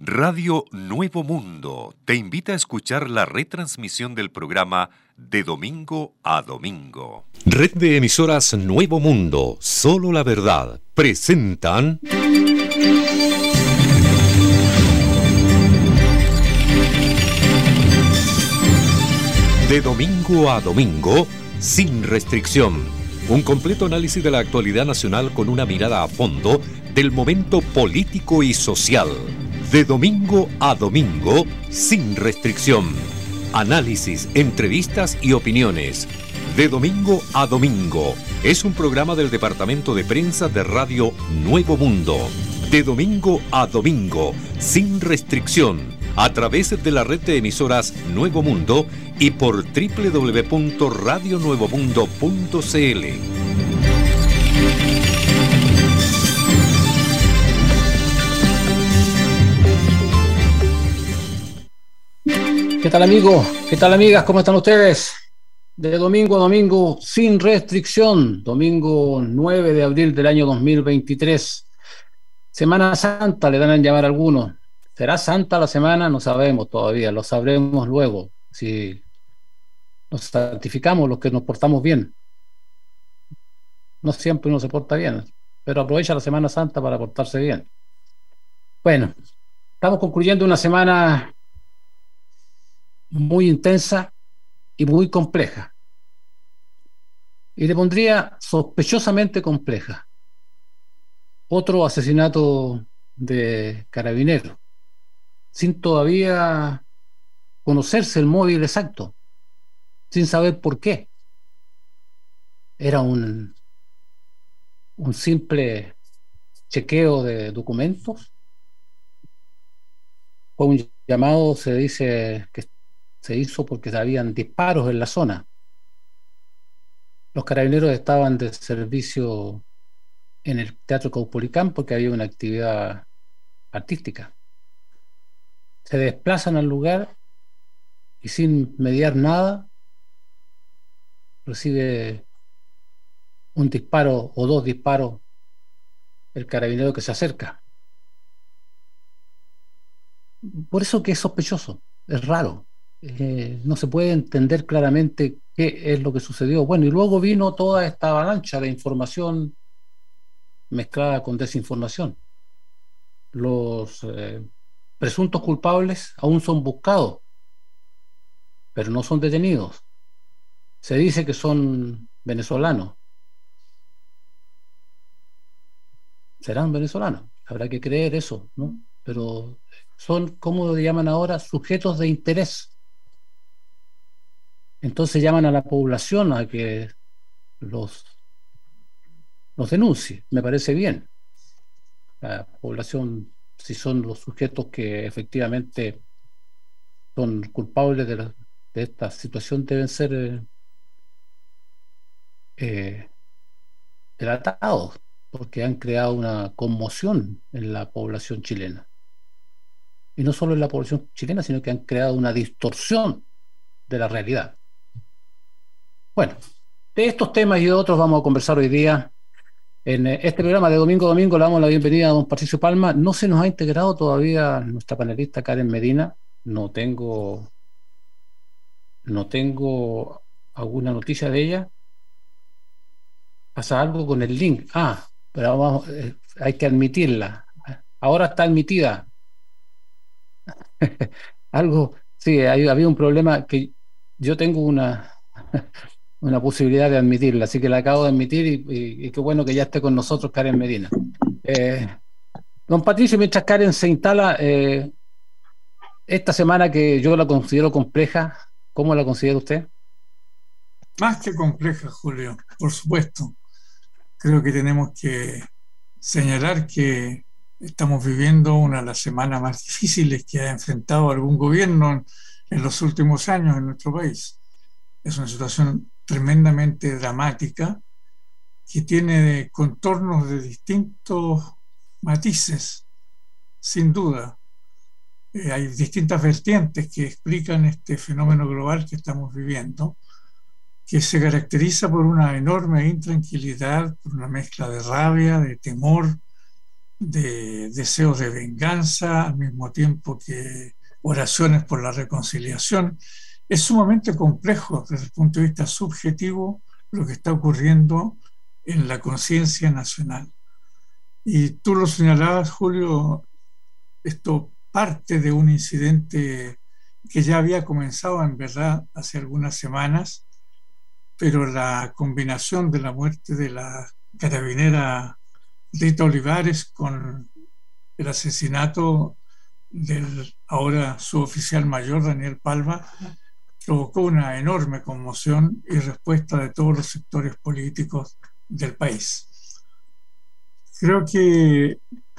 Radio Nuevo Mundo te invita a escuchar la retransmisión del programa De Domingo a Domingo. Red de emisoras Nuevo Mundo, solo la verdad, presentan... De Domingo a Domingo, sin restricción. Un completo análisis de la actualidad nacional con una mirada a fondo del momento político y social. De domingo a domingo, sin restricción. Análisis, entrevistas y opiniones. De domingo a domingo. Es un programa del Departamento de Prensa de Radio Nuevo Mundo. De domingo a domingo, sin restricción. A través de la red de emisoras Nuevo Mundo y por www.radionuevomundo.cl. ¿Qué tal, amigos? ¿Qué tal, amigas? ¿Cómo están ustedes? De domingo a domingo, sin restricción. Domingo 9 de abril del año 2023. Semana Santa le dan a llamar a algunos. ¿Será santa la semana? No sabemos todavía. Lo sabremos luego. Si nos santificamos los que nos portamos bien. No siempre uno se porta bien, pero aprovecha la Semana Santa para portarse bien. Bueno, estamos concluyendo una semana muy intensa y muy compleja. Y le pondría sospechosamente compleja. Otro asesinato de carabineros, sin todavía conocerse el móvil exacto, sin saber por qué. Era un simple chequeo de documentos. Fue un llamado, se dice que se hizo porque habían disparos en la zona. Los carabineros estaban de servicio en el Teatro Caupolicán porque había una actividad artística. Se desplazan al lugar y sin mediar nada recibe un disparo o dos disparos el carabinero que se acerca. Por eso que es sospechoso, es raro. No se puede entender claramente qué es lo que sucedió. Bueno, y luego vino toda esta avalancha de información mezclada con desinformación. Los presuntos culpables aún son buscados, pero no son detenidos. Se dice que son venezolanos. Serán venezolanos, habrá que creer eso, ¿no? Pero son, como lo llaman ahora, sujetos de interés. Entonces llaman a la población a que los denuncie. Me parece bien. La población, si son los sujetos que efectivamente son culpables de esta situación, deben ser delatados, porque han creado una conmoción en la población chilena. Y no solo en la población chilena, sino que han creado una distorsión de la realidad. Bueno, de estos temas y de otros vamos a conversar hoy día. En este programa de domingo a domingo le damos la bienvenida a don Patricio Palma. No se nos ha integrado todavía nuestra panelista Karen Medina. No tengo alguna noticia de ella. Pasa algo con el link. Pero vamos, hay que admitirla. Ahora está admitida. Algo, sí, había un problema que yo tengo una posibilidad de admitirla, así que la acabo de admitir y qué bueno que ya esté con nosotros Karen Medina. Don Patricio, mientras Karen se instala, esta semana que yo la considero compleja, ¿cómo la considera usted? Más que compleja, Julio, por supuesto. Creo que tenemos que señalar que estamos viviendo una de las semanas más difíciles que ha enfrentado algún gobierno en los últimos años en nuestro país. Es una situación tremendamente dramática que tiene contornos de distintos matices, sin duda. Hay distintas vertientes que explican este fenómeno global que estamos viviendo, que se caracteriza por una enorme intranquilidad, por una mezcla de rabia, de temor, de deseos de venganza, al mismo tiempo que oraciones por la reconciliación. Es sumamente complejo desde el punto de vista subjetivo lo que está ocurriendo en la conciencia nacional. Y tú lo señalabas, Julio, esto parte de un incidente que ya había comenzado en verdad hace algunas semanas, pero la combinación de la muerte de la carabinera Rita Olivares con el asesinato del ahora suboficial mayor Daniel Palma provocó una enorme conmoción y respuesta de todos los sectores políticos del país. Creo que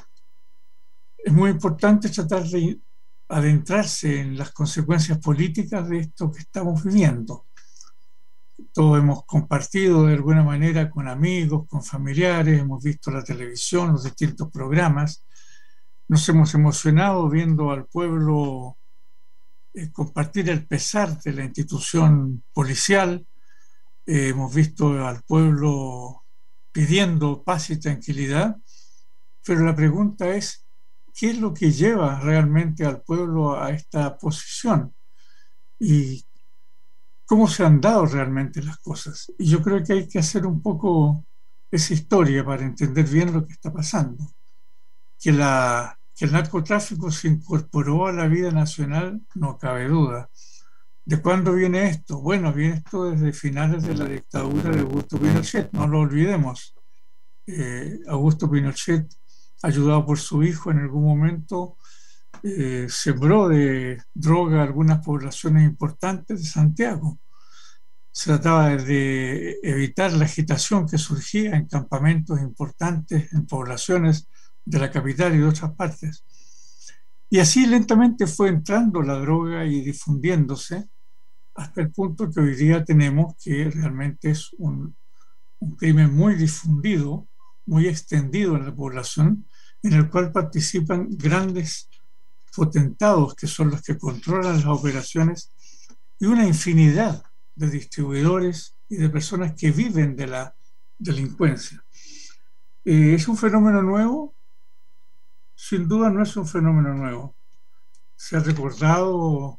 es muy importante tratar de adentrarse en las consecuencias políticas de esto que estamos viviendo. Todos hemos compartido de alguna manera con amigos, con familiares, hemos visto la televisión, los distintos programas, nos hemos emocionado viendo al pueblo compartir el pesar de la institución policial, hemos visto al pueblo pidiendo paz y tranquilidad, pero la pregunta es, ¿qué es lo que lleva realmente al pueblo a esta posición? Y cómo se han dado realmente las cosas. Y yo creo que hay que hacer un poco esa historia para entender bien lo que está pasando. Que el narcotráfico se incorporó a la vida nacional, no cabe duda. ¿De cuándo viene esto? Bueno, viene esto desde finales de la dictadura de Augusto Pinochet, no lo olvidemos. Augusto Pinochet, ayudado por su hijo en algún momento, sembró de droga algunas poblaciones importantes de Santiago. Se trataba de evitar la agitación que surgía en campamentos importantes, en poblaciones de la capital y de otras partes. Y así lentamente fue entrando la droga y difundiéndose hasta el punto que hoy día tenemos que realmente es un crimen muy difundido, muy extendido en la población, en el cual participan grandes potentados que son los que controlan las operaciones y una infinidad de distribuidores y de personas que viven de la delincuencia. ¿Es un fenómeno nuevo? Sin duda no es un fenómeno nuevo. Se ha recordado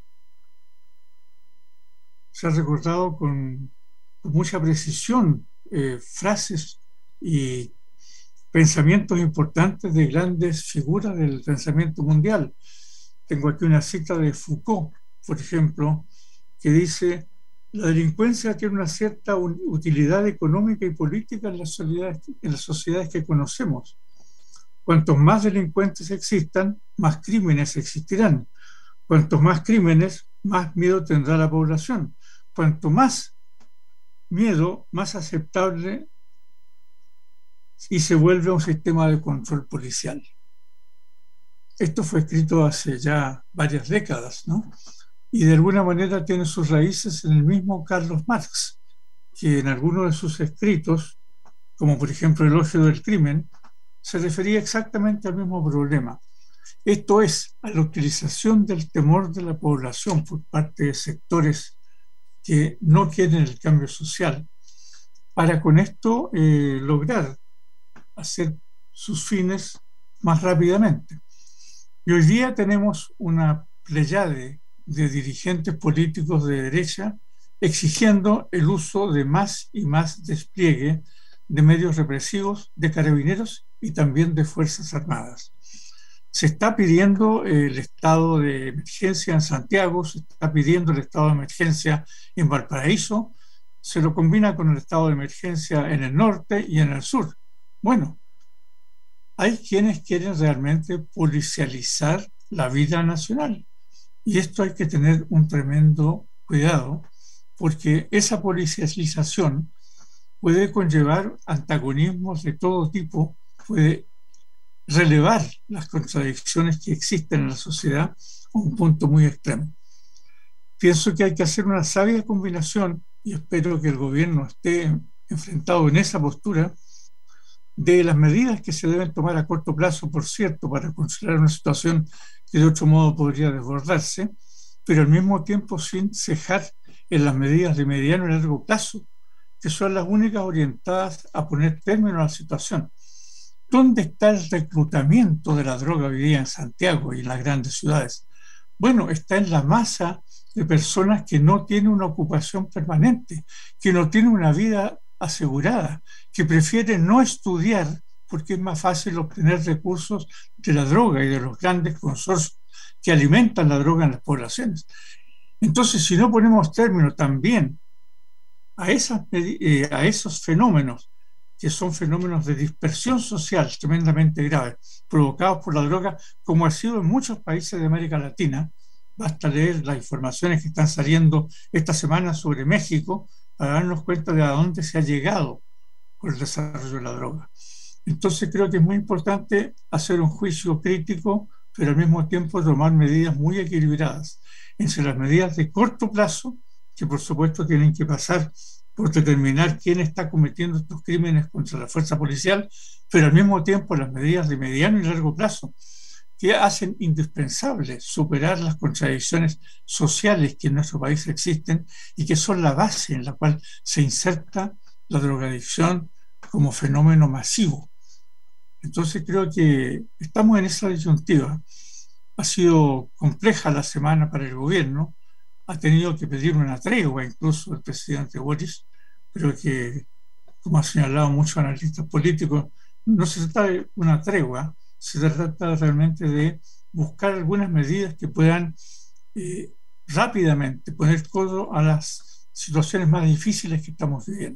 con mucha precisión frases y pensamientos importantes de grandes figuras del pensamiento mundial. Tengo aquí una cita de Foucault, por ejemplo, que dice: la delincuencia tiene una cierta utilidad económica y política en las sociedades que conocemos. Cuantos más delincuentes existan, más crímenes existirán. Cuantos más crímenes, más miedo tendrá la población. Cuanto más miedo, más aceptable y se vuelve un sistema de control policial. Esto fue escrito hace ya varias décadas, ¿no? Y de alguna manera tiene sus raíces en el mismo Carlos Marx, que en algunos de sus escritos, como por ejemplo Elogio del Crimen, se refería exactamente al mismo problema. Esto es, a la utilización del temor de la población por parte de sectores que no quieren el cambio social, para con esto lograr hacer sus fines más rápidamente. Y hoy día tenemos una pléyade de dirigentes políticos de derecha exigiendo el uso de más y más despliegue de medios represivos, de carabineros y también de Fuerzas Armadas. Se está pidiendo el estado de emergencia en Santiago, se está pidiendo el estado de emergencia en Valparaíso, se lo combina con el estado de emergencia en el norte y en el sur. Bueno, hay quienes quieren realmente policializar la vida nacional. Y esto hay que tener un tremendo cuidado, porque esa policialización puede conllevar antagonismos de todo tipo, puede relevar las contradicciones que existen en la sociedad a un punto muy extremo. Pienso que hay que hacer una sabia combinación, y espero que el gobierno esté enfrentado en esa postura, de las medidas que se deben tomar a corto plazo, por cierto, para controlar una situación que de otro modo podría desbordarse, pero al mismo tiempo sin cejar en las medidas de mediano y largo plazo, que son las únicas orientadas a poner término a la situación. ¿Dónde está el reclutamiento de la droga hoy día en Santiago y en las grandes ciudades? Bueno, está en la masa de personas que no tienen una ocupación permanente, que no tienen una vida asegurada, que prefieren no estudiar porque es más fácil obtener recursos de la droga y de los grandes consorcios que alimentan la droga en las poblaciones. Entonces, si no ponemos término también a esos fenómenos, que son fenómenos de dispersión social tremendamente graves, provocados por la droga, como ha sido en muchos países de América Latina. Basta leer las informaciones que están saliendo esta semana sobre México para darnos cuenta de a dónde se ha llegado con el desarrollo de la droga. Entonces creo que es muy importante hacer un juicio crítico, pero al mismo tiempo tomar medidas muy equilibradas entre las medidas de corto plazo, que por supuesto tienen que pasar por determinar quién está cometiendo estos crímenes contra la fuerza policial, pero al mismo tiempo las medidas de mediano y largo plazo, que hacen indispensable superar las contradicciones sociales que en nuestro país existen y que son la base en la cual se inserta la drogadicción como fenómeno masivo. Entonces creo que estamos en esa disyuntiva. Ha sido compleja la semana para el gobierno, ha tenido que pedir una tregua incluso el presidente Boris, pero que, como han señalado muchos analistas políticos, no se trata de una tregua, se trata realmente de buscar algunas medidas que puedan rápidamente poner codo a las situaciones más difíciles que estamos viviendo.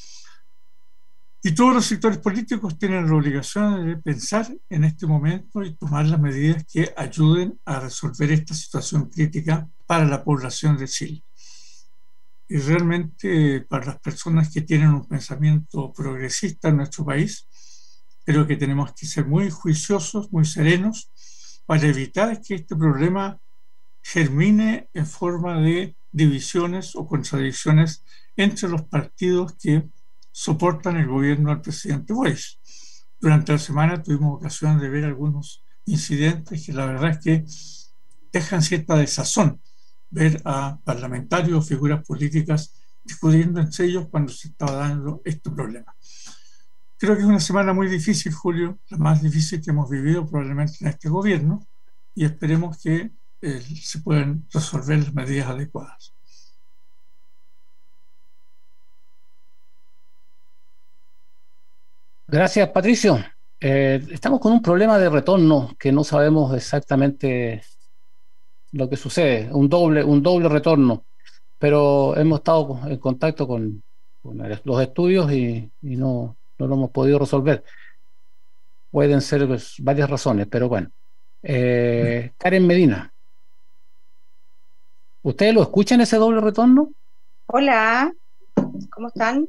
Y todos los sectores políticos tienen la obligación de pensar en este momento y tomar las medidas que ayuden a resolver esta situación crítica para la población de Chile. Y realmente para las personas que tienen un pensamiento progresista en nuestro país, creo que tenemos que ser muy juiciosos, muy serenos, para evitar que este problema germine en forma de divisiones o contradicciones entre los partidos que soportan el gobierno del presidente Boris. Durante la semana tuvimos ocasión de ver algunos incidentes que la verdad es que dejan cierta desazón ver a parlamentarios o figuras políticas discutiendo entre ellos cuando se estaba dando este problema. Creo que es una semana muy difícil, Julio, la más difícil que hemos vivido probablemente en este gobierno, y esperemos que se puedan resolver las medidas adecuadas. Gracias, Patricio. Estamos con un problema de retorno que no sabemos exactamente lo que sucede, un doble retorno, pero hemos estado en contacto con los estudios y no lo hemos podido resolver. Pueden ser pues, varias razones, pero bueno. Karen Medina, ¿ustedes lo escuchan ese doble retorno? Hola, ¿cómo están?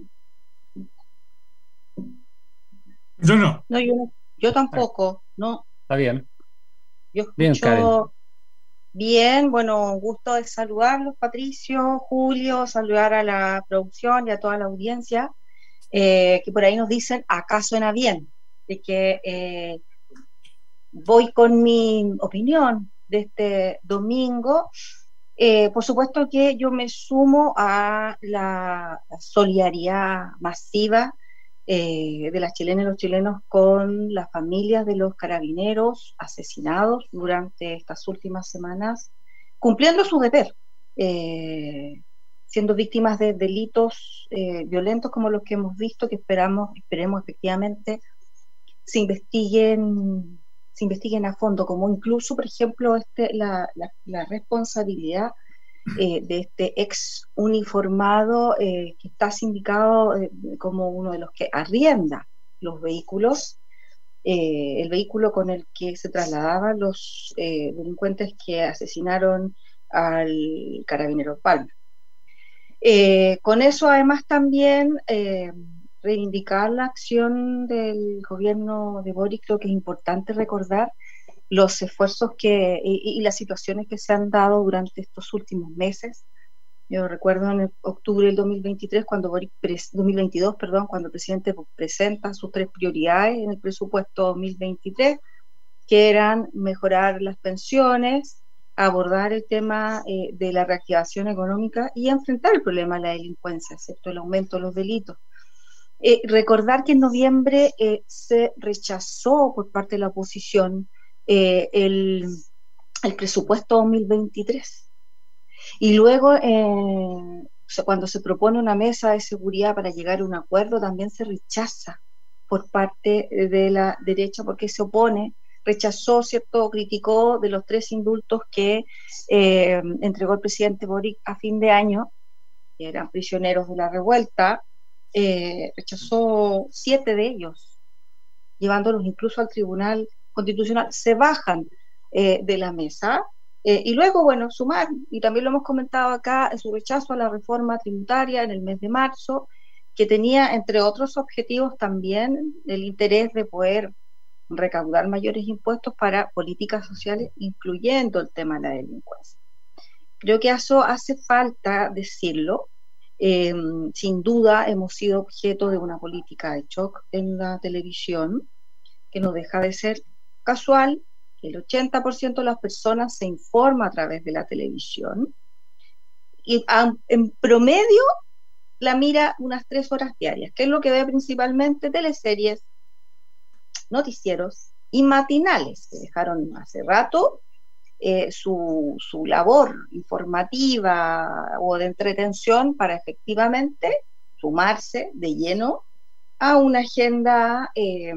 Yo no. No, yo tampoco, no. Está bien. Yo escucho Bien, Karen. bien, bueno, un gusto de saludarlos, Patricio, Julio, saludar a la producción y a toda la audiencia, que por ahí nos dicen, acá suena bien, de que voy con mi opinión de este domingo. Por supuesto que yo me sumo a la solidaridad masiva de las chilenas y los chilenos con las familias de los carabineros asesinados durante estas últimas semanas, cumpliendo su deber, siendo víctimas de delitos violentos como los que hemos visto, que esperemos efectivamente se investiguen a fondo, como incluso, por ejemplo, la responsabilidad de este ex uniformado que está sindicado como uno de los que arrienda los vehículos, el vehículo con el que se trasladaban los delincuentes que asesinaron al carabinero Palma. Con eso además también reivindicar la acción del gobierno de Boric. Creo que es importante recordar los esfuerzos y las situaciones que se han dado durante estos últimos meses. Yo recuerdo en octubre del 2022, cuando el presidente presenta sus 3 prioridades en el presupuesto 2023, que eran mejorar las pensiones, abordar el tema de la reactivación económica y enfrentar el problema de la delincuencia, excepto el aumento de los delitos. Recordar que en noviembre se rechazó por parte de la oposición el presupuesto 2023. Y luego, cuando se propone una mesa de seguridad para llegar a un acuerdo, también se rechaza por parte de la derecha porque se opone, rechazó, ¿cierto?, criticó de los 3 indultos que entregó el presidente Boric a fin de año, que eran prisioneros de la revuelta, rechazó 7 de ellos, llevándolos incluso al Tribunal Constitucional. Se bajan de la mesa y luego, bueno, sumar, y también lo hemos comentado acá, su rechazo a la reforma tributaria en el mes de marzo, que tenía, entre otros objetivos, también el interés de poder recaudar mayores impuestos para políticas sociales, incluyendo el tema de la delincuencia. Creo que eso hace falta decirlo. Sin duda hemos sido objeto de una política de shock en la televisión, que no deja de ser casual. El 80% de las personas se informa a través de la televisión y en promedio la mira unas 3 horas diarias, que es lo que ve principalmente: teleseries, noticieros y matinales, que dejaron hace rato su labor informativa o de entretención para efectivamente sumarse de lleno a una agenda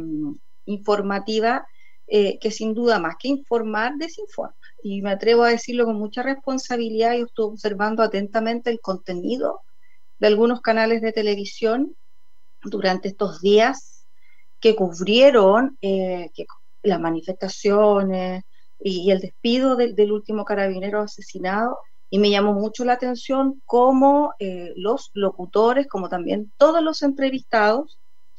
informativa que sin duda, más que informar, desinforma. Y me atrevo a decirlo con mucha responsabilidad. Yo estuve observando atentamente el contenido de algunos canales de televisión durante estos días que cubrieron las manifestaciones y el despido del último carabinero asesinado, y me llamó mucho la atención cómo los locutores, como también todos los entrevistados,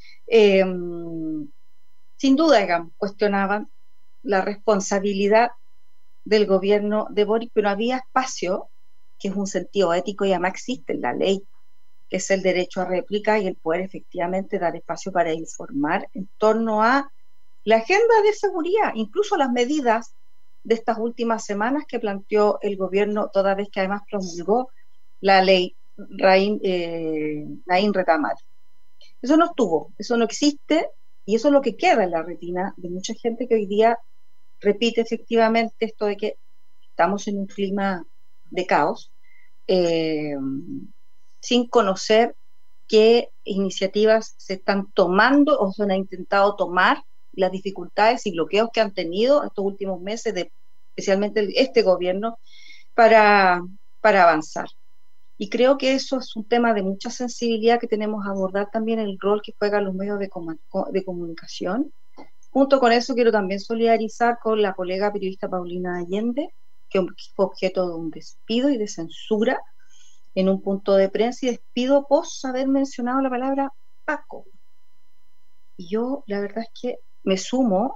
sin duda, digamos, cuestionaban la responsabilidad del gobierno de Boric, pero había espacio, que es un sentido ético y además existe en la ley, que es el derecho a réplica y el poder efectivamente dar espacio para informar en torno a la agenda de seguridad, incluso las medidas de estas últimas semanas que planteó el gobierno, toda vez que además promulgó la ley Naín Retamal. Eso no estuvo, eso no existe, y eso es lo que queda en la retina de mucha gente que hoy día repite efectivamente esto de que estamos en un clima de caos, sin conocer qué iniciativas se están tomando o se han intentado tomar, las dificultades y bloqueos que han tenido estos últimos meses, especialmente este gobierno, para avanzar. Y creo que eso es un tema de mucha sensibilidad que tenemos que abordar también, el rol que juegan los medios de comunicación. Junto con eso quiero también solidarizar con la colega periodista Paulina Allende, que fue objeto de un despido y de censura en un punto de prensa, y despido pos haber mencionado la palabra Paco. Y yo la verdad es que me sumo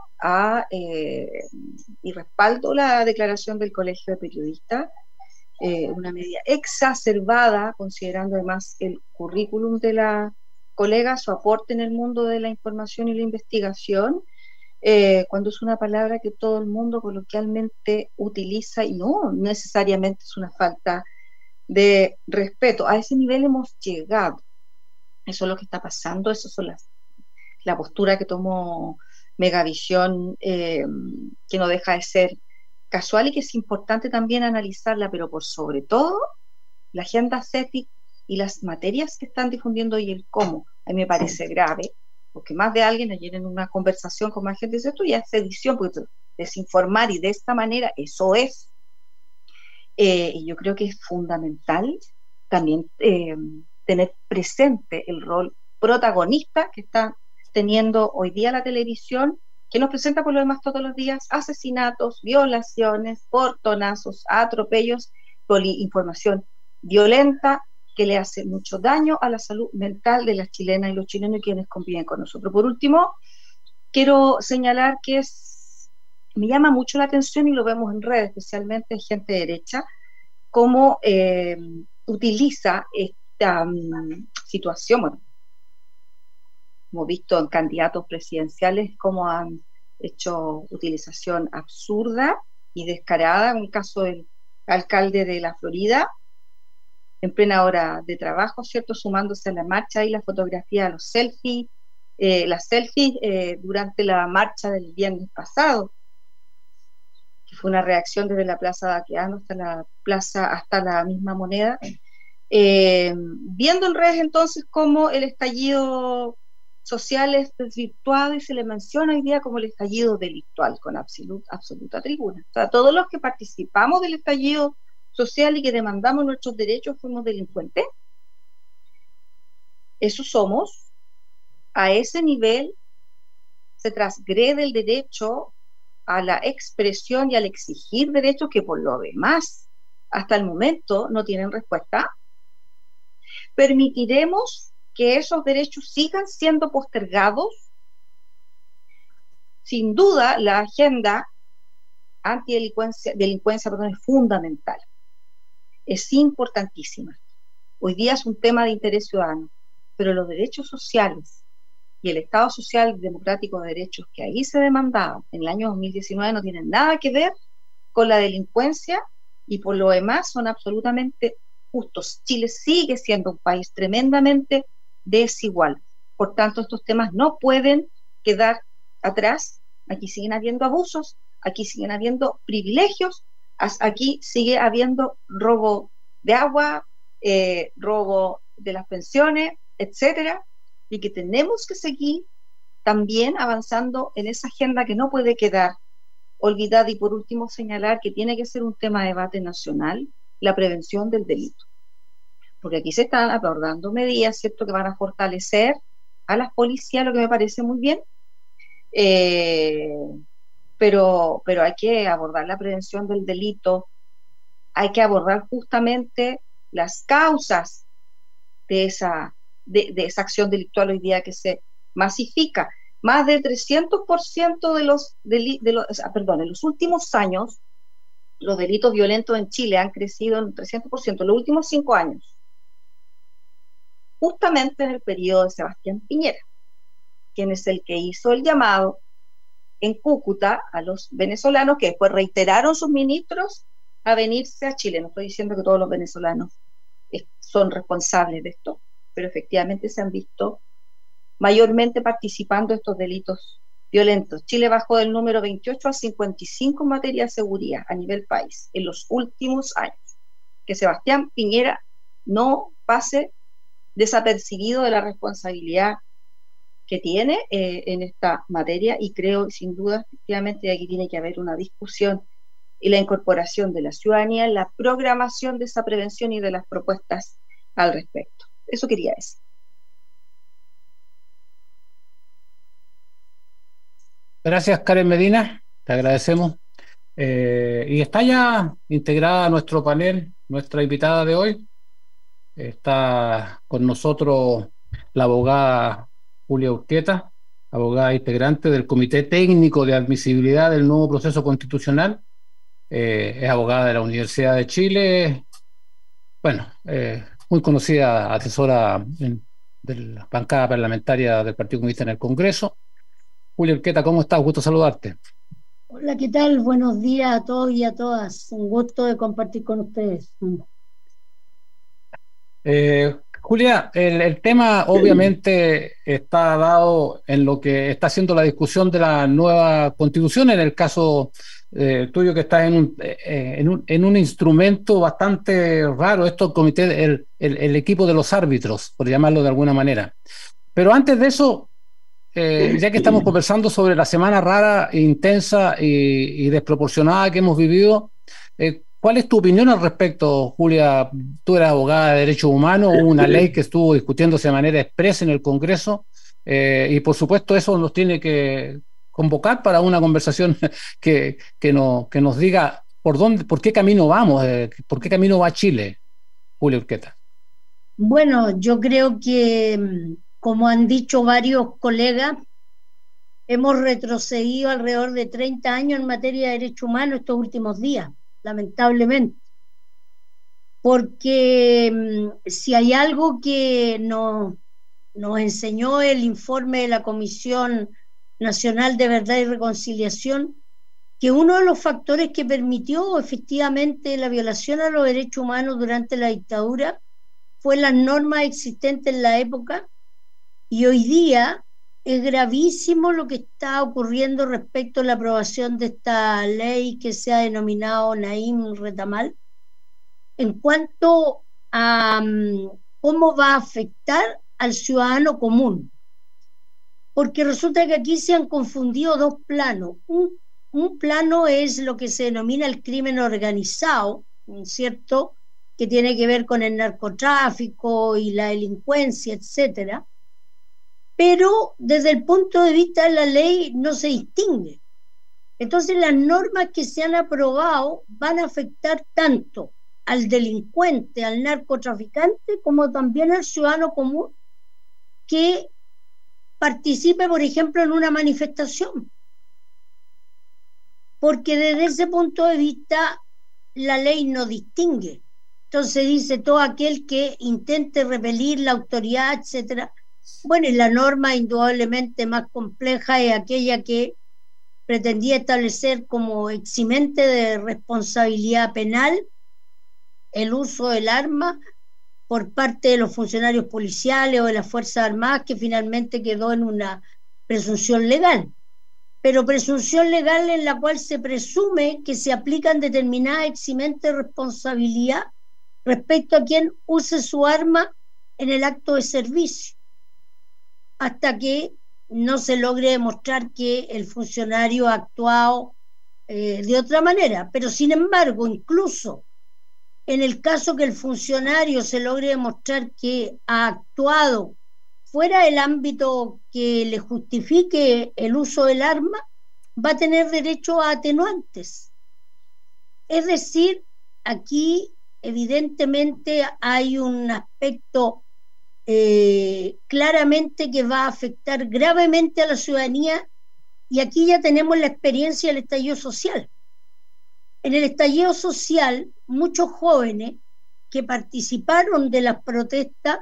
y respaldo la declaración del Colegio de Periodistas, una medida exacerbada, considerando además el currículum de la colega, su aporte en el mundo de la información y la investigación, cuando es una palabra que todo el mundo coloquialmente utiliza y no necesariamente es una falta de respeto. A ese nivel hemos llegado. Eso es lo que está pasando, eso son la postura que tomó Megavisión, que no deja de ser casual y que es importante también analizarla, pero por sobre todo la agenda CETIC y las materias que están difundiendo y el cómo. A mí me parece grave, porque más de alguien ayer en una conversación con más gente dice: esto ya es sedición, porque desinformar y de esta manera, eso es. Y yo creo que es fundamental también tener presente el rol protagonista que está teniendo hoy día la televisión, que nos presenta por lo demás todos los días asesinatos, violaciones, portonazos, atropellos, información violenta que le hace mucho daño a la salud mental de las chilenas y los chilenos y quienes conviven con nosotros. Por último, quiero señalar que me llama mucho la atención, y lo vemos en redes, especialmente en gente derecha, cómo utiliza esta situación. Bueno, hemos visto en candidatos presidenciales cómo han hecho utilización absurda y descarada, en el caso del alcalde de la Florida, en plena hora de trabajo, ¿cierto? Sumándose a la marcha y la fotografía, los selfies, las selfies durante la marcha del viernes pasado, que fue una reacción desde la Plaza Baqueano hasta la misma Moneda, viendo en redes entonces cómo el estallido social es desvirtuado y se le menciona hoy día como el estallido delictual con absoluta tribuna. O sea, todos los que participamos del estallido social y que demandamos nuestros derechos fuimos delincuentes. Eso somos. A ese nivel se transgrede el derecho a la expresión y al exigir derechos que por lo demás hasta el momento no tienen respuesta. ¿Permitiremos que esos derechos sigan siendo postergados? Sin duda, la agenda antidelincuencia es fundamental, es importantísima. Hoy día es un tema de interés ciudadano, pero los derechos sociales y el Estado social democrático de derechos que ahí se demandaban en el año 2019 no tienen nada que ver con la delincuencia y por lo demás son absolutamente justos. Chile sigue siendo un país tremendamente desigual. Por tanto, estos temas no pueden quedar atrás. Aquí siguen habiendo abusos, aquí siguen habiendo privilegios, aquí sigue habiendo robo de agua, robo de las pensiones, etcétera, y que tenemos que seguir también avanzando en esa agenda que no puede quedar olvidada. Y por último, señalar que tiene que ser un tema de debate nacional, la prevención del delito. Porque aquí se están abordando medidas, ¿cierto?, que van a fortalecer a las policías, lo que me parece muy bien, pero hay que abordar la prevención del delito, hay que abordar justamente las causas de esa acción delictual hoy día que se masifica. Más del 300% en los últimos años, los delitos violentos en Chile han crecido en 300% en los últimos 5 años. Justamente en el periodo de Sebastián Piñera, quien es el que hizo el llamado en Cúcuta a los venezolanos, que después reiteraron sus ministros a venirse a Chile. No estoy diciendo que todos los venezolanos son responsables de esto, pero efectivamente se han visto mayormente participando en estos delitos violentos. Chile bajó del número 28 a 55 en materia de seguridad a nivel país en los últimos años. Que Sebastián Piñera no pase desapercibido de la responsabilidad que tiene en esta materia, y creo sin duda efectivamente aquí tiene que haber una discusión y la incorporación de la ciudadanía en la programación de esa prevención y de las propuestas al respecto. Eso quería decir. Gracias, Karen Medina, te agradecemos. Y está ya integrada a nuestro panel, nuestra invitada de hoy. Está con nosotros la abogada Julia Urquieta, abogada integrante del Comité Técnico de Admisibilidad del Nuevo Proceso Constitucional. Es abogada de la Universidad de Chile, bueno, muy conocida asesora de la bancada parlamentaria del Partido Comunista en el Congreso. Julia Urquieta, ¿cómo estás? Gusto saludarte. Hola, ¿qué tal? Buenos días a todos y a todas. Un gusto de compartir con ustedes. Julia, el tema obviamente está dado en lo que está haciendo la discusión de la nueva Constitución, en el caso tuyo que estás en un instrumento bastante raro, esto el comité, el equipo de los árbitros, por llamarlo de alguna manera. Pero antes de eso, ya que estamos conversando sobre la semana rara, intensa y desproporcionada que hemos vivido, ¿cuál es tu opinión al respecto, Julia? Tú eres abogada de derechos humanos, hubo una ley que estuvo discutiéndose de manera expresa en el Congreso, y por supuesto eso nos tiene que convocar para una conversación que nos diga por qué camino vamos, por qué camino va Chile, Julia Urquieta. Bueno, yo creo que, como han dicho varios colegas, hemos retrocedido alrededor de 30 años en materia de derechos humanos estos últimos días, lamentablemente. Porque si hay algo que nos enseñó el informe de la Comisión Nacional de Verdad y Reconciliación, que uno de los factores que permitió efectivamente la violación a los derechos humanos durante la dictadura fue las normas existentes en la época, y hoy día es gravísimo lo que está ocurriendo respecto a la aprobación de esta ley que se ha denominado Naim Retamal, en cuanto a cómo va a afectar al ciudadano común. Porque resulta que aquí se han confundido dos planos. Un plano es lo que se denomina el crimen organizado, ¿cierto?, que tiene que ver con el narcotráfico y la delincuencia, etcétera. Pero desde el punto de vista de la ley no se distingue. Entonces las normas que se han aprobado van a afectar tanto al delincuente, al narcotraficante, como también al ciudadano común que participe, por ejemplo, en una manifestación. Porque desde ese punto de vista la ley no distingue. Entonces dice todo aquel que intente repelir la autoridad, etcétera. Bueno, y la norma indudablemente más compleja es aquella que pretendía establecer como eximente de responsabilidad penal el uso del arma por parte de los funcionarios policiales o de las Fuerzas Armadas, que finalmente quedó en una presunción legal. Pero presunción legal en la cual se presume que se aplican determinadas eximentes de responsabilidad respecto a quien use su arma en el acto de servicio, hasta que no se logre demostrar que el funcionario ha actuado de otra manera. Pero sin embargo, incluso en el caso que el funcionario se logre demostrar que ha actuado fuera del ámbito que le justifique el uso del arma, va a tener derecho a atenuantes. Es decir, aquí evidentemente hay un aspecto claramente que va a afectar gravemente a la ciudadanía, y aquí ya tenemos la experiencia del estallido social. En el estallido social, muchos jóvenes que participaron de las protestas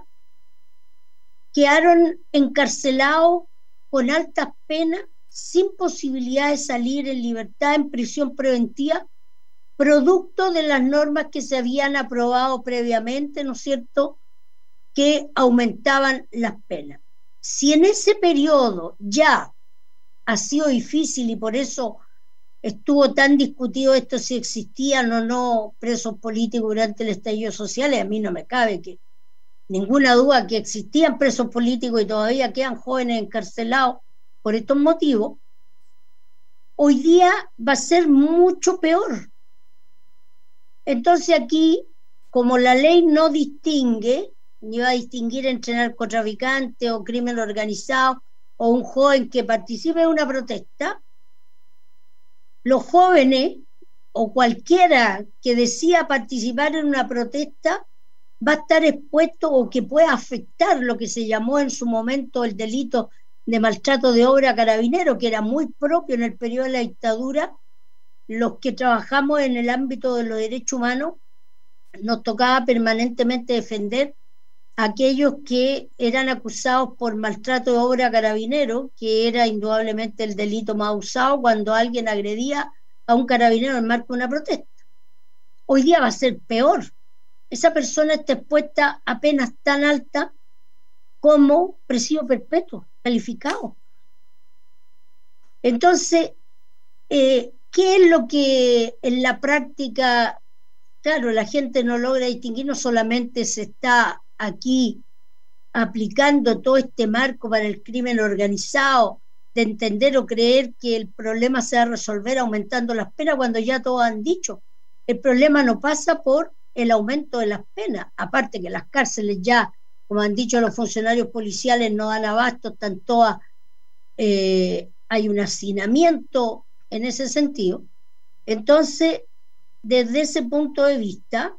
quedaron encarcelados con altas penas, sin posibilidad de salir en libertad, en prisión preventiva, producto de las normas que se habían aprobado previamente, ¿no es cierto?, que aumentaban las penas. Si en ese periodo ya ha sido difícil, y por eso estuvo tan discutido esto, si existían o no presos políticos durante el estallido social, y a mí no me cabe que ninguna duda que existían presos políticos y todavía quedan jóvenes encarcelados por estos motivos, hoy día va a ser mucho peor. Entonces aquí, como la ley no distingue, ni va a distinguir entre narcotraficante o crimen organizado o un joven que participe en una protesta, los jóvenes o cualquiera que decida participar en una protesta va a estar expuesto, o que pueda afectar lo que se llamó en su momento el delito de maltrato de obra carabinero, que era muy propio en el periodo de la dictadura. Los que trabajamos en el ámbito de los derechos humanos nos tocaba permanentemente defender a aquellos que eran acusados por maltrato de obra carabinero, que era indudablemente el delito más usado cuando alguien agredía a un carabinero en marco de una protesta. Hoy día va a ser peor. Esa persona está expuesta a penas tan altas como presidio perpetuo calificado. Entonces, ¿qué es lo que en la práctica, claro, la gente no logra distinguir? No solamente se está aquí aplicando todo este marco para el crimen organizado, de entender o creer que el problema se va a resolver aumentando las penas, cuando ya todos han dicho, el problema no pasa por el aumento de las penas, aparte que las cárceles ya, como han dicho los funcionarios policiales, no dan abasto, están todas, hay un hacinamiento en ese sentido. Entonces, desde ese punto de vista,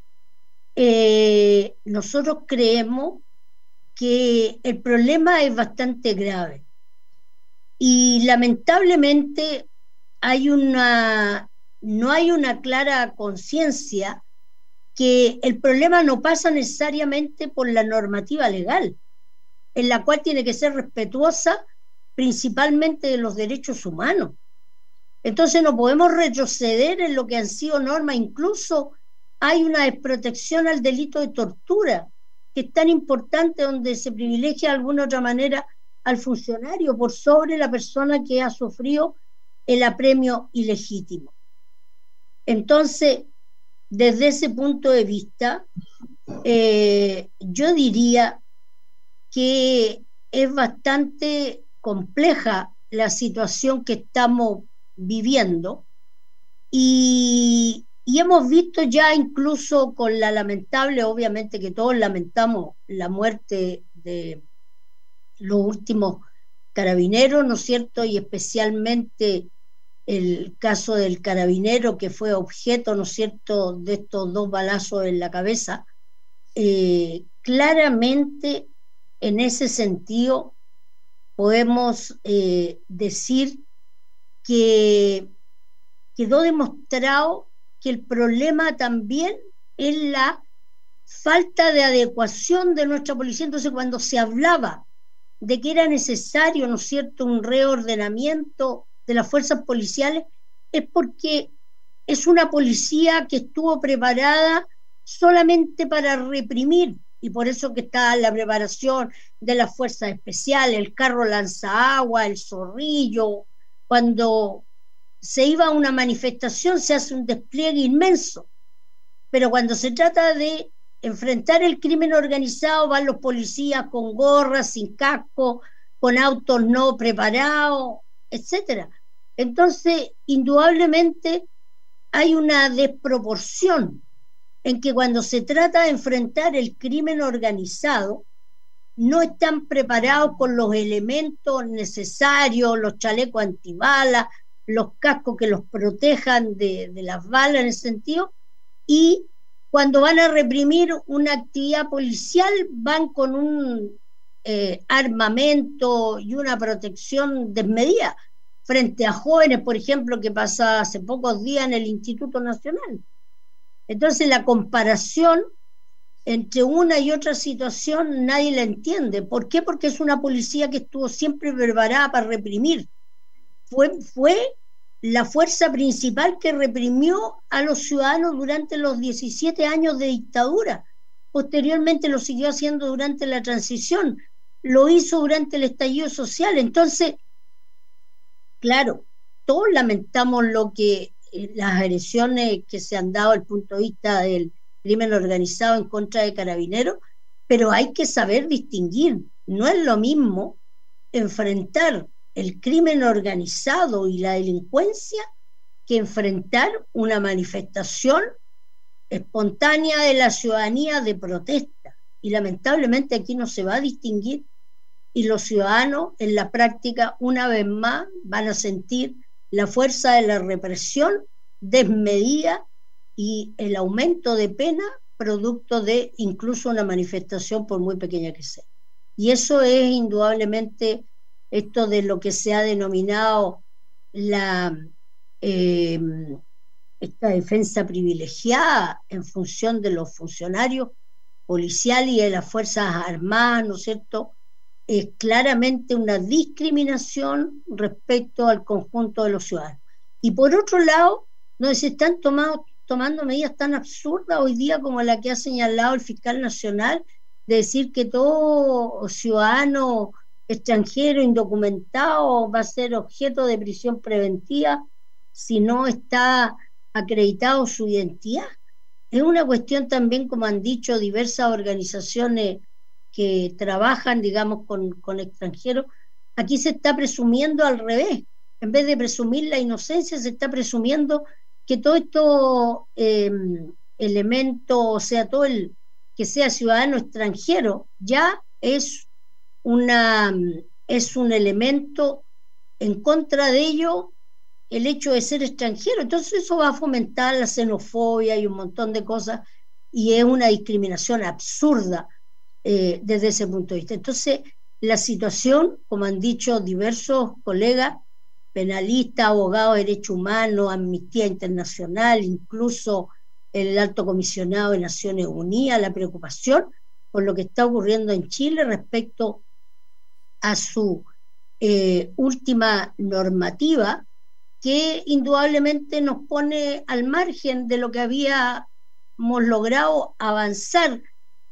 nosotros creemos que el problema es bastante grave, y lamentablemente no hay una clara conciencia que el problema no pasa necesariamente por la normativa legal, en la cual tiene que ser respetuosa principalmente de los derechos humanos. Entonces no podemos retroceder en lo que han sido normas. Incluso hay una desprotección al delito de tortura, que es tan importante, donde se privilegia de alguna otra manera al funcionario por sobre la persona que ha sufrido el apremio ilegítimo. Entonces, desde ese punto de vista, yo diría que es bastante compleja la situación que estamos viviendo y hemos visto ya incluso con la lamentable, obviamente que todos lamentamos la muerte de los últimos carabineros, ¿no es cierto? Y especialmente el caso del carabinero que fue objeto, ¿no es cierto?, de estos 2 balazos en la cabeza. Claramente, en ese sentido, podemos decir que quedó demostrado que el problema también es la falta de adecuación de nuestra policía. Entonces, cuando se hablaba de que era necesario, ¿no es cierto?, un reordenamiento de las fuerzas policiales, es porque es una policía que estuvo preparada solamente para reprimir, y por eso que está la preparación de las fuerzas especiales, el carro lanzaagua, el zorrillo. Cuando se iba a una manifestación se hace un despliegue inmenso, pero cuando se trata de enfrentar el crimen organizado van los policías con gorras, sin casco, con autos no preparados, etcétera. Entonces, indudablemente hay una desproporción en que cuando se trata de enfrentar el crimen organizado no están preparados con los elementos necesarios, los chalecos antibalas, los cascos que los protejan de las balas en ese sentido, y cuando van a reprimir una actividad policial van con un armamento y una protección desmedida frente a jóvenes, por ejemplo, que pasa hace pocos días en el Instituto Nacional. Entonces la comparación entre una y otra situación nadie la entiende. ¿Por qué? Porque es una policía que estuvo siempre preparada para reprimir. Fue la fuerza principal que reprimió a los ciudadanos durante los 17 años de dictadura. Posteriormente lo siguió haciendo durante la transición, lo hizo durante el estallido social. Entonces, claro, todos lamentamos las agresiones que se han dado desde el punto de vista del crimen organizado en contra de carabineros, pero hay que saber distinguir. No es lo mismo enfrentar el crimen organizado y la delincuencia que enfrentar una manifestación espontánea de la ciudadanía de protesta. Y lamentablemente aquí no se va a distinguir, y los ciudadanos en la práctica una vez más van a sentir la fuerza de la represión desmedida y el aumento de pena producto de incluso una manifestación por muy pequeña que sea. Y eso es indudablemente esto de lo que se ha denominado esta defensa privilegiada en función de los funcionarios policiales y de las Fuerzas Armadas, ¿no es cierto?, es claramente una discriminación respecto al conjunto de los ciudadanos. Y por otro lado, no se están tomando medidas tan absurdas hoy día como la que ha señalado el fiscal nacional, de decir que todo ciudadano extranjero indocumentado va a ser objeto de prisión preventiva si no está acreditado su identidad. Es una cuestión también, como han dicho diversas organizaciones que trabajan, digamos, con extranjeros. Aquí se está presumiendo al revés. En vez de presumir la inocencia, se está presumiendo que todo esto elemento, o sea, todo el que sea ciudadano extranjero, ya es un elemento en contra de ello, el hecho de ser extranjero. Entonces eso va a fomentar la xenofobia y un montón de cosas, y es una discriminación absurda desde ese punto de vista. Entonces la situación, como han dicho diversos colegas, penalistas, abogados de derechos humanos, Amnistía Internacional, incluso el Alto Comisionado de Naciones Unidas, la preocupación por lo que está ocurriendo en Chile respecto a su última normativa, que indudablemente nos pone al margen de lo que habíamos logrado avanzar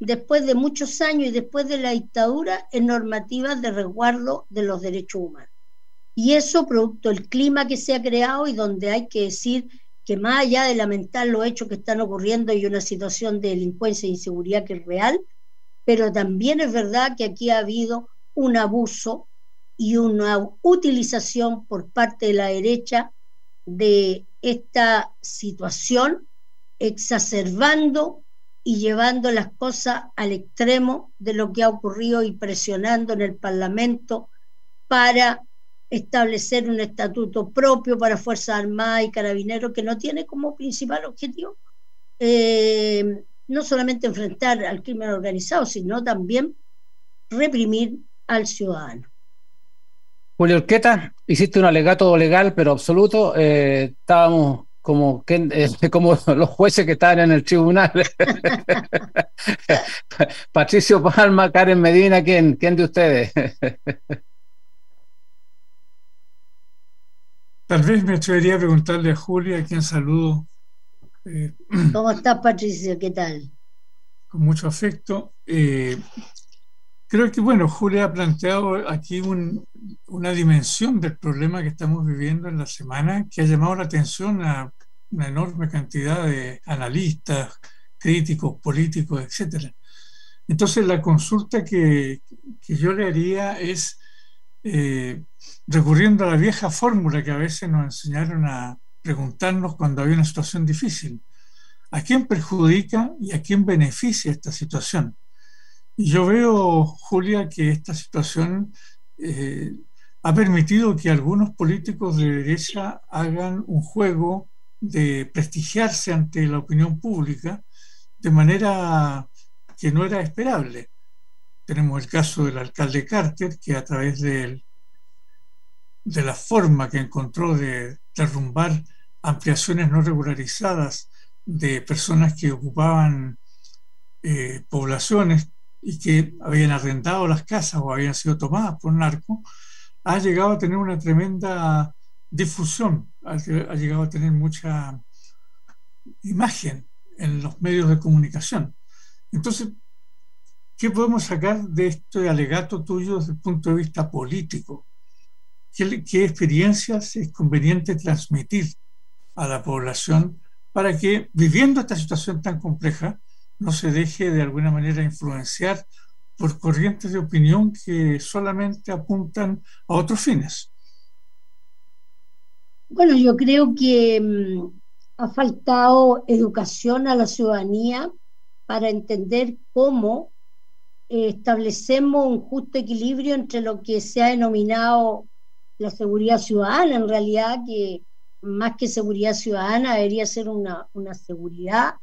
después de muchos años y después de la dictadura, en normativas de resguardo de los derechos humanos. Y eso producto del clima que se ha creado y donde hay que decir que más allá de lamentar los hechos que están ocurriendo y una situación de delincuencia e inseguridad que es real, pero también es verdad que aquí ha habido un abuso y una utilización por parte de la derecha de esta situación, exacerbando y llevando las cosas al extremo de lo que ha ocurrido y presionando en el Parlamento para establecer un estatuto propio para Fuerzas Armadas y Carabineros que no tiene como principal objetivo no solamente enfrentar al crimen organizado, sino también reprimir al ciudadano. Julio Urqueta, hiciste un alegato legal, pero absoluto. Estábamos como los jueces que estaban en el tribunal. Patricio Palma, Karen Medina, ¿quién de ustedes? Tal vez me atrevería a preguntarle a Julia, a quien saludo. ¿Cómo estás, Patricio? ¿Qué tal? Con mucho afecto. Creo que, bueno, Julia ha planteado aquí una dimensión del problema que estamos viviendo en la semana que ha llamado la atención a una enorme cantidad de analistas, críticos, políticos, etc. Entonces, la consulta que yo le haría es, recurriendo a la vieja fórmula que a veces nos enseñaron a preguntarnos cuando había una situación difícil: ¿a quién perjudica y a quién beneficia esta situación? Y yo veo, Julia, que esta situación ha permitido que algunos políticos de derecha hagan un juego de prestigiarse ante la opinión pública de manera que no era esperable. Tenemos el caso del alcalde Carter, que a través de la forma que encontró de derrumbar ampliaciones no regularizadas de personas que ocupaban poblaciones y que habían arrendado las casas o habían sido tomadas por narcos, ha llegado a tener una tremenda difusión, ha llegado a tener mucha imagen en los medios de comunicación. Entonces, ¿qué podemos sacar de este alegato tuyo desde el punto de vista político? ¿Qué experiencias es conveniente transmitir a la población para que, viviendo esta situación tan compleja, no se deje de alguna manera influenciar por corrientes de opinión que solamente apuntan a otros fines? Bueno, yo creo que ha faltado educación a la ciudadanía para entender cómo establecemos un justo equilibrio entre lo que se ha denominado la seguridad ciudadana, en realidad, que más que seguridad ciudadana debería ser una seguridad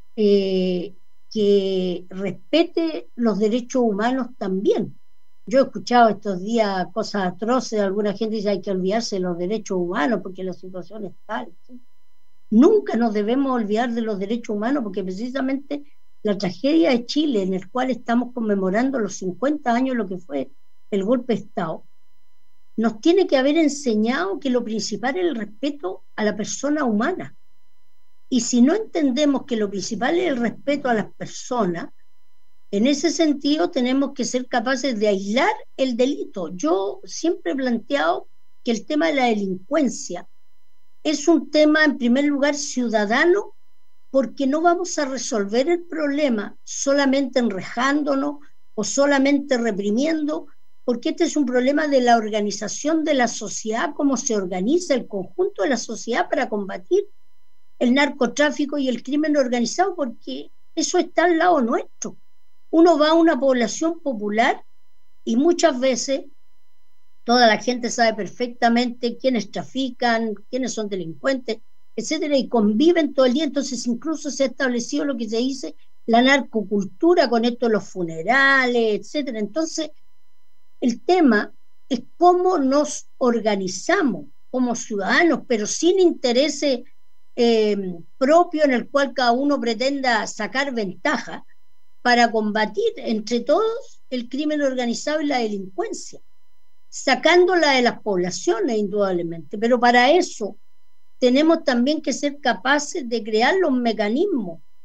que respete los derechos humanos también. Yo he escuchado estos días cosas atroces, alguna gente dice hay que olvidarse de los derechos humanos porque la situación es tal, ¿sí? Nunca nos debemos olvidar de los derechos humanos porque precisamente la tragedia de Chile, en el cual estamos conmemorando los 50 años de lo que fue el golpe de Estado, nos tiene que haber enseñado que lo principal es el respeto a la persona humana. Y si no entendemos que lo principal es el respeto a las personas, en ese sentido tenemos que ser capaces de aislar el delito. Yo siempre he planteado que el tema de la delincuencia es un tema, en primer lugar, ciudadano, porque no vamos a resolver el problema solamente enrejándonos o solamente reprimiendo, porque este es un problema de la organización de la sociedad, cómo se organiza el conjunto de la sociedad para combatir el narcotráfico y el crimen organizado, porque eso está al lado nuestro. Uno va a una población popular y muchas veces toda la gente sabe perfectamente quiénes trafican, quiénes son delincuentes, etcétera, y conviven todo el día. Entonces incluso se ha establecido lo que se dice la narcocultura, con esto de los funerales, etcétera. Entonces el tema es cómo nos organizamos como ciudadanos, pero sin intereses propio en el cual cada uno pretenda sacar ventaja para combatir entre todos el crimen organizado y la delincuencia, sacándola de las poblaciones indudablemente, pero para eso tenemos también que ser capaces de crear los mecanismos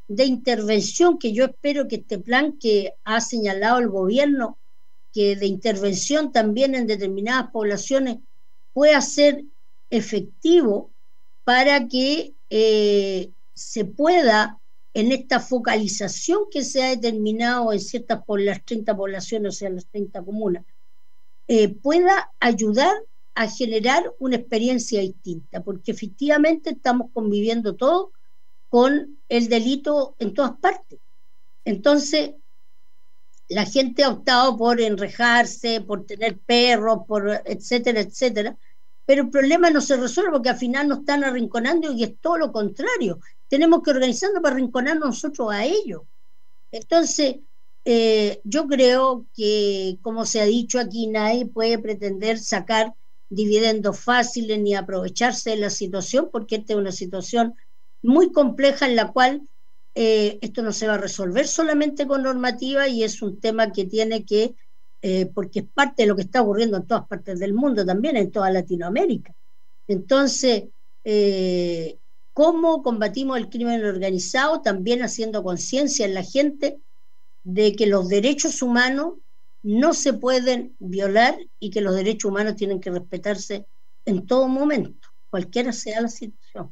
de intervención que yo espero que este plan que ha señalado el gobierno, que de intervención también en determinadas poblaciones, pueda ser efectivo para que se pueda, en esta focalización que se ha determinado en por las 30 poblaciones, o sea, las 30 comunas, pueda ayudar a generar una experiencia distinta, porque efectivamente estamos conviviendo todos con el delito en todas partes. Entonces, la gente ha optado por enrejarse, por tener perros, por etcétera, etcétera, pero el problema no se resuelve porque al final nos están arrinconando y es todo lo contrario. Tenemos que organizarnos para arrinconarnos nosotros a ellos. Entonces, yo creo que, como se ha dicho aquí, nadie puede pretender sacar dividendos fáciles ni aprovecharse de la situación, porque esta es una situación muy compleja en la cual esto no se va a resolver solamente con normativa, y es un tema que tiene que, porque es parte de lo que está ocurriendo en todas partes del mundo, también en toda Latinoamérica. Entonces, ¿cómo combatimos el crimen organizado? También haciendo conciencia en la gente de que los derechos humanos no se pueden violar y que los derechos humanos tienen que respetarse en todo momento, cualquiera sea la situación.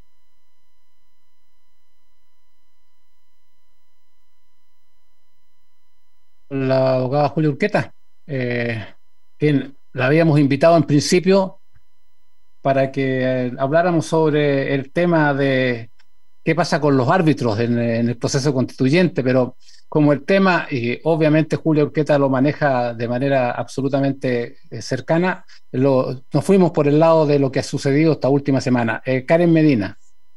La abogada Julia Urqueta, quien la habíamos invitado en principio para que habláramos sobre el tema de qué pasa con los árbitros en el proceso constituyente, pero como el tema, y obviamente Julia Urqueta lo maneja de manera absolutamente cercana, nos fuimos por el lado de lo que ha sucedido esta última semana. Karen Medina.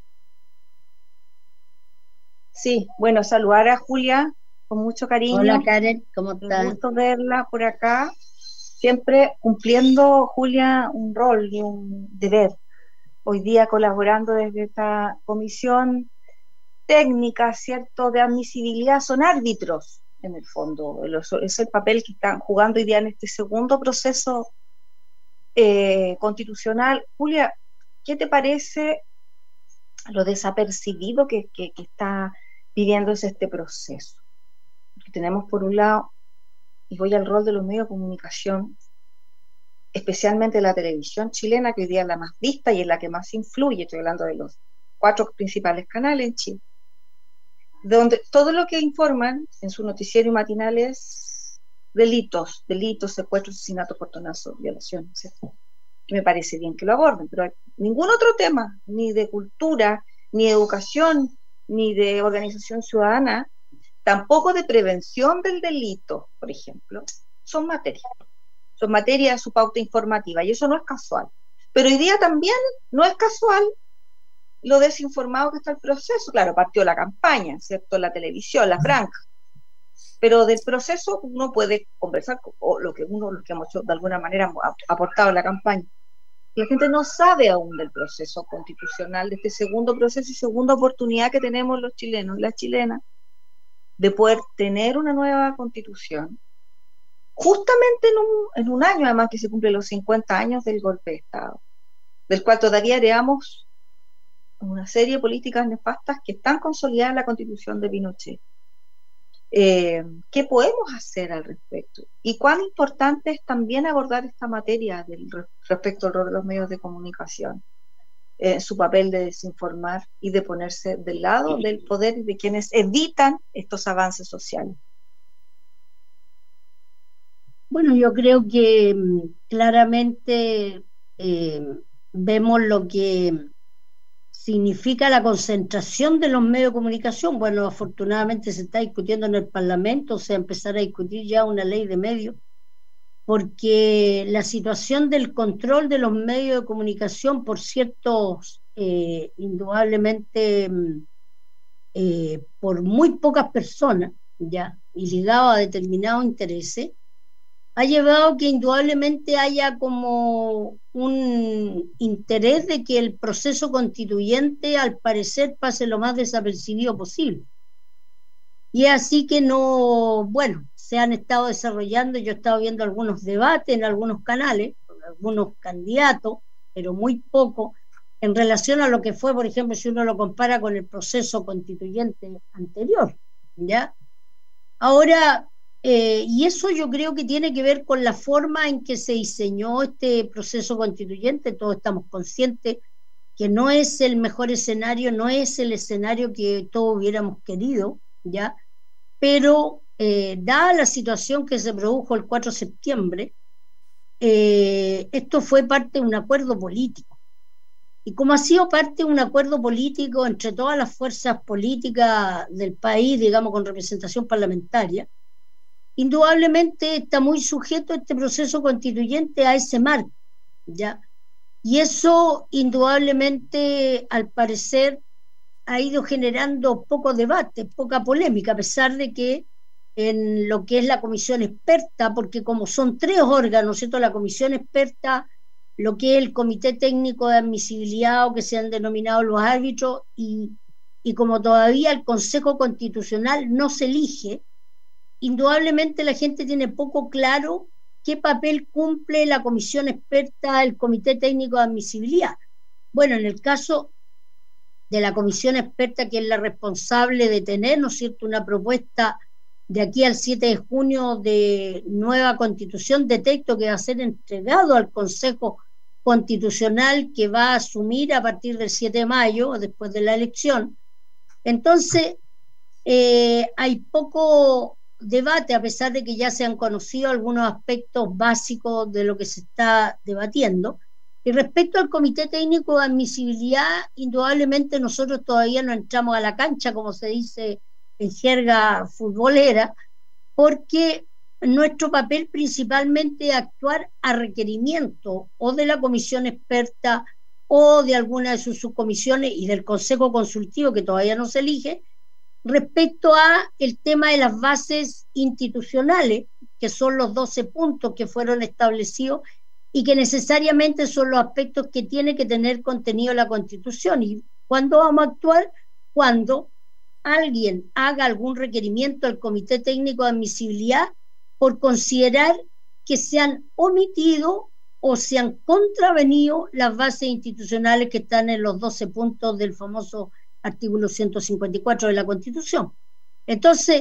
Sí, bueno, saludar a Julia con mucho cariño. Hola Karen, ¿cómo estás? Un gusto verla por acá, siempre cumpliendo, Julia, un rol y un deber. Hoy día colaborando desde esta comisión técnica, ¿cierto?, de admisibilidad, son árbitros, en el fondo. Es el papel que están jugando hoy día en este segundo proceso constitucional. Julia, ¿qué te parece lo desapercibido que está viviéndose este proceso? Porque tenemos por un lado, y voy al rol de los medios de comunicación, especialmente la televisión chilena, que hoy día es la más vista y es la que más influye, estoy hablando de los 4 principales canales en Chile, donde todo lo que informan en su noticiero matinal es delitos, secuestros, asesinatos, portonazos, violaciones, etc. Que me parece bien que lo aborden, pero hay ningún otro tema, ni de cultura, ni de educación, ni de organización ciudadana, tampoco de prevención del delito, por ejemplo, son materia de su pauta informativa, y eso no es casual. Pero hoy día también no es casual lo desinformado que está el proceso. Claro, partió la campaña, ¿cierto?, la televisión, la franja, pero del proceso uno puede conversar, o lo que hemos hecho de alguna manera aportado en la campaña. La gente no sabe aún del proceso constitucional, de este segundo proceso y segunda oportunidad que tenemos los chilenos y las chilenas de poder tener una nueva constitución, justamente en un año además que se cumplen los 50 años del golpe de Estado, del cual todavía heredamos una serie de políticas nefastas que están consolidadas en la Constitución de Pinochet. ¿Qué podemos hacer al respecto? Y cuán importante es también abordar esta materia respecto al rol de los medios de comunicación, su papel de desinformar y de ponerse del lado del poder y de quienes evitan estos avances sociales. Bueno, yo creo que claramente vemos lo que significa la concentración de los medios de comunicación. Bueno, afortunadamente se está discutiendo en el Parlamento, o sea, empezar a discutir ya una ley de medios, porque la situación del control de los medios de comunicación por ciertos, indudablemente, por muy pocas personas, ya, y ligado a determinados intereses, ha llevado que indudablemente haya como un interés de que el proceso constituyente al parecer pase lo más desapercibido posible. Y así que no, bueno, se han estado desarrollando, yo he estado viendo algunos debates en algunos canales, con algunos candidatos, pero muy poco, en relación a lo que fue, por ejemplo, si uno lo compara con el proceso constituyente anterior, ¿ya? Ahora, y eso yo creo que tiene que ver con la forma en que se diseñó este proceso constituyente. Todos estamos conscientes que no es el mejor escenario, no es el escenario que todos hubiéramos querido, ¿ya? Pero dada la situación que se produjo el 4 de septiembre, esto fue parte de un acuerdo político. Y como ha sido parte de un acuerdo político entre todas las fuerzas políticas del país, digamos, con representación parlamentaria, indudablemente está muy sujeto este proceso constituyente a ese marco, ¿ya? Y eso, indudablemente, al parecer, ha ido generando poco debate, poca polémica, a pesar de que en lo que es la comisión experta, porque como son 3 órganos, ¿cierto? La comisión experta, lo que es el comité técnico de admisibilidad, o que se han denominado los árbitros, y como todavía el Consejo Constitucional no se elige, indudablemente la gente tiene poco claro qué papel cumple la comisión experta, el comité técnico de admisibilidad. Bueno, en el caso de la comisión experta, que es la responsable de tener, ¿no es cierto?, una propuesta de aquí al 7 de junio de nueva constitución de texto que va a ser entregado al Consejo Constitucional, que va a asumir a partir del 7 de mayo, después de la elección. Entonces, hay poco debate, a pesar de que ya se han conocido algunos aspectos básicos de lo que se está debatiendo. Y respecto al Comité Técnico de Admisibilidad, indudablemente nosotros todavía no entramos a la cancha, como se dice en jerga futbolera, porque nuestro papel principalmente es actuar a requerimiento o de la comisión experta o de alguna de sus subcomisiones y del Consejo Consultivo, que todavía no se elige, respecto a el tema de las bases institucionales, que son los 12 puntos que fueron establecidos y que necesariamente son los aspectos que tiene que tener contenido la Constitución. ¿Y cuándo vamos a actuar? Cuando alguien haga algún requerimiento al Comité Técnico de Admisibilidad por considerar que se han omitido o se han contravenido las bases institucionales que están en los 12 puntos del famoso artículo 154 de la Constitución. Entonces,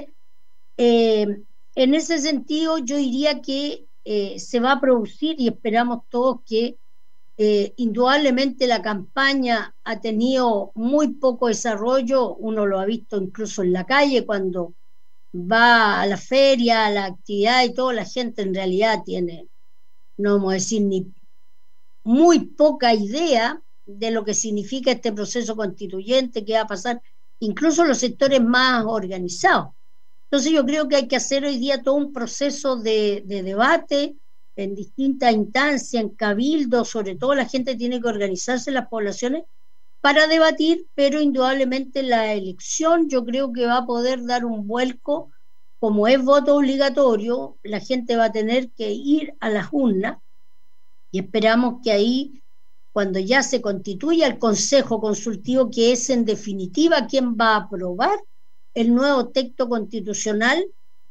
en ese sentido, yo diría que se va a producir, y esperamos todos que indudablemente la campaña ha tenido muy poco desarrollo. Uno lo ha visto incluso en la calle, cuando va a la feria, a la actividad y todo, la gente en realidad tiene, no vamos a decir ni muy poca idea de lo que significa este proceso constituyente, que va a pasar, incluso los sectores más organizados. Entonces yo creo que hay que hacer hoy día todo un proceso de debate en distintas instancias, en cabildo, sobre todo la gente tiene que organizarse en las poblaciones para debatir, pero indudablemente la elección yo creo que va a poder dar un vuelco. Como es voto obligatorio, la gente va a tener que ir a las urnas, y esperamos que ahí, cuando ya se constituya el Consejo Consultivo, que es en definitiva quien va a aprobar el nuevo texto constitucional,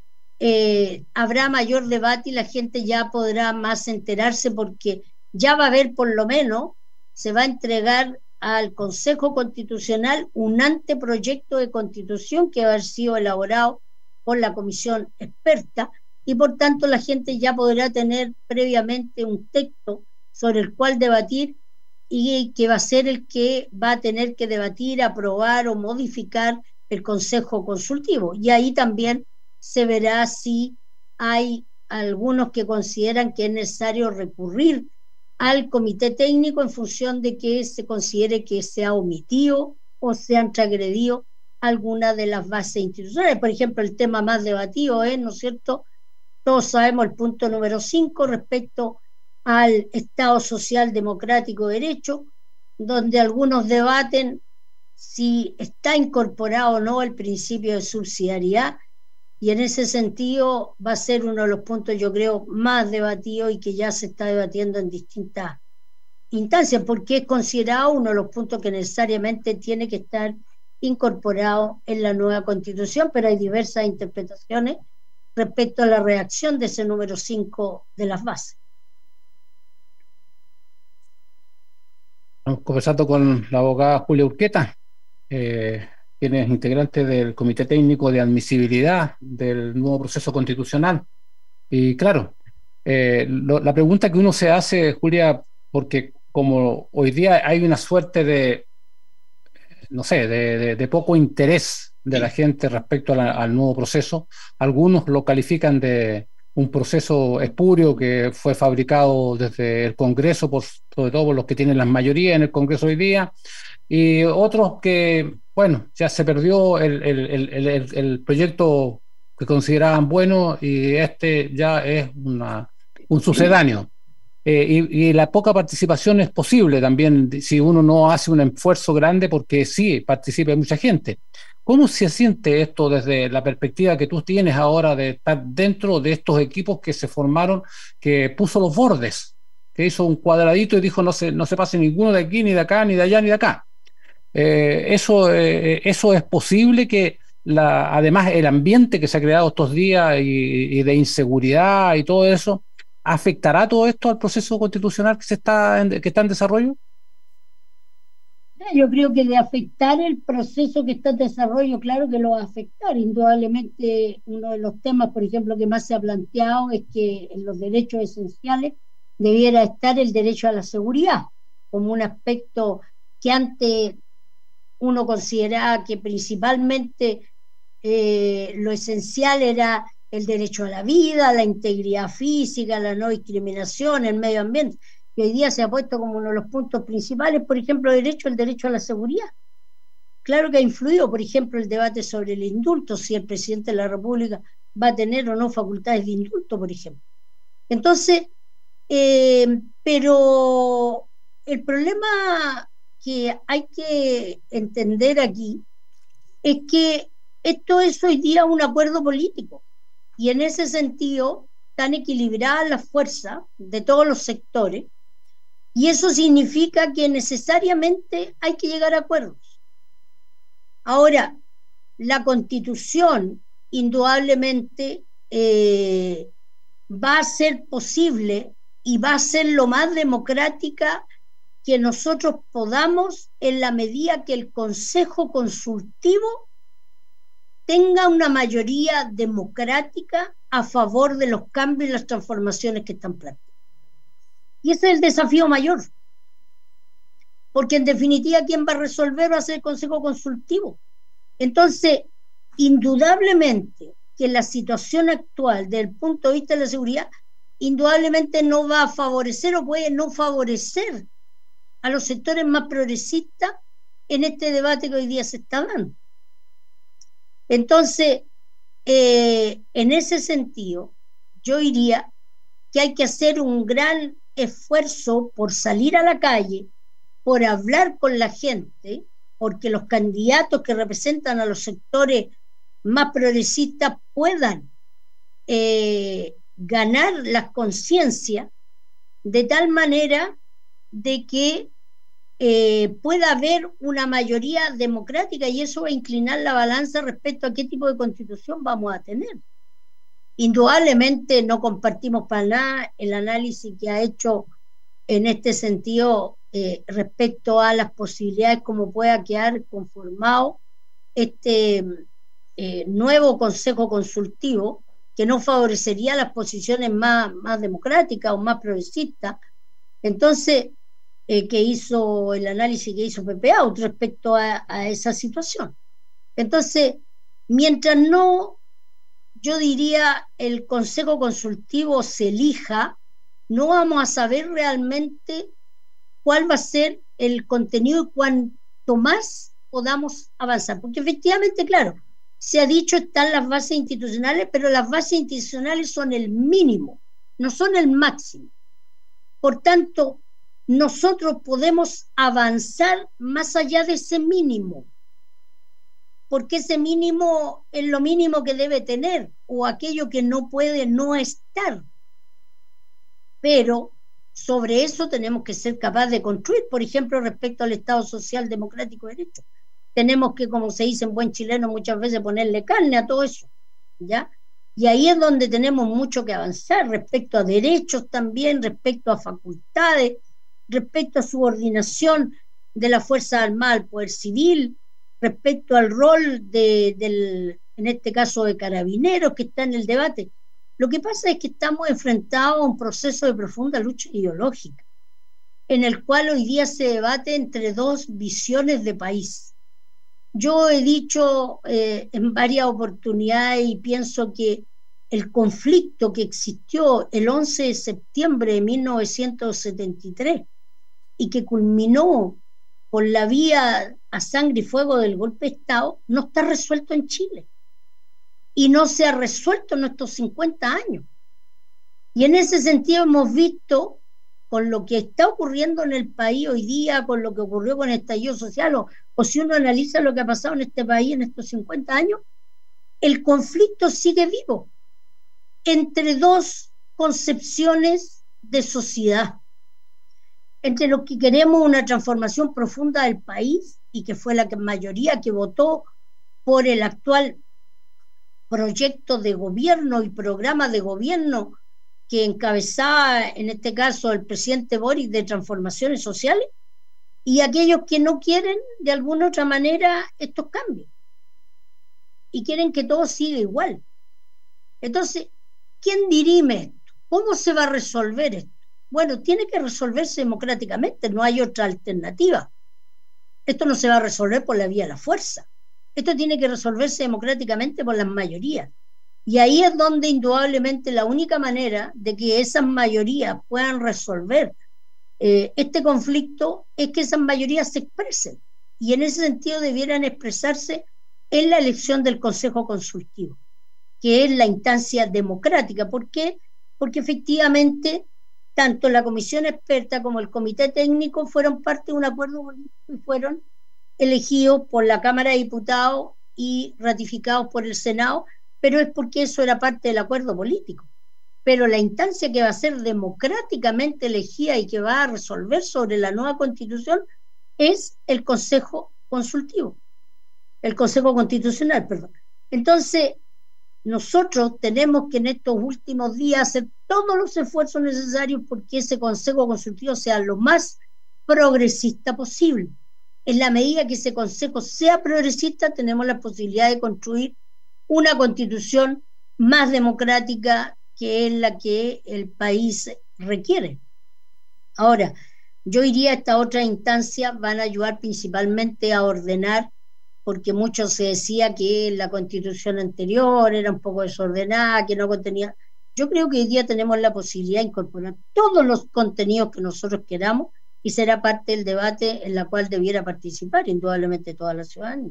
habrá mayor debate y la gente ya podrá más enterarse, porque ya va a haber, por lo menos, se va a entregar al Consejo Constitucional un anteproyecto de constitución que va a haber sido elaborado por la comisión experta, y por tanto la gente ya podrá tener previamente un texto sobre el cual debatir, y que va a ser el que va a tener que debatir, aprobar o modificar el Consejo Consultivo. Y ahí también se verá si hay algunos que consideran que es necesario recurrir al comité técnico en función de que se considere que se ha omitido o se han transgredido alguna de las bases institucionales. Por ejemplo, el tema más debatido es, ¿no es cierto?, todos sabemos el punto número 5 respecto al Estado Social Democrático de Derecho, donde algunos debaten si está incorporado o no el principio de subsidiariedad, y en ese sentido va a ser uno de los puntos, yo creo, más debatidos y que ya se está debatiendo en distintas instancias, porque es considerado uno de los puntos que necesariamente tiene que estar incorporado en la nueva Constitución, pero hay diversas interpretaciones respecto a la redacción de ese número 5 de las bases. Estamos conversando con la abogada Julia Urqueta, quien es integrante del Comité Técnico de Admisibilidad del nuevo proceso constitucional. Y claro, la pregunta que uno se hace, Julia, porque como hoy día hay una suerte de, no sé, de poco interés de la gente respecto al nuevo proceso, algunos lo califican de un proceso espurio que fue fabricado desde el Congreso, sobre todo por los que tienen las mayorías en el Congreso hoy día, y otros que, bueno, ya se perdió el proyecto que consideraban bueno y este ya es un sucedáneo. Y la poca participación es posible también si uno no hace un esfuerzo grande porque sí participe mucha gente. ¿Cómo se siente esto desde la perspectiva que tú tienes ahora de estar dentro de estos equipos que se formaron, que puso los bordes, que hizo un cuadradito y dijo no se pase ninguno de aquí, ni de acá, ni de allá, ni de acá? Eso es posible que además el ambiente que se ha creado estos días y de inseguridad y todo eso, ¿afectará todo esto al proceso constitucional que está en desarrollo? Yo creo que de afectar el proceso que está en desarrollo, claro que lo va a afectar. Indudablemente, uno de los temas, por ejemplo, que más se ha planteado es que en los derechos esenciales debiera estar el derecho a la seguridad, como un aspecto que antes uno consideraba que principalmente lo esencial era el derecho a la vida, la integridad física, la no discriminación, el medio ambiente, que hoy día se ha puesto como uno de los puntos principales, por ejemplo, el derecho a la seguridad. Claro que ha influido, por ejemplo, el debate sobre el indulto, si el presidente de la República va a tener o no facultades de indulto, por ejemplo. Entonces, pero el problema que hay que entender aquí es que esto es hoy día un acuerdo político y en ese sentido están equilibradas las fuerzas de todos los sectores y eso significa que necesariamente hay que llegar a acuerdos. Ahora, la Constitución indudablemente va a ser posible y va a ser lo más democrática que nosotros podamos en la medida que el Consejo Consultivo tenga una mayoría democrática a favor de los cambios y las transformaciones que están planteadas. Y ese es el desafío mayor, porque en definitiva ¿quién va a resolver? Va a ser el Consejo Consultivo. Entonces, indudablemente que la situación actual desde el punto de vista de la seguridad indudablemente no va a favorecer o puede no favorecer a los sectores más progresistas en este debate que hoy día se está dando. Entonces, en ese sentido, yo diría que hay que hacer un gran esfuerzo por salir a la calle, por hablar con la gente, porque los candidatos que representan a los sectores más progresistas puedan ganar las conciencias de tal manera de que pueda haber una mayoría democrática y eso va a inclinar la balanza respecto a qué tipo de constitución vamos a tener. Indudablemente no compartimos para nada el análisis que ha hecho en este sentido respecto a las posibilidades como pueda quedar conformado este nuevo Consejo Consultivo que no favorecería las posiciones más democráticas o más progresistas. Entonces, que hizo el análisis que hizo Pepe Out respecto a esa situación. Entonces, mientras no, yo diría, el Consejo Consultivo se elija, no vamos a saber realmente cuál va a ser el contenido y cuánto más podamos avanzar. Porque efectivamente, claro, se ha dicho están las bases institucionales, pero las bases institucionales son el mínimo, no son el máximo. Por tanto, nosotros podemos avanzar más allá de ese mínimo, porque ese mínimo es lo mínimo que debe tener, o aquello que no puede no estar. Pero sobre eso tenemos que ser capaces de construir, por ejemplo, respecto al Estado Social Democrático de Derecho. Tenemos que, como se dice en buen chileno, muchas veces ponerle carne a todo eso, ¿ya? Y ahí es donde tenemos mucho que avanzar respecto a derechos también, respecto a facultades, respecto a subordinación de la Fuerza Armada al poder civil, respecto al rol en este caso de Carabineros, que está en el debate. Lo que pasa es que estamos enfrentados a un proceso de profunda lucha ideológica, en el cual hoy día se debate entre dos visiones de país. Yo he dicho en varias oportunidades y pienso que el conflicto que existió el 11 de septiembre de 1973 y que culminó por la vía a sangre y fuego del golpe de Estado no está resuelto en Chile y no se ha resuelto en estos 50 años. Y en ese sentido hemos visto, con lo que está ocurriendo en el país hoy día, con lo que ocurrió con el estallido social, o si uno analiza lo que ha pasado en este país en estos 50 años, el conflicto sigue vivo entre dos concepciones de sociedad, entre los que queremos una transformación profunda del país y que fue la mayoría que votó por el actual proyecto de gobierno y programa de gobierno que encabezaba en este caso el presidente Boric de transformaciones sociales, y aquellos que no quieren de alguna otra manera estos cambios y quieren que todo siga igual. Entonces, ¿quién dirime esto? ¿Cómo se va a resolver esto? Bueno, tiene que resolverse democráticamente, no hay otra alternativa. Esto no se va a resolver por la vía de la fuerza. Esto tiene que resolverse democráticamente por las mayorías. Y ahí es donde indudablemente la única manera de que esas mayorías puedan resolver este conflicto es que esas mayorías se expresen. Y en ese sentido debieran expresarse en la elección del Consejo Consultivo, que es la instancia democrática. ¿Por qué? Porque efectivamente tanto la comisión experta como el comité técnico fueron parte de un acuerdo político y fueron elegidos por la Cámara de Diputados y ratificados por el Senado, pero es porque eso era parte del acuerdo político. Pero la instancia que va a ser democráticamente elegida y que va a resolver sobre la nueva Constitución es el Consejo Consultivo, el Consejo Constitucional, perdón. Entonces, nosotros tenemos que en estos últimos días hacer todos los esfuerzos necesarios porque ese Consejo Consultivo sea lo más progresista posible. En la medida que ese Consejo sea progresista, tenemos la posibilidad de construir una constitución más democrática, que es la que el país requiere. Ahora, yo iría a esta otra instancia, van a ayudar principalmente a ordenar, porque mucho se decía que la constitución anterior era un poco desordenada, que no contenía. Yo creo que hoy día tenemos la posibilidad de incorporar todos los contenidos que nosotros queramos y será parte del debate en la cual debiera participar indudablemente toda la ciudadanía.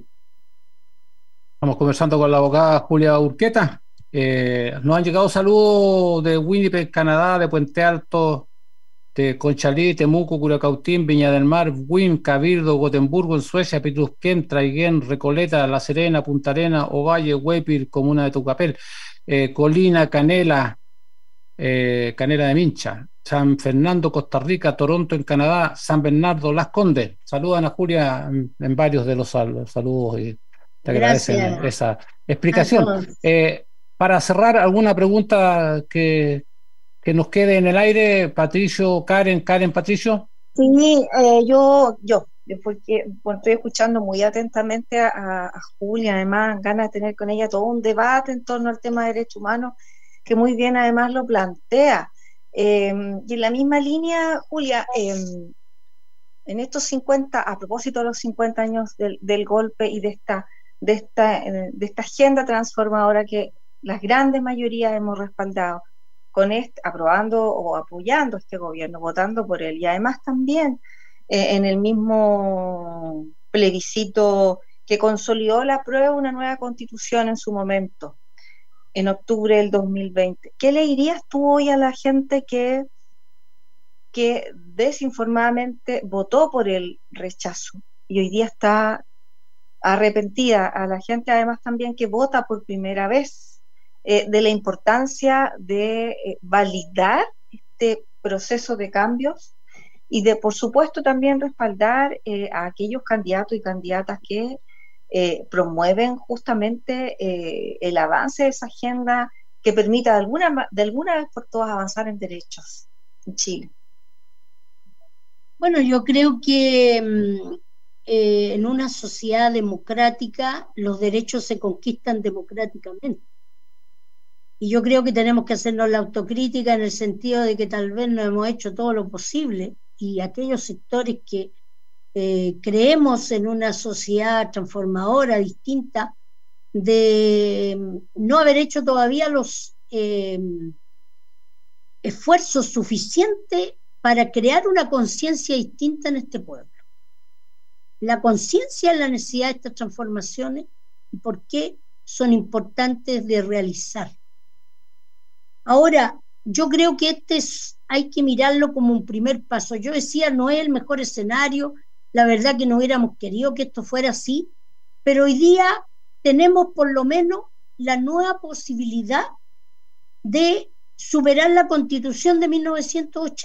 Estamos conversando con la abogada Julia Urqueta. Nos han llegado saludos de Winnipeg, Canadá, de Puente Alto, de Conchalí, Temuco, Curacautín, Viña del Mar, Wynn, Cabildo, Gotemburgo en Suecia, Pitrusquén, Traiguén, Recoleta, La Serena, Punta Arenas, Ovalle, Huepir, comuna de Tucapel, Colina, Canela, Canela de Mincha, San Fernando, Costa Rica, Toronto en Canadá, San Bernardo, Las Condes. Saludan a Julia en varios de los saludos y te agradecen esa explicación. Para cerrar, ¿alguna pregunta que nos quede en el aire? Patricio, Karen, Patricio. Sí, yo porque estoy escuchando muy atentamente a Julia, además ganas de tener con ella todo un debate en torno al tema de derechos humanos, que muy bien además lo plantea. Y en la misma línea, Julia, en estos 50, a propósito de los 50 años del golpe y de esta agenda transformadora que las grandes mayorías hemos respaldado, aprobando o apoyando este gobierno, votando por él, y además también en el mismo plebiscito que consolidó la prueba de una nueva constitución en su momento, en octubre del 2020. ¿Qué le dirías tú hoy a la gente que desinformadamente votó por el rechazo y hoy día está arrepentida, a la gente además también que vota por primera vez, de la importancia de validar este proceso de cambios y de, por supuesto, también respaldar a aquellos candidatos y candidatas que promueven justamente el avance de esa agenda que permita de alguna vez por todas avanzar en derechos en Chile? Bueno, yo creo que en una sociedad democrática los derechos se conquistan democráticamente. Y yo creo que tenemos que hacernos la autocrítica en el sentido de que tal vez no hemos hecho todo lo posible y aquellos sectores que creemos en una sociedad transformadora, distinta, de no haber hecho todavía los esfuerzos suficientes para crear una conciencia distinta en este pueblo. La conciencia de la necesidad de estas transformaciones y por qué son importantes de realizar. Ahora, yo creo que hay que mirarlo como un primer paso. Yo decía, no es el mejor escenario, la verdad que no hubiéramos querido que esto fuera así, pero hoy día tenemos por lo menos la nueva posibilidad de superar la Constitución de 1980.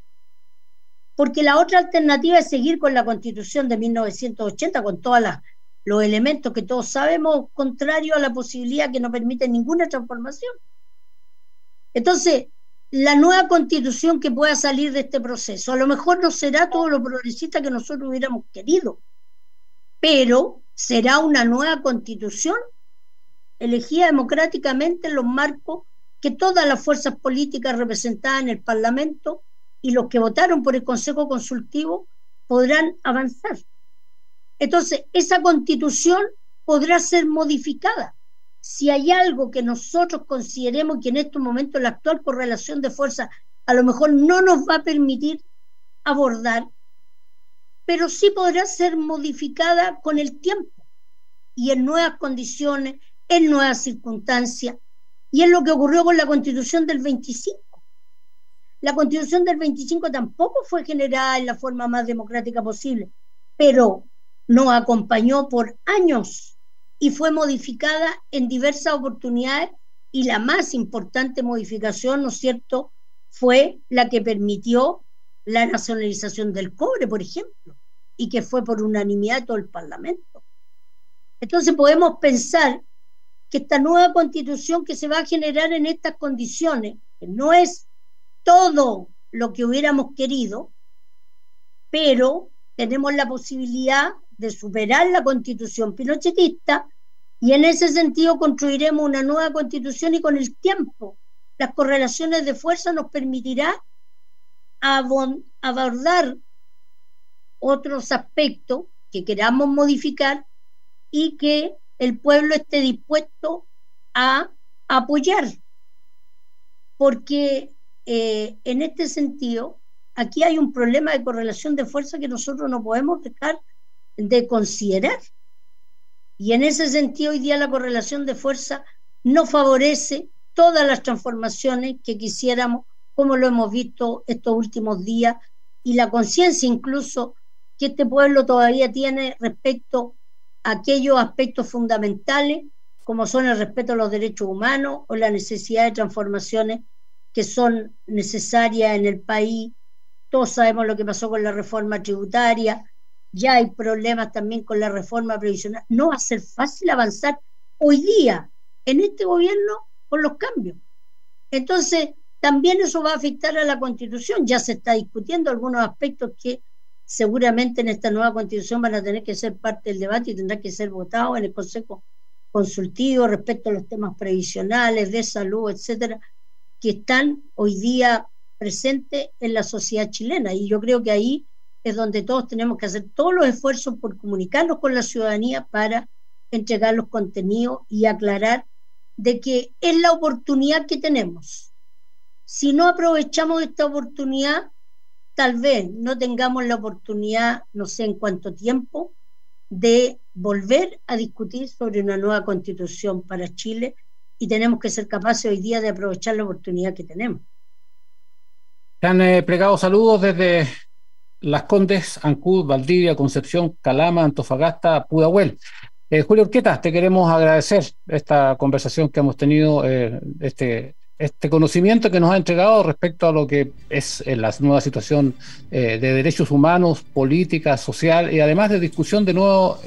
Porque la otra alternativa es seguir con la Constitución de 1980, con todos los elementos que todos sabemos, contrario a la posibilidad que no permite ninguna transformación. Entonces, la nueva Constitución que pueda salir de este proceso, a lo mejor no será todo lo progresista que nosotros hubiéramos querido, pero será una nueva Constitución elegida democráticamente en los marcos que todas las fuerzas políticas representadas en el Parlamento y los que votaron por el Consejo Consultivo podrán avanzar. Entonces, esa Constitución podrá ser modificada. Si hay algo que nosotros consideremos que en estos momentos la actual correlación de fuerza a lo mejor no nos va a permitir abordar, pero sí podrá ser modificada con el tiempo y en nuevas condiciones, en nuevas circunstancias, y es lo que ocurrió con la Constitución del 25. La Constitución del 25 tampoco fue generada en la forma más democrática posible, pero nos acompañó por años y fue modificada en diversas oportunidades, y la más importante modificación, ¿no es cierto?, fue la que permitió la nacionalización del cobre, por ejemplo, y que fue por unanimidad de todo el Parlamento. Entonces podemos pensar que esta nueva Constitución que se va a generar en estas condiciones, que no es todo lo que hubiéramos querido, pero tenemos la posibilidad de superar la Constitución pinochetista, y en ese sentido construiremos una nueva Constitución, y con el tiempo las correlaciones de fuerza nos permitirá abordar otros aspectos que queramos modificar y que el pueblo esté dispuesto a apoyar, porque en este sentido aquí hay un problema de correlación de fuerza que nosotros no podemos dejar de considerar, y en ese sentido hoy día la correlación de fuerza no favorece todas las transformaciones que quisiéramos, como lo hemos visto estos últimos días, y la conciencia incluso que este pueblo todavía tiene respecto a aquellos aspectos fundamentales como son el respeto a los derechos humanos o la necesidad de transformaciones que son necesarias en el país. Todos sabemos lo que pasó con la reforma tributaria, ya hay problemas también con la reforma previsional. No va a ser fácil avanzar hoy día en este gobierno con los cambios. Entonces, también eso va a afectar a la Constitución. Ya se está discutiendo algunos aspectos que seguramente en esta nueva Constitución van a tener que ser parte del debate y tendrán que ser votados en el Consejo Consultivo respecto a los temas previsionales, de salud, etcétera, que están hoy día presentes en la sociedad chilena. Y yo creo que ahí es donde todos tenemos que hacer todos los esfuerzos por comunicarnos con la ciudadanía para entregar los contenidos y aclarar de que es la oportunidad que tenemos. Si no aprovechamos esta oportunidad, tal vez no tengamos la oportunidad, no sé en cuánto tiempo, de volver a discutir sobre una nueva constitución para Chile, y tenemos que ser capaces hoy día de aprovechar la oportunidad que tenemos. Se han plegado saludos desde Las Condes, Ancud, Valdivia, Concepción, Calama, Antofagasta, Pudahuel. Julio Urqueta, te queremos agradecer esta conversación que hemos tenido, este conocimiento que nos ha entregado respecto a lo que es la nueva situación de derechos humanos, política, social, y además de discusión de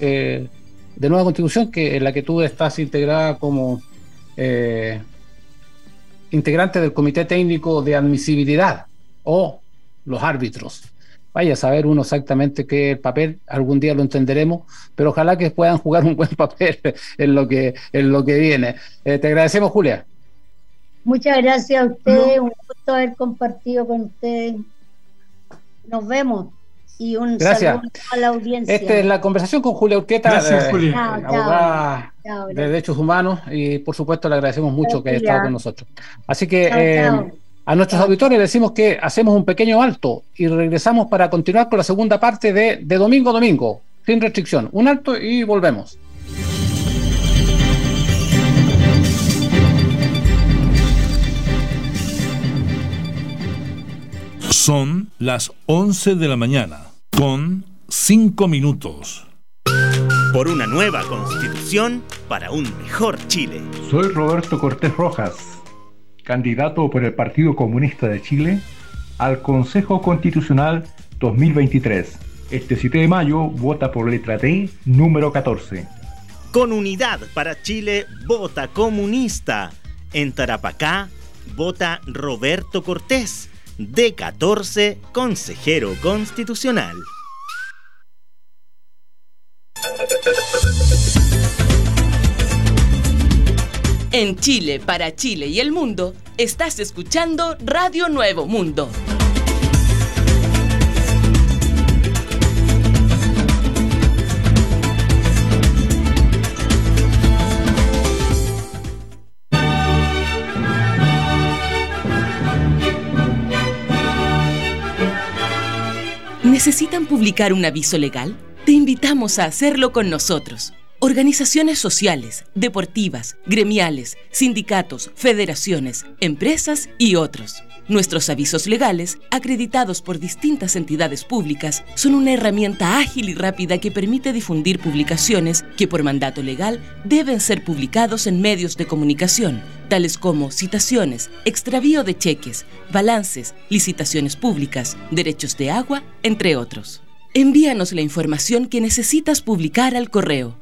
nueva constitución, que en la que tú estás integrada como integrante del Comité Técnico de Admisibilidad o los árbitros. vaya a saber uno exactamente qué es el papel, algún día lo entenderemos, pero ojalá que puedan jugar un buen papel en lo que viene. Te agradecemos, Julia. Muchas gracias a ustedes, un gusto haber compartido con ustedes. Nos vemos y un saludo a la audiencia. Esta es la conversación con Julia Urquieta, abogada de Derechos Humanos, y por supuesto le agradecemos mucho que haya estado con nosotros. Así que a nuestros auditores les decimos que hacemos un pequeño alto y regresamos para continuar con la segunda parte de Domingo a Domingo, sin restricción. Un alto y volvemos. Son las 11 de la mañana, con 5 minutos. Por una nueva Constitución para un mejor Chile. Soy Roberto Cortés Rojas, candidato por el Partido Comunista de Chile al Consejo Constitucional 2023. Este 7 de mayo vota por letra D, número 14. Con Unidad para Chile, vota comunista. En Tarapacá, vota Roberto Cortés, D14, consejero constitucional. En Chile, para Chile y el mundo, estás escuchando Radio Nuevo Mundo. ¿Necesitan publicar un aviso legal? Te invitamos a hacerlo con nosotros. Organizaciones sociales, deportivas, gremiales, sindicatos, federaciones, empresas y otros. Nuestros avisos legales, acreditados por distintas entidades públicas, son una herramienta ágil y rápida que permite difundir publicaciones que por mandato legal deben ser publicados en medios de comunicación, tales como citaciones, extravío de cheques, balances, licitaciones públicas, derechos de agua, entre otros. Envíanos la información que necesitas publicar al correo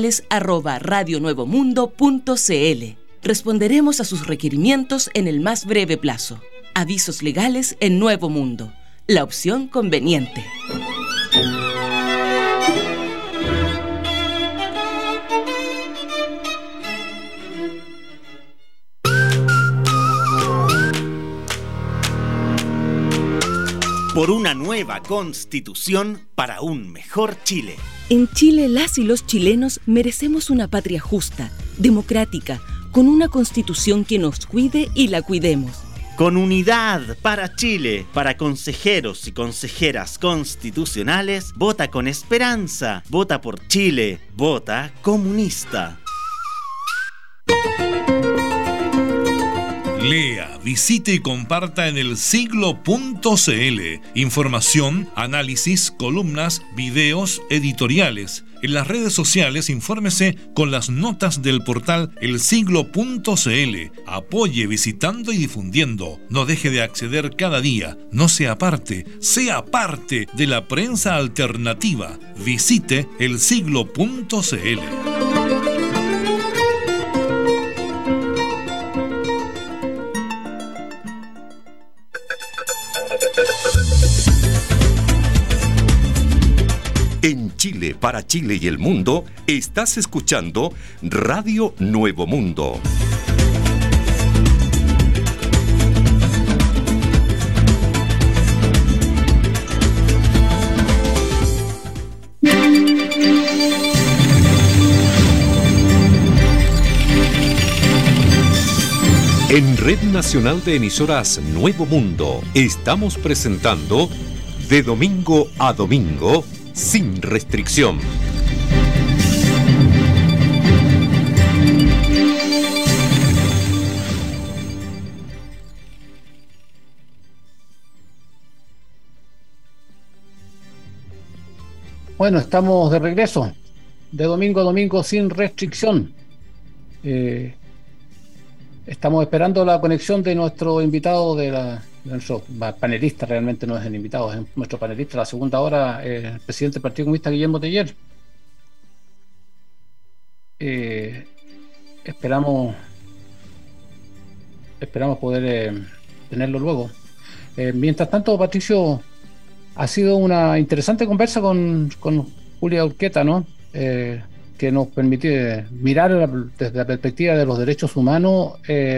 legales@radionuevomundo.cl. Responderemos a sus requerimientos en el más breve plazo. Avisos legales en Nuevo Mundo, la opción conveniente. Por una nueva Constitución para un mejor Chile. En Chile, las y los chilenos merecemos una patria justa, democrática, con una Constitución que nos cuide y la cuidemos. Con Unidad para Chile, para consejeros y consejeras constitucionales, vota con esperanza, vota por Chile, vota comunista. Lea, visite y comparta en el siglo.cl. Información, análisis, columnas, videos, editoriales. En las redes sociales, infórmese con las notas del portal elsiglo.cl. Apoye visitando y difundiendo. No deje de acceder cada día. No sea parte de la prensa alternativa. Visite elsiglo.cl. En Chile, para Chile y el mundo, estás escuchando Radio Nuevo Mundo. En Red Nacional de Emisoras Nuevo Mundo, estamos presentando De Domingo a Domingo, sin restricción. Bueno, estamos de regreso, de domingo a domingo sin restricción. Estamos esperando la conexión de nuestro invitado, de nuestro panelista, realmente no es el invitado, es nuestro panelista, la segunda hora, el presidente del Partido Comunista, Guillermo Teller. Esperamos poder tenerlo luego. Mientras tanto, Patricio, Ha sido una interesante conversa con Julia Urqueta, ¿no? Que nos permite mirar desde la perspectiva de los derechos humanos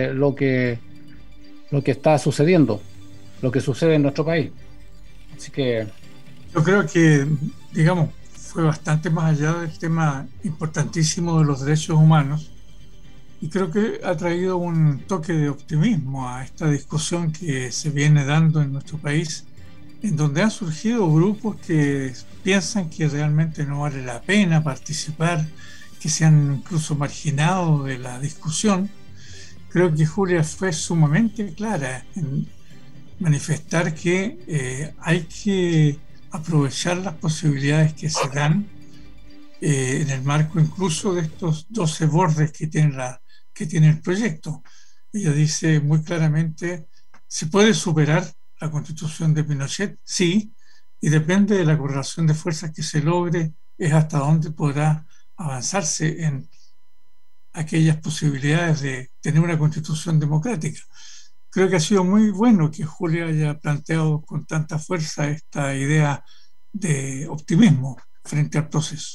lo que está sucediendo, lo que sucede en nuestro país. Así que... Yo creo que, digamos, fue bastante más allá del tema importantísimo de los derechos humanos y creo que ha traído un toque de optimismo a esta discusión que se viene dando en nuestro país, en donde han surgido grupos que piensan que realmente no vale la pena participar, que se han incluso marginado de la discusión. Creo que Julia fue sumamente clara en manifestar que hay que aprovechar las posibilidades que se dan en el marco incluso de estos 12 bordes que tiene el proyecto. Ella dice muy claramente, ¿se puede superar la Constitución de Pinochet? Sí, y depende de la correlación de fuerzas que se logre, es hasta dónde podrá avanzarse en aquellas posibilidades de tener una Constitución democrática. Creo que ha sido muy bueno que Julia haya planteado con tanta fuerza esta idea de optimismo frente al proceso.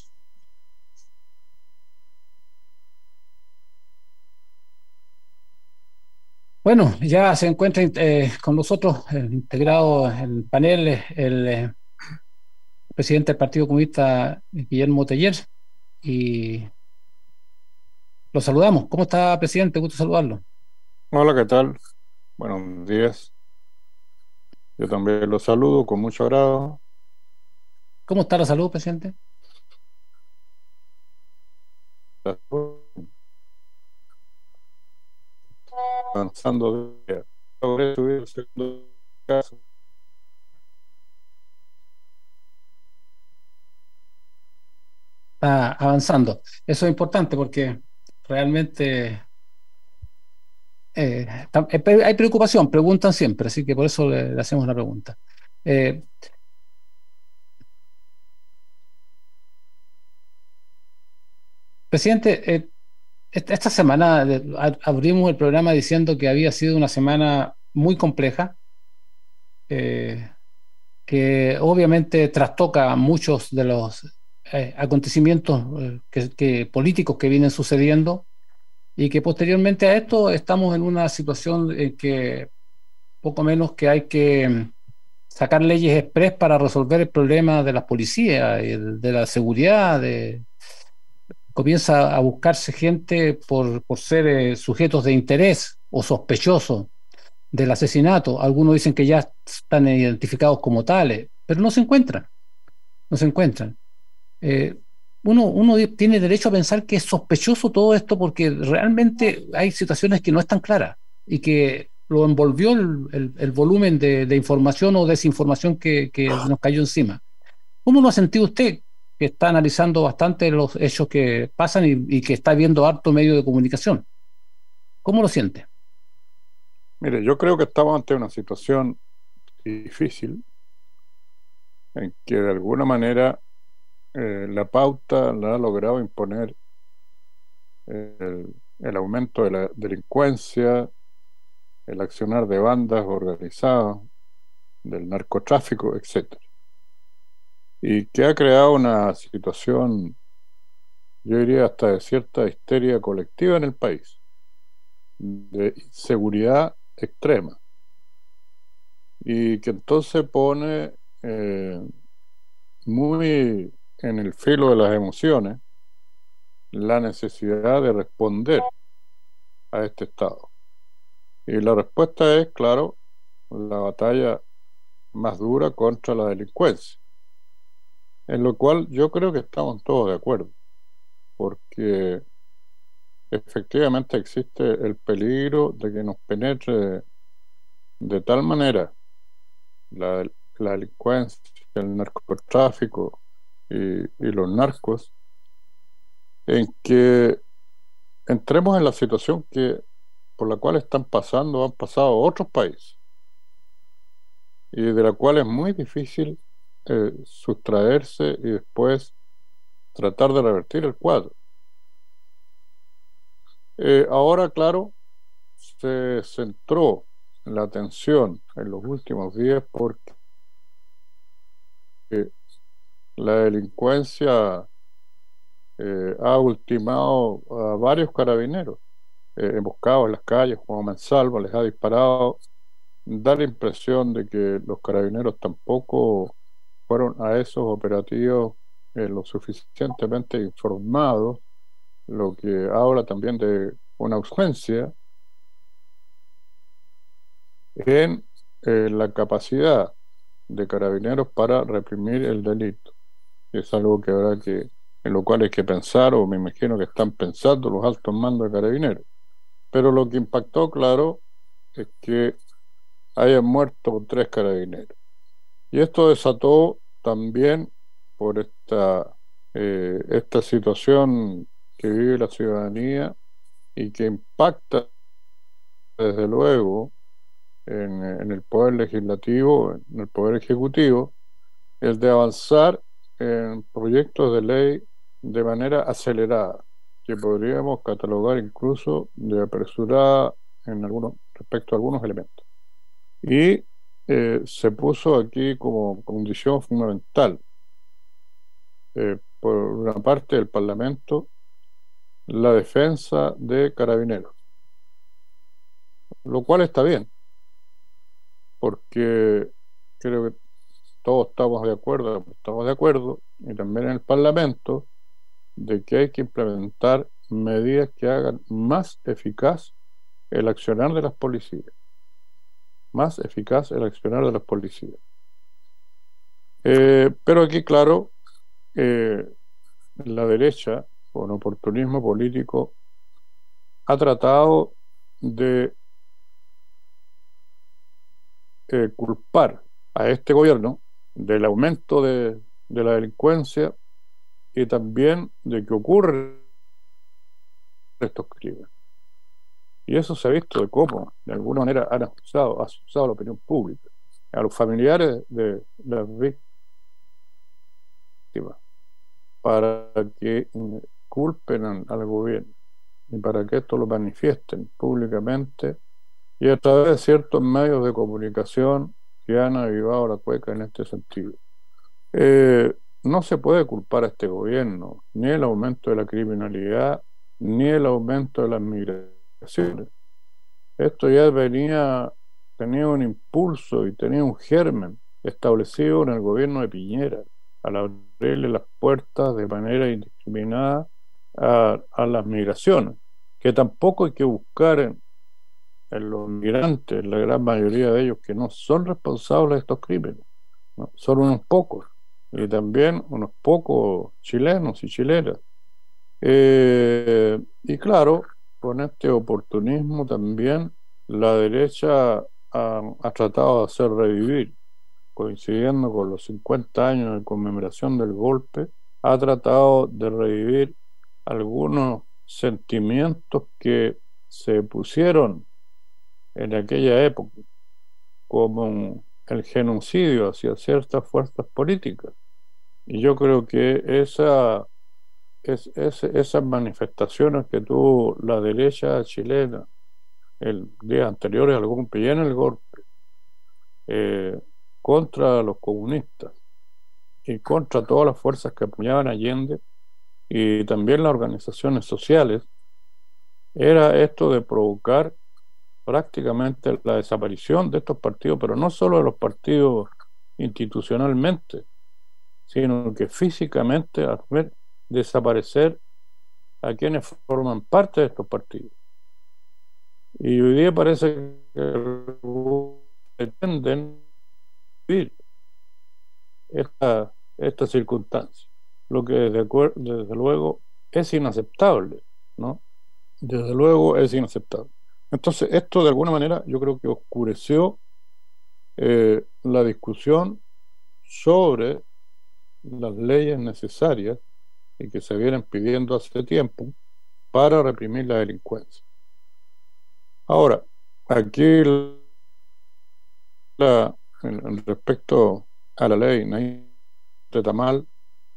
Bueno, ya se encuentra con nosotros integrado en el panel el presidente del Partido Comunista, Guillermo Teller, y lo saludamos. ¿Cómo está, presidente? Gusto saludarlo. Hola, ¿qué tal? Buenos días. Yo también los saludo con mucho agrado. ¿Cómo está la salud, presidente? Avanzando. Logré subir el segundo caso. Está avanzando. Eso es importante porque realmente hay preocupación, preguntan siempre, así que por eso le hacemos la pregunta. Presidente, esta semana abrimos el programa diciendo que había sido una semana muy compleja, que obviamente trastoca muchos de los acontecimientos políticos que vienen sucediendo y que posteriormente a esto estamos en una situación en que poco menos que hay que sacar leyes express para resolver el problema de las policías y de la seguridad. Comienza a buscarse gente por ser sujetos de interés o sospechosos del asesinato. Algunos dicen que ya están identificados como tales, pero no se encuentran. No se encuentran. Uno tiene derecho a pensar que es sospechoso todo esto porque realmente hay situaciones que no están claras y que lo envolvió el volumen de información o desinformación que nos cayó encima. ¿Cómo lo ha sentido usted, que está analizando bastante los hechos que pasan y que está viendo harto medio de comunicación? ¿Cómo lo siente? Mire, yo creo que estamos ante una situación difícil en que de alguna manera la pauta la ha logrado imponer el aumento de la delincuencia, el accionar de bandas organizadas, del narcotráfico, etc. Y que ha creado una situación, yo diría hasta de cierta histeria colectiva en el país, de inseguridad extrema, y que entonces pone muy en el filo de las emociones la necesidad de responder a este estado. Y la respuesta es, claro, la batalla más dura contra la delincuencia, en lo cual yo creo que estamos todos de acuerdo, porque efectivamente existe el peligro de que nos penetre de tal manera la delincuencia, el narcotráfico y los narcos, en que entremos en la situación por la cual han pasado otros países, y de la cual es muy difícil sustraerse y después tratar de revertir el cuadro. Ahora, claro, se centró la atención en los últimos días porque la delincuencia ha ultimado a varios carabineros, emboscados en las calles, como mansalva, les ha disparado. Da la impresión de que los carabineros tampoco fueron a esos operativos lo suficientemente informados, lo que habla también de una ausencia en la capacidad de carabineros para reprimir el delito. Es algo que habrá que, en lo cual hay que pensar, o me imagino que están pensando los altos mandos de carabineros. Pero lo que impactó, claro, es que hayan muerto 3 carabineros. Y esto desató también por esta situación que vive la ciudadanía y que impacta desde luego en el poder legislativo, en el poder ejecutivo, el de avanzar en proyectos de ley de manera acelerada, que podríamos catalogar incluso de apresurada respecto a algunos elementos. Y se puso aquí como condición fundamental, por una parte del Parlamento, la defensa de carabineros, lo cual está bien, porque creo que todos estamos de acuerdo, y también en el Parlamento, de que hay que implementar medidas que hagan más eficaz el accionar de las policías. Más eficaz el accionar de las policías. Pero aquí, claro, la derecha, con oportunismo político, ha tratado de culpar a este gobierno del aumento de la delincuencia y también de que ocurren estos crímenes. Y eso se ha visto de cómo, de alguna manera, ha asustado a la opinión pública, a los familiares de las víctimas, para que culpen al gobierno y para que esto lo manifiesten públicamente y a través de ciertos medios de comunicación que han avivado la cueca en este sentido. No se puede culpar a este gobierno ni el aumento de la criminalidad ni el aumento de las migraciones. Esto ya tenía un impulso y tenía un germen establecido en el gobierno de Piñera, al abrirle las puertas de manera indiscriminada a las migraciones, que tampoco hay que buscar en los migrantes, la gran mayoría de ellos que no son responsables de estos crímenes, ¿no? Son unos pocos, y también unos pocos chilenos y chilenas. Y claro, con este oportunismo también la derecha ha tratado de hacer revivir, coincidiendo con los 50 años de conmemoración del golpe, ha tratado de revivir algunos sentimientos que se pusieron en aquella época, como el genocidio hacia ciertas fuerzas políticas. Y yo creo que esas manifestaciones que tuvo la derecha chilena el día anterior al golpe y en el golpe, contra los comunistas y contra todas las fuerzas que apoyaban a Allende y también las organizaciones sociales, era esto de provocar prácticamente la desaparición de estos partidos, pero no solo de los partidos institucionalmente, sino que físicamente hacer desaparecer a quienes forman parte de estos partidos. Y hoy día parece que pretenden vivir esta circunstancia, lo que desde luego es inaceptable, ¿no? Desde luego es inaceptable. Entonces, esto de alguna manera yo creo que oscureció la discusión sobre las leyes necesarias y que se vienen pidiendo hace tiempo para reprimir la delincuencia. Ahora, aquí respecto a la ley de Tamal,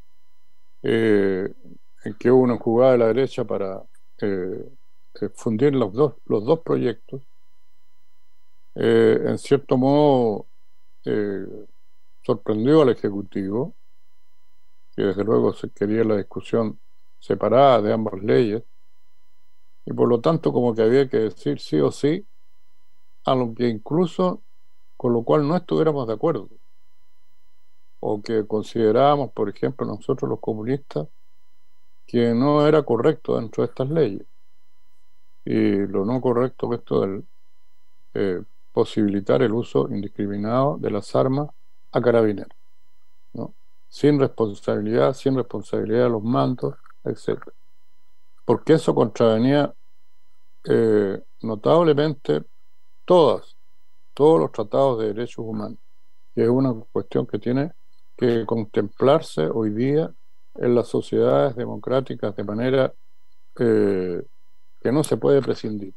en que hubo una jugada de la derecha para fundir los dos proyectos, en cierto modo sorprendió al Ejecutivo, que desde luego se quería la discusión separada de ambas leyes, y por lo tanto como que había que decir sí o sí, a lo que incluso con lo cual no estuviéramos de acuerdo, o que considerábamos, por ejemplo, nosotros los comunistas, que no era correcto dentro de estas leyes. Y lo no correcto es esto del posibilitar el uso indiscriminado de las armas a carabineros, ¿no? Sin responsabilidad de los mandos, etc. Porque eso contravenía notablemente todos los tratados de derechos humanos, que es una cuestión que tiene que contemplarse hoy día en las sociedades democráticas de manera que no se puede prescindir.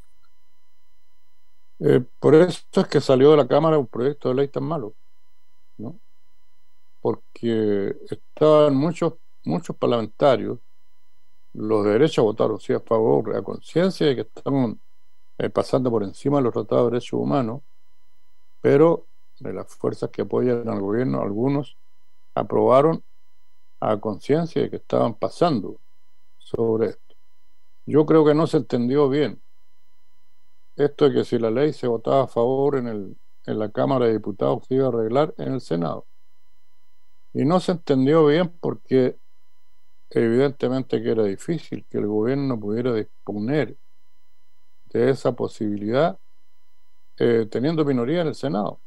Por eso es que salió de la Cámara un proyecto de ley tan malo, ¿no? Porque estaban muchos parlamentarios, los de derecha votaron sí a favor, a conciencia de que estaban pasando por encima de los tratados de derechos humanos, pero de las fuerzas que apoyan al gobierno, algunos aprobaron a conciencia de que estaban pasando sobre esto. Yo creo que no se entendió bien esto de que si la ley se votaba a favor en la Cámara de Diputados se iba a arreglar en el Senado. Y no se entendió bien porque evidentemente que era difícil que el gobierno pudiera disponer de esa posibilidad teniendo minoría en el Senado.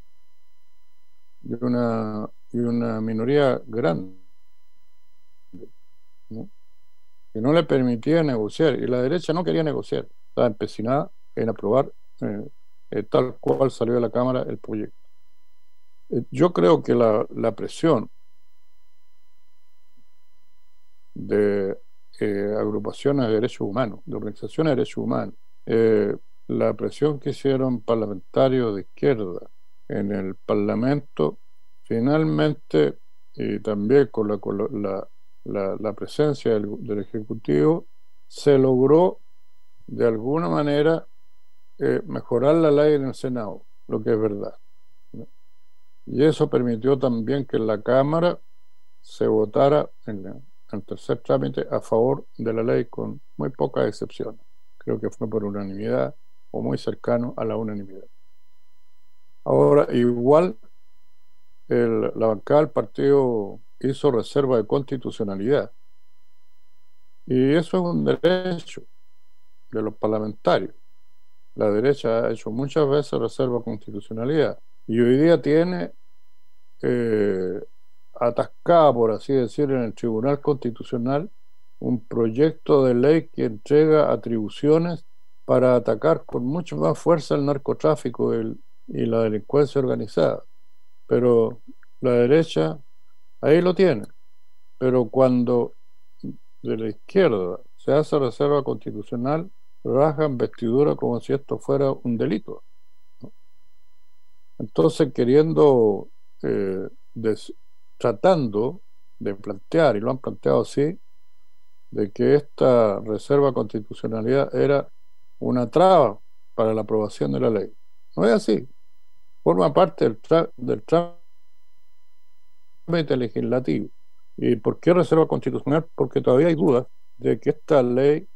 Y una minoría grande, ¿no? Que no le permitía negociar. Y la derecha no quería negociar. Estaba empecinada en aprobar tal cual salió de la Cámara el proyecto. Yo creo que la presión de agrupaciones de derechos humanos, de organizaciones de derechos humanos, la presión que hicieron parlamentarios de izquierda en el Parlamento, finalmente, y también con la presencia del Ejecutivo, se logró de alguna manera mejorar la ley en el Senado, lo que es verdad, ¿no? Y eso permitió también que en la Cámara se votara en tercer trámite a favor de la ley con muy pocas excepciones. Creo que fue por unanimidad o muy cercano a la unanimidad. Ahora, igual la bancada del partido hizo reserva de constitucionalidad, y eso es un derecho de los parlamentarios. La derecha ha hecho muchas veces reserva de constitucionalidad y hoy día tiene atascada, por así decir, en el Tribunal Constitucional un proyecto de ley que entrega atribuciones para atacar con mucho más fuerza el narcotráfico y la delincuencia organizada. Pero la derecha ahí lo tiene. Pero cuando de la izquierda se hace reserva constitucional, rajan vestidura como si esto fuera un delito, ¿no? Entonces, tratando de plantear, y lo han planteado así, de que esta reserva constitucionalidad era una traba para la aprobación de la ley. No es así. Forma parte del trámite legislativo. ¿Y por qué reserva constitucional? Porque todavía hay dudas de que esta ley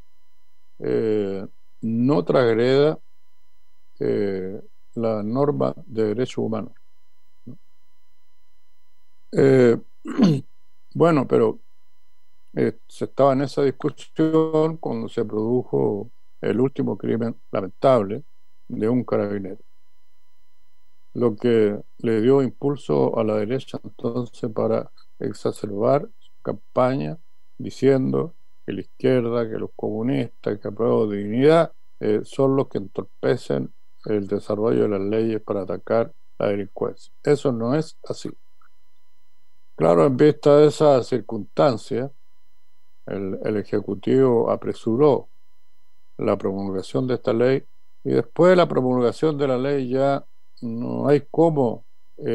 no transgreda la norma de derechos humanos, ¿no? Bueno, pero se estaba en esa discusión cuando se produjo el último crimen lamentable de un carabinero, lo que le dio impulso a la derecha entonces para exacerbar su campaña diciendo que la izquierda, que los comunistas, que aprueban dignidad son los que entorpecen el desarrollo de las leyes para atacar la delincuencia. Eso no es así. Claro, en vista de esa circunstancia, el Ejecutivo apresuró la promulgación de esta ley, y después de la promulgación de la ley ya no hay cómo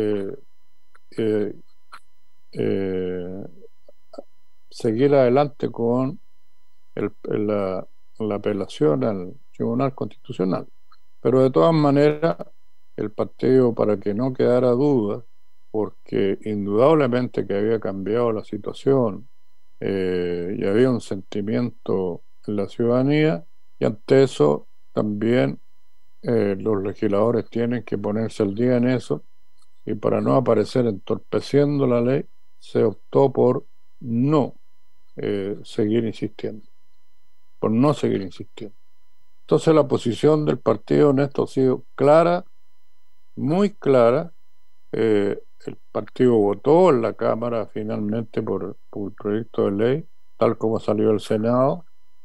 seguir adelante con la apelación al Tribunal Constitucional. Pero de todas maneras, el partido, para que no quedara duda, porque indudablemente que había cambiado la situación y había un sentimiento en la ciudadanía, y ante eso también los legisladores tienen que ponerse al día en eso, y para no aparecer entorpeciendo la ley, se optó por no seguir insistiendo, por no seguir insistiendo. Entonces la posición del partido en esto ha sido clara, muy clara. El partido votó en la Cámara finalmente por el proyecto de ley, tal como salió del Senado,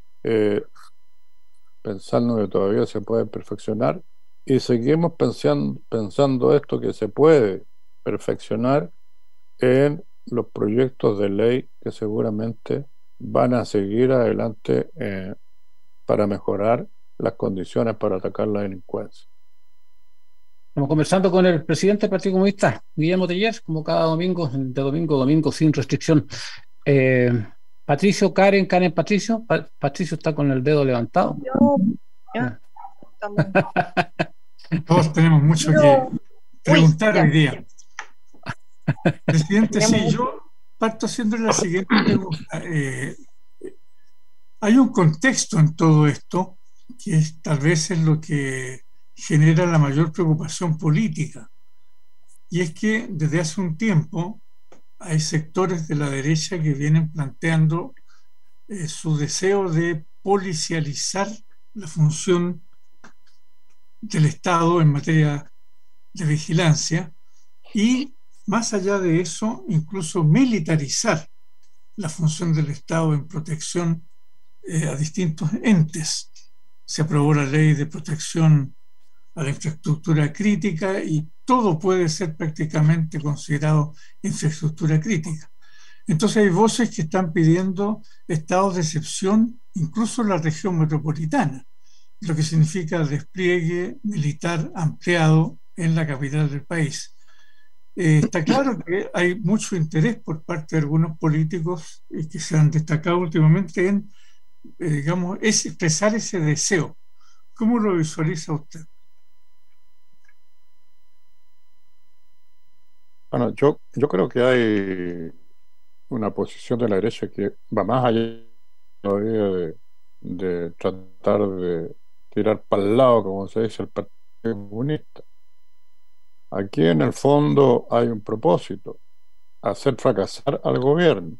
pensando que todavía se puede perfeccionar, y seguimos pensando esto, que se puede perfeccionar en los proyectos de ley que seguramente van a seguir adelante para mejorar las condiciones para atacar la delincuencia. Estamos conversando con el presidente del Partido Comunista, Guillermo Teller, como cada domingo, de domingo a domingo, sin restricción. Patricio, Karen, Patricio. Patricio está con el dedo levantado. Todos tenemos mucho que preguntar hoy día. Presidente, sí, yo parto haciéndole la siguiente pregunta. Hay un contexto en todo esto que tal vez es lo que genera la mayor preocupación política, y es que desde hace un tiempo hay sectores de la derecha que vienen planteando su deseo de policializar la función del Estado en materia de vigilancia, y más allá de eso, incluso militarizar la función del Estado en protección a distintos entes. Se aprobó la ley de protección a la infraestructura crítica, y todo puede ser prácticamente considerado infraestructura crítica. Entonces hay voces que están pidiendo estados de excepción, incluso en la región metropolitana, lo que significa despliegue militar ampliado en la capital del país. Está claro que hay mucho interés por parte de algunos políticos que se han destacado últimamente en, digamos, expresar ese deseo. ¿Cómo lo visualiza usted? Bueno, yo creo que hay una posición de la derecha que va más allá todavía de tratar de tirar para el lado, como se dice, el Partido Comunista. Aquí en el fondo hay un propósito: hacer fracasar al gobierno,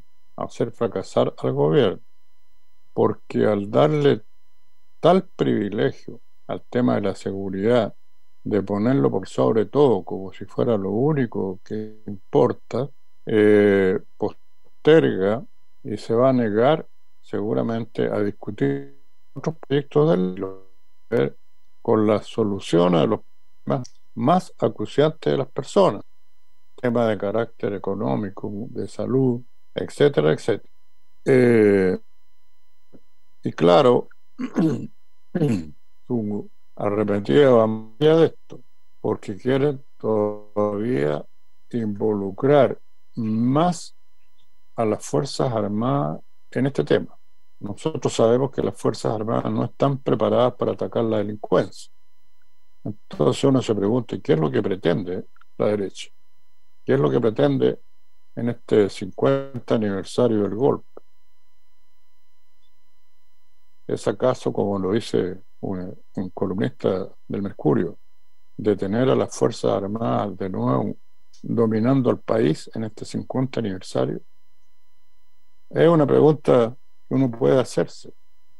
porque al darle tal privilegio al tema de la seguridad, de ponerlo por sobre todo como si fuera lo único que importa, posterga y se va a negar seguramente a discutir otros proyectos de ley con la solución a los problemas más acuciantes de las personas, temas de carácter económico, de salud, etcétera, etcétera. Y claro, su arrepentida va más allá de esto, porque quieren todavía involucrar más a las Fuerzas Armadas en este tema. Nosotros sabemos que las Fuerzas Armadas no están preparadas para atacar la delincuencia. Entonces uno se pregunta, ¿qué es lo que pretende la derecha? ¿Qué es lo que pretende en este 50 aniversario del golpe? ¿Es acaso, como lo dice un columnista del Mercurio, detener a las Fuerzas Armadas de nuevo dominando el país en este 50 aniversario? Es una pregunta que uno puede hacerse.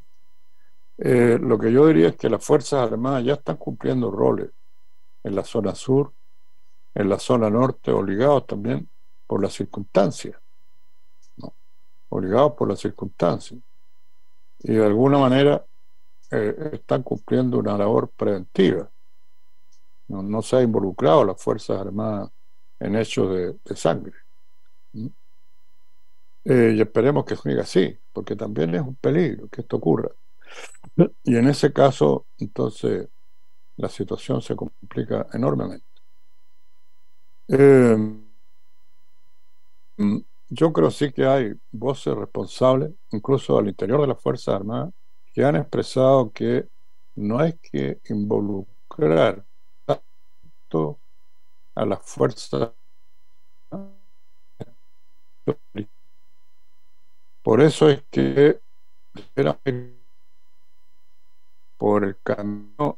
Lo que yo diría es que las Fuerzas Armadas ya están cumpliendo roles en la zona sur, en la zona norte, obligados también por las circunstancias, ¿no? Obligados por las circunstancias. Y de alguna manera están cumpliendo una labor preventiva. No se ha involucrado a las Fuerzas Armadas en hechos de sangre. Y esperemos que siga así, porque también es un peligro que esto ocurra. Y en ese caso, entonces, la situación se complica enormemente. Yo creo sí que hay voces responsables, incluso al interior de las Fuerzas Armadas, que han expresado que no hay que involucrar tanto a las Fuerzas Por eso es que por el camino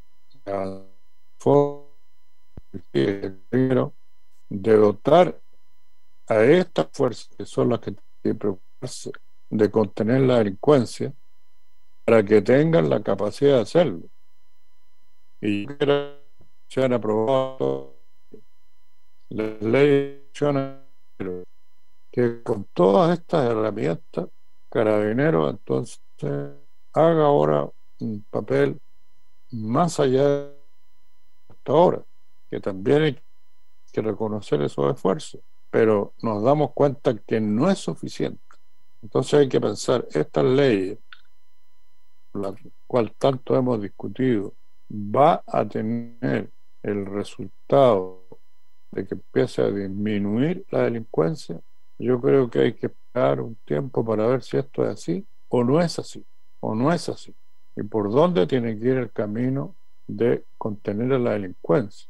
de dotar a estas fuerzas, que son las que tienen que preocuparse de contener la delincuencia, para que tengan la capacidad de hacerlo. Y se han aprobado las leyes que con todas estas herramientas, Carabineros entonces haga ahora un papel más allá de hasta ahora, que también hay que reconocer esos esfuerzos, pero nos damos cuenta que no es suficiente. Entonces hay que pensar, estas leyes, la cual tanto hemos discutido, va a tener el resultado de que empiece a disminuir la delincuencia. Yo creo que hay que esperar un tiempo para ver si esto es así o no es así, y por dónde tiene que ir el camino de contener a la delincuencia.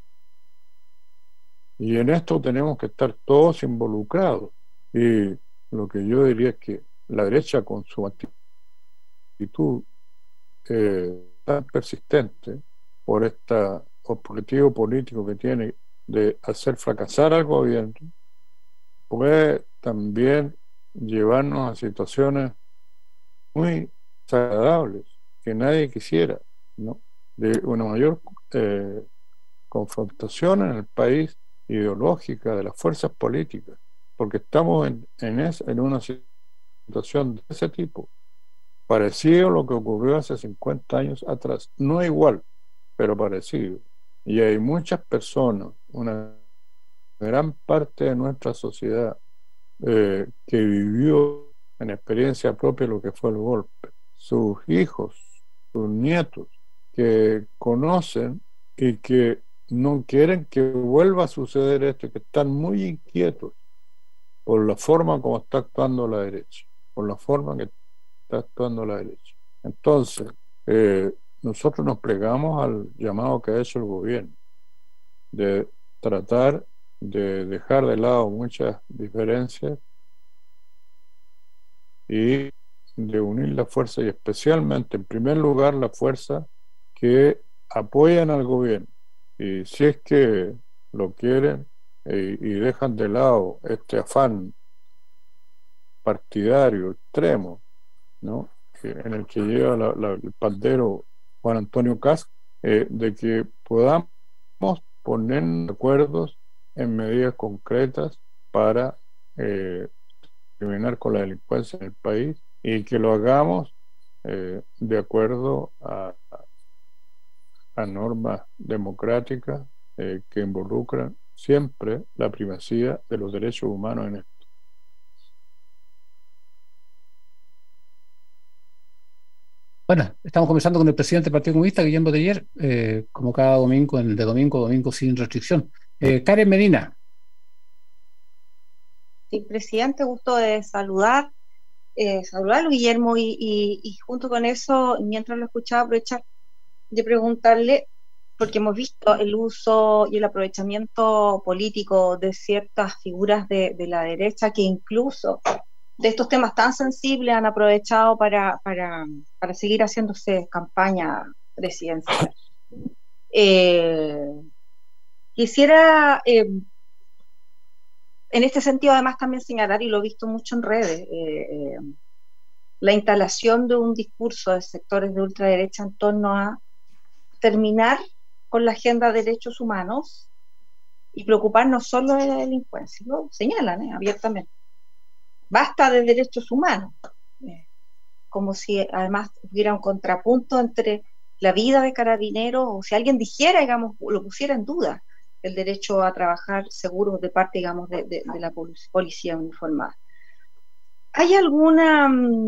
Y en esto tenemos que estar todos involucrados. Y lo que yo diría es que la derecha, con su actitud tan persistente por este objetivo político que tiene de hacer fracasar al gobierno, puede también llevarnos a situaciones muy desagradables que nadie quisiera, ¿no? De una mayor confrontación en el país ideológica de las fuerzas políticas, porque estamos en una situación de ese tipo, parecido a lo que ocurrió hace 50 años atrás, no igual, pero parecido. Y hay muchas personas, una gran parte de nuestra sociedad, que vivió en experiencia propia lo que fue el golpe, sus hijos, sus nietos, que conocen y que no quieren que vuelva a suceder esto, que están muy inquietos por la forma como está actuando la derecha, Entonces, nosotros nos plegamos al llamado que ha hecho el gobierno de tratar de dejar de lado muchas diferencias y de unir la fuerza, y especialmente, en primer lugar, la fuerza que apoyan al gobierno. Y si es que lo quieren y dejan de lado este afán partidario extremo, ¿no?, en el que lleva el pandero Juan Antonio Kast, de que podamos poner acuerdos en medidas concretas para terminar con la delincuencia en el país, y que lo hagamos de acuerdo a normas democráticas que involucran siempre la primacía de los derechos humanos en esto. Bueno, estamos conversando con el presidente del Partido Comunista, Guillermo Teller, como cada domingo, de domingo a domingo sin restricción. Karen Medina. Sí, presidente, gusto de saludarlo, Guillermo, y junto con eso, mientras lo escuchaba, aprovechar de preguntarle, porque hemos visto el uso y el aprovechamiento político de ciertas figuras de la derecha, que incluso de estos temas tan sensibles han aprovechado para seguir haciéndose campaña presidencial. Quisiera en este sentido además también señalar, y lo he visto mucho en redes, la instalación de un discurso de sectores de ultraderecha en torno a terminar con la agenda de derechos humanos y preocuparnos solo de la delincuencia. Lo señalan abiertamente. Basta de derechos humanos, como si además hubiera un contrapunto entre la vida de Carabineros, o si alguien dijera, digamos, lo pusiera en duda, el derecho a trabajar seguros de parte, digamos, de la policía uniformada. ¿Hay alguna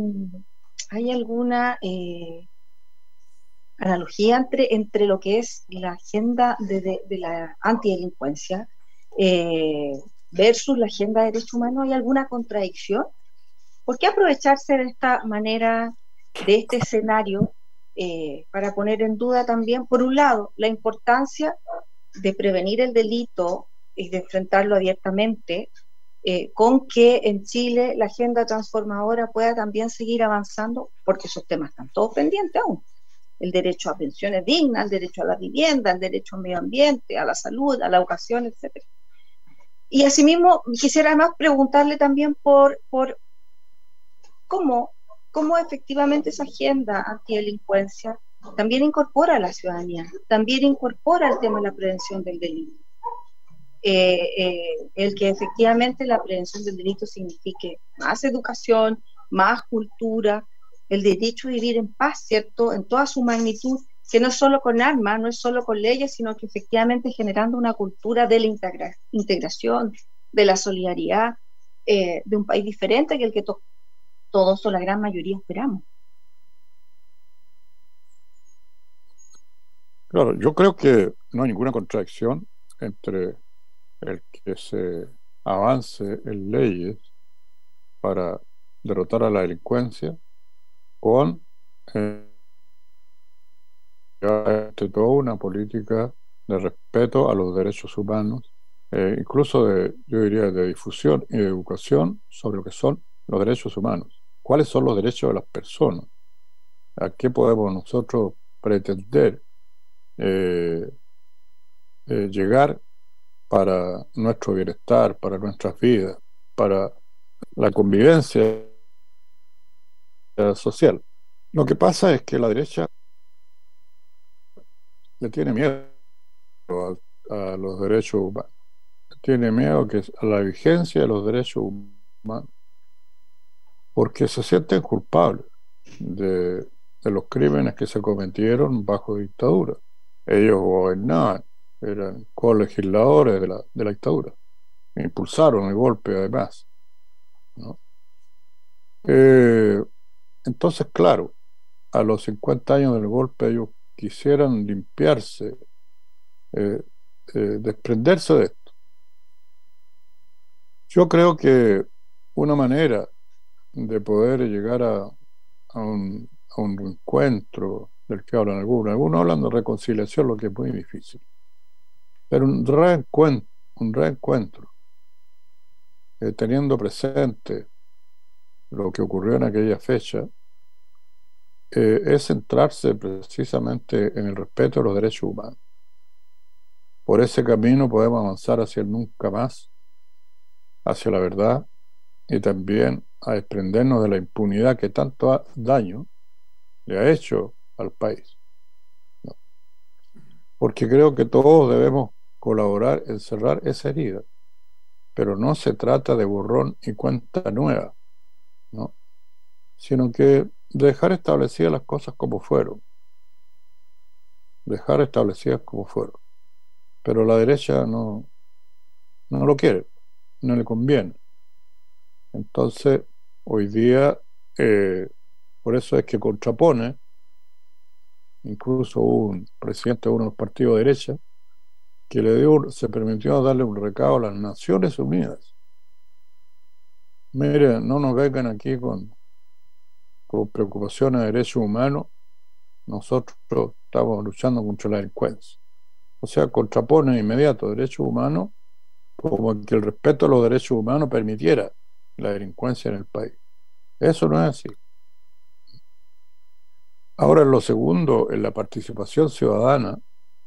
analogía entre lo que es la agenda de la antidelincuencia versus la agenda de derechos humanos? ¿Hay alguna contradicción? ¿Por qué aprovecharse de esta manera, de este escenario, para poner en duda también, por un lado, la importancia de prevenir el delito y de enfrentarlo abiertamente, con que en Chile la agenda transformadora pueda también seguir avanzando, porque esos temas están todos pendientes aún. El derecho a pensiones dignas, el derecho a la vivienda, el derecho al medio ambiente, a la salud, a la educación, etc. Y asimismo, quisiera además preguntarle también por cómo efectivamente esa agenda antidelincuencia también incorpora a la ciudadanía, también incorpora el tema de la prevención del delito. El que efectivamente la prevención del delito signifique más educación, más cultura, el derecho a vivir en paz, ¿cierto?, en toda su magnitud, que no es solo con armas, no es solo con leyes, sino que efectivamente generando una cultura de la integración, de la solidaridad, de un país diferente que el que todos o la gran mayoría esperamos. Claro, yo creo que no hay ninguna contradicción entre el que se avance en leyes para derrotar a la delincuencia con ante todo una política de respeto a los derechos humanos, incluso yo diría de difusión y de educación sobre lo que son los derechos humanos. ¿Cuáles son los derechos de las personas? ¿A qué podemos nosotros pretender llegar para nuestro bienestar, para nuestras vidas, para la convivencia social? Lo que pasa es que la derecha le tiene miedo a los derechos humanos, tiene miedo a la vigencia de los derechos humanos, porque se sienten culpables de los crímenes que se cometieron bajo dictadura. Ellos gobernaban, eran colegisladores de la dictadura, impulsaron el golpe además, ¿no? Entonces, claro, a los 50 años del golpe ellos quisieran limpiarse, desprenderse de esto. Yo creo que una manera de poder llegar a un encuentro del que hablan algunos hablan de reconciliación, lo que es muy difícil, pero un reencuentro, teniendo presente lo que ocurrió en aquella fecha, es centrarse precisamente en el respeto a los derechos humanos. Por ese camino podemos avanzar hacia el nunca más, hacia la verdad, y también a desprendernos de la impunidad que tanto daño le ha hecho al país, ¿no? Porque creo que todos debemos colaborar en cerrar esa herida, pero no se trata de borrón y cuenta nueva, ¿no?, sino que dejar establecidas las cosas como fueron, pero la derecha no lo quiere, no le conviene. Entonces hoy día por eso es que contrapone, incluso un presidente de uno de los partidos de derecha que se permitió darle un recado a las Naciones Unidas. Mire, no nos vengan aquí con preocupaciones de derechos humanos, nosotros estamos luchando contra la delincuencia. O sea, contrapone de inmediato derechos humanos como que el respeto a los derechos humanos permitiera la delincuencia en el país. Eso no es así. Ahora, en lo segundo, en la participación ciudadana,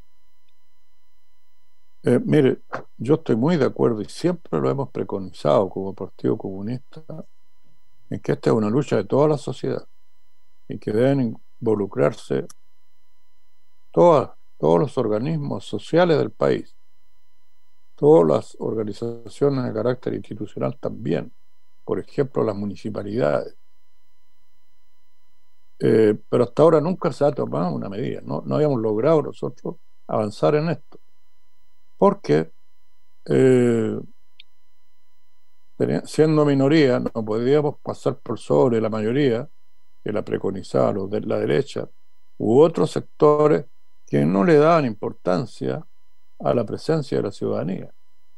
mire, yo estoy muy de acuerdo y siempre lo hemos preconizado como Partido Comunista, en que esta es una lucha de toda la sociedad y que deben involucrarse todos los organismos sociales del país, todas las organizaciones de carácter institucional también, por ejemplo las municipalidades. Pero hasta ahora nunca se ha tomado una medida, no habíamos logrado nosotros avanzar en esto, porque siendo minoría no podíamos pasar por sobre la mayoría que la preconizaba los de la derecha u otros sectores que no le daban importancia a la presencia de la ciudadanía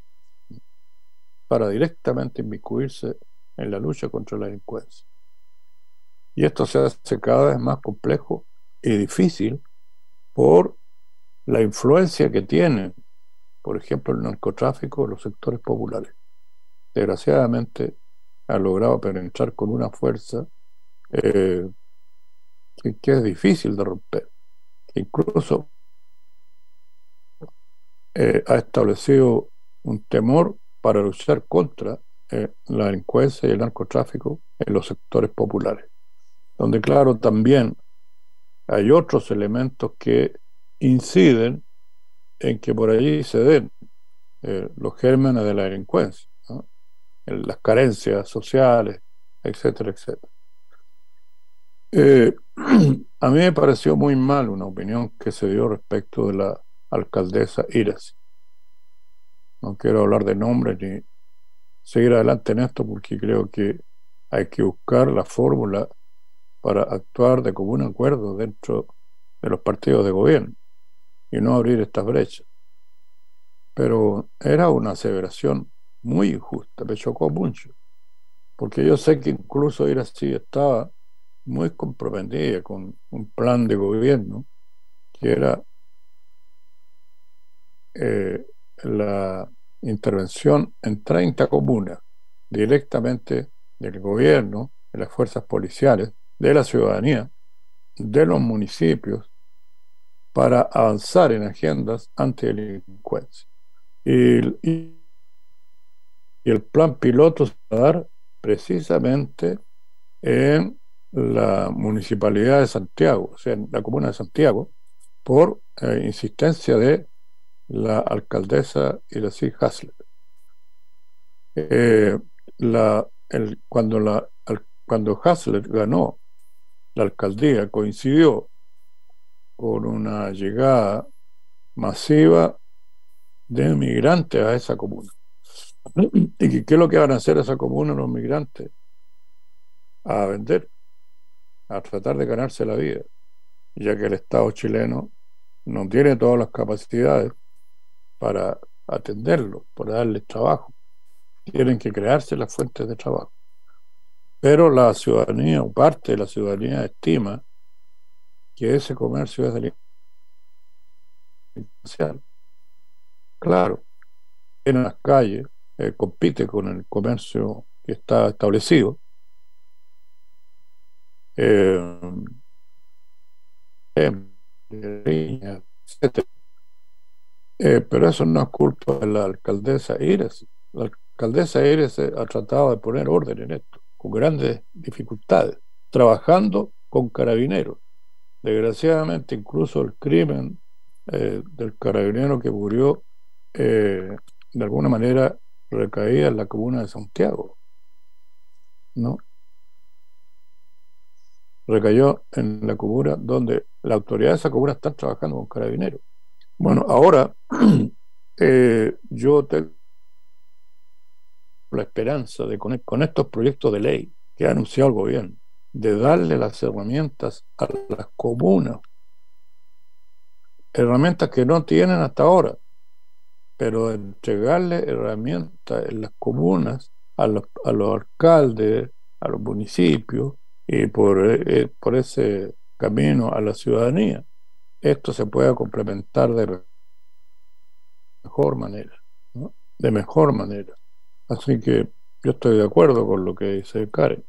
para directamente inmiscuirse en la lucha contra la delincuencia. Y esto se hace cada vez más complejo y difícil por la influencia que tiene, por ejemplo, el narcotráfico en los sectores populares. desgraciadamente ha logrado penetrar con una fuerza que es difícil de romper. Incluso ha establecido un temor para luchar contra la delincuencia y el narcotráfico en los sectores populares, donde claro también hay otros elementos que inciden en que por allí se den los gérmenes de la delincuencia, ¿no? Las carencias sociales, etcétera, etcétera. A mí me pareció muy mal una opinión que se dio respecto de la alcaldesa Iras. No quiero hablar de nombres ni seguir adelante en esto porque creo que hay que buscar la fórmula para actuar de común acuerdo dentro de los partidos de gobierno y no abrir estas brechas. Pero era una aseveración muy injusta, me chocó mucho, porque yo sé que incluso Iras sí estaba muy comprometida con un plan de gobierno que era la intervención en 30 comunas directamente del gobierno, de las fuerzas policiales, de la ciudadanía, de los municipios, para avanzar en agendas antidelincuencia. Y el plan piloto se va a dar precisamente en la municipalidad de Santiago, o sea, en la comuna de Santiago, por insistencia de la alcaldesa Iracy Hasler. Cuando Hasler ganó la alcaldía, coincidió con una llegada masiva de migrantes a esa comuna. ¿Y qué es lo que van a hacer esa comuna los migrantes? A vender, a tratar de ganarse la vida, ya que el Estado chileno no tiene todas las capacidades para atenderlo, para darles trabajo. Tienen que crearse las fuentes de trabajo. Pero la ciudadanía, o parte de la ciudadanía, estima que ese comercio es delincuencial. Claro, en las calles compite con el comercio que está establecido. Etcétera. Pero eso no es culpa de la alcaldesa Iras. La alcaldesa Iras ha tratado de poner orden en esto, con grandes dificultades, trabajando con carabineros. Desgraciadamente, incluso el crimen del carabinero que murió, de alguna manera, recaía en la comuna de Santiago, ¿no? Recayó en la comuna donde la autoridad de esa comuna está trabajando con carabineros. Bueno, ahora yo tengo la esperanza de con estos proyectos de ley que ha anunciado el gobierno, de darle las herramientas a las comunas, herramientas que no tienen hasta ahora, pero entregarle herramientas en las comunas a los alcaldes, a los municipios y por ese camino a la ciudadanía. Esto se puede complementar de mejor manera, ¿no? De mejor manera. Así que yo estoy de acuerdo con lo que dice Karen.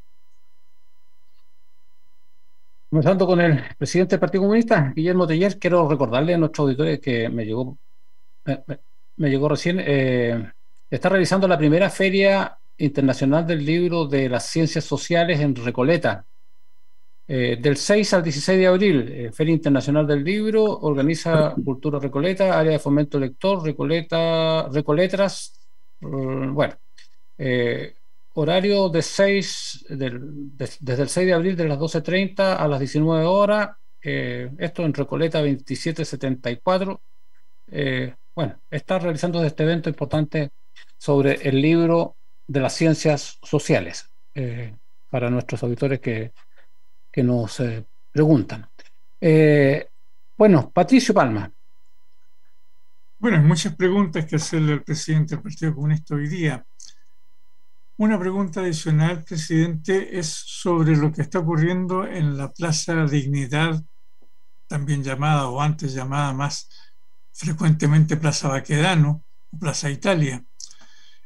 Comenzando con el presidente del Partido Comunista, Guillermo Teller, quiero recordarle a nuestros auditores que me llegó recién, está realizando la primera Feria Internacional del Libro de las Ciencias Sociales en Recoleta, del 6 al 16 de abril, Feria Internacional del Libro, organiza Cultura Recoleta, Área de Fomento Lector, Recoletras, bueno, horario desde el 6 de abril de las 12:30 a las 19 horas, esto en Recoleta 2774. Bueno, está realizando este evento importante sobre el libro de las ciencias sociales, para nuestros auditores que nos preguntan. Bueno, Patricio Palma. Bueno, hay muchas preguntas que hacerle al presidente del Partido Comunista hoy día. Una pregunta adicional, presidente, es sobre lo que está ocurriendo en la Plaza Dignidad, también llamada o antes llamada más frecuentemente Plaza Baquedano o Plaza Italia.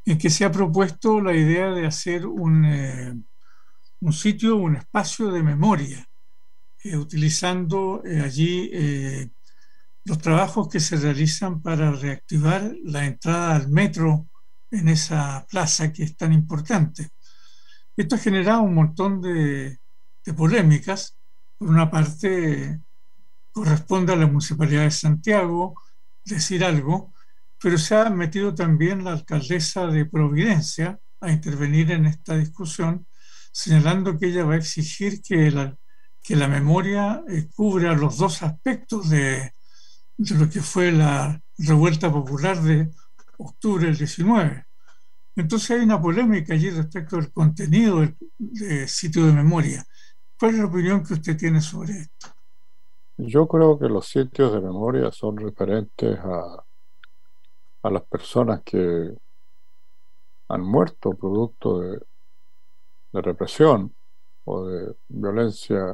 en que se ha propuesto la idea de hacer un sitio, un espacio de memoria, utilizando allí los trabajos que se realizan para reactivar la entrada al metro en esa plaza que es tan importante. Esto ha generado un montón de polémicas. Por una parte, corresponde a la Municipalidad de Santiago decir algo, pero se ha metido también la alcaldesa de Providencia a intervenir en esta discusión, señalando que ella va a exigir que la memoria cubra los dos aspectos de lo que fue la revuelta popular de octubre del 19. Entonces hay una polémica allí respecto al contenido del sitio de memoria. ¿Cuál es la opinión que usted tiene sobre esto? Yo creo que los sitios de memoria son referentes a las personas que han muerto producto de represión o de violencia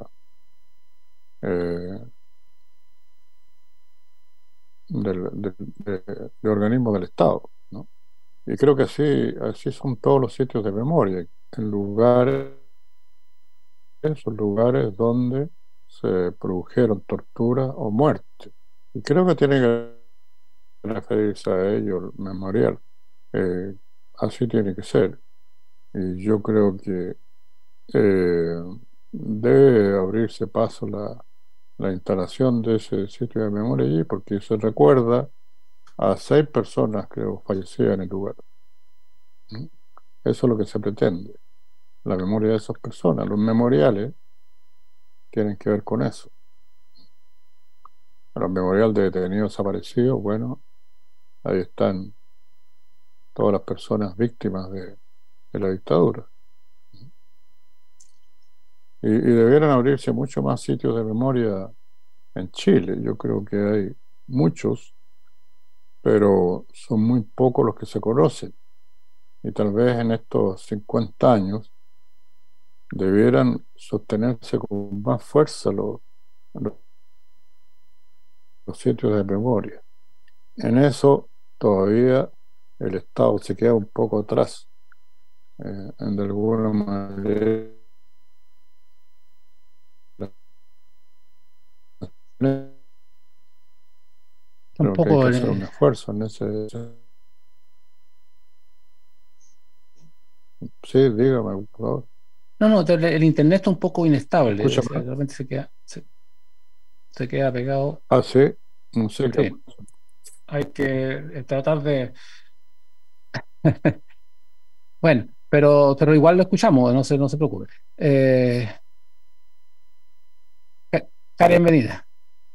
de organismos del Estado, ¿no? Y creo que así son todos los sitios de memoria, son lugares donde se produjeron tortura o muerte. Y creo que tiene que referirse a ello el memorial. Así tiene que ser. Y yo creo que debe abrirse paso la instalación de ese sitio de memoria allí, porque se recuerda a 6 personas, creo, fallecidas en el lugar. ¿Mm? Eso es lo que se pretende, la memoria de esas personas. Los memoriales tienen que ver con eso. Los memoriales de detenidos desaparecidos, bueno, ahí están todas las personas víctimas de la dictadura. Y debieran abrirse mucho más sitios de memoria en Chile. Yo creo que hay muchos, pero son muy pocos los que se conocen. Y tal vez en estos 50 años debieran sostenerse con más fuerza los sitios de memoria. En eso todavía el Estado se queda un poco atrás, de alguna manera. Creo que hay que hacer un esfuerzo en ese. Sí, dígame, por favor. No, el internet está un poco inestable. Escúchame. De repente se queda pegado. Ah, sí, no sé qué. Sí. Hay que tratar de. Bueno, pero igual lo escuchamos, no se preocupe. Karen Medina.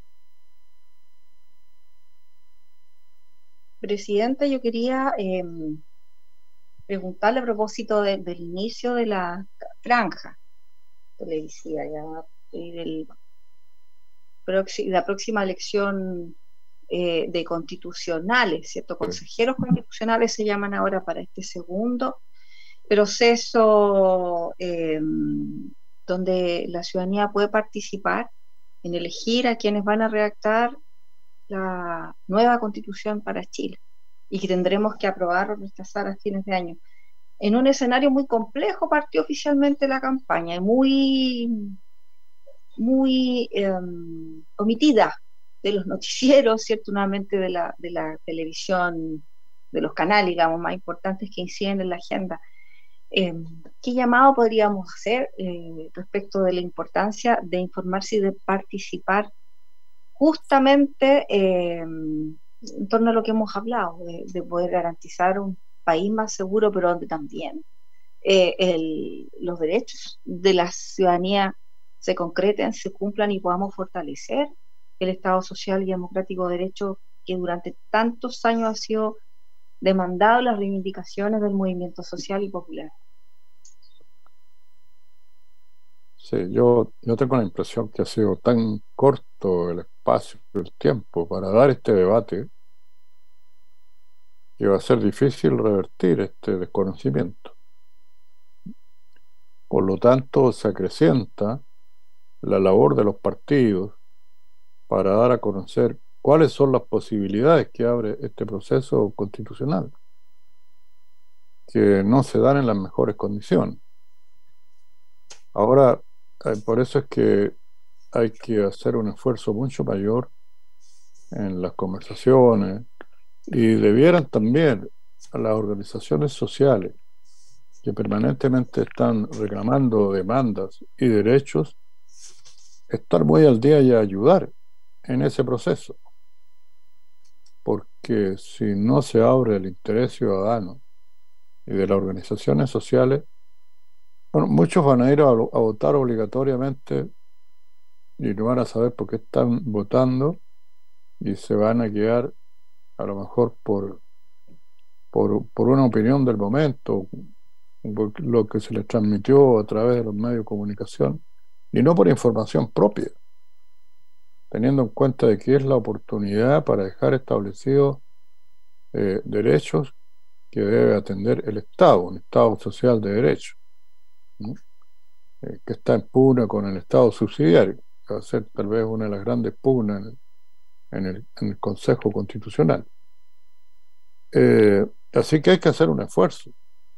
Presidenta, yo quería preguntarle a propósito del inicio de la franja televisiva y la próxima elección de constitucionales, ¿cierto? Consejeros constitucionales se llaman ahora para este segundo proceso donde la ciudadanía puede participar en elegir a quienes van a redactar la nueva constitución para Chile y que tendremos que aprobar o rechazar a fines de año. En un escenario muy complejo partió oficialmente la campaña y muy omitida de los noticieros, cierto, nuevamente de la televisión, de los canales, digamos, más importantes que inciden en la agenda. ¿Qué llamado podríamos hacer respecto de la importancia de informarse y de participar justamente en torno a lo que hemos hablado, de poder garantizar un país más seguro, pero donde también los derechos de la ciudadanía se concreten, se cumplan y podamos fortalecer el Estado social y democrático de derecho que durante tantos años ha sido demandado, las reivindicaciones del movimiento social y popular? Sí, yo tengo la impresión que ha sido tan corto el espacio, el tiempo para dar este debate, que va a ser difícil revertir este desconocimiento. Por lo tanto, se acrecienta la labor de los partidos para dar a conocer cuáles son las posibilidades que abre este proceso constitucional. que no se dan en las mejores condiciones. Ahora, por eso es que hay que hacer un esfuerzo mucho mayor en las conversaciones, y debieran también a las organizaciones sociales que permanentemente están reclamando demandas y derechos estar muy al día y ayudar en ese proceso, porque si no se abre el interés ciudadano y de las organizaciones sociales, bueno, muchos van a ir a votar obligatoriamente y no van a saber por qué están votando, y se van a quedar a lo mejor por una opinión del momento, por lo que se les transmitió a través de los medios de comunicación, y no por información propia, teniendo en cuenta de que es la oportunidad para dejar establecidos derechos que debe atender el Estado, un Estado social de derecho, ¿no? Que está en pugna con el Estado subsidiario, que va a ser tal vez una de las grandes pugnas en el Consejo Constitucional. Así que hay que hacer un esfuerzo,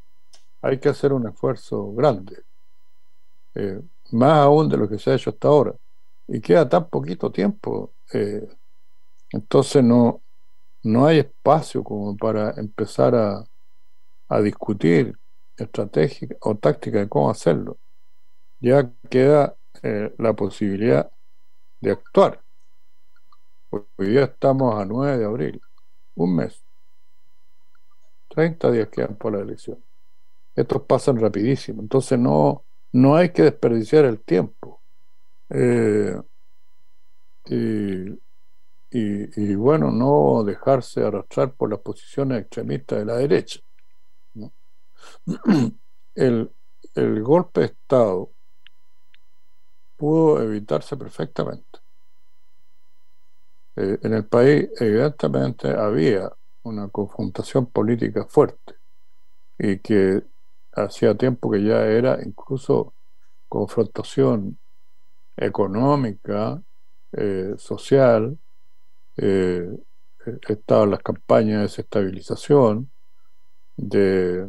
grande, más aún de lo que se ha hecho hasta ahora, y queda tan poquito tiempo, entonces no hay espacio como para empezar a discutir estrategia o táctica de cómo hacerlo. Ya queda la posibilidad de actuar. Hoy día estamos a 9 de abril, un mes, 30 días quedan para la elección. Estos pasan rapidísimo, entonces no hay que desperdiciar el tiempo. Y bueno, no dejarse arrastrar por las posiciones extremistas de la derecha, ¿no? El golpe de Estado pudo evitarse perfectamente. En el país evidentemente había una confrontación política fuerte, y que hacía tiempo que ya era incluso confrontación económica, social. Estaban las campañas de desestabilización, de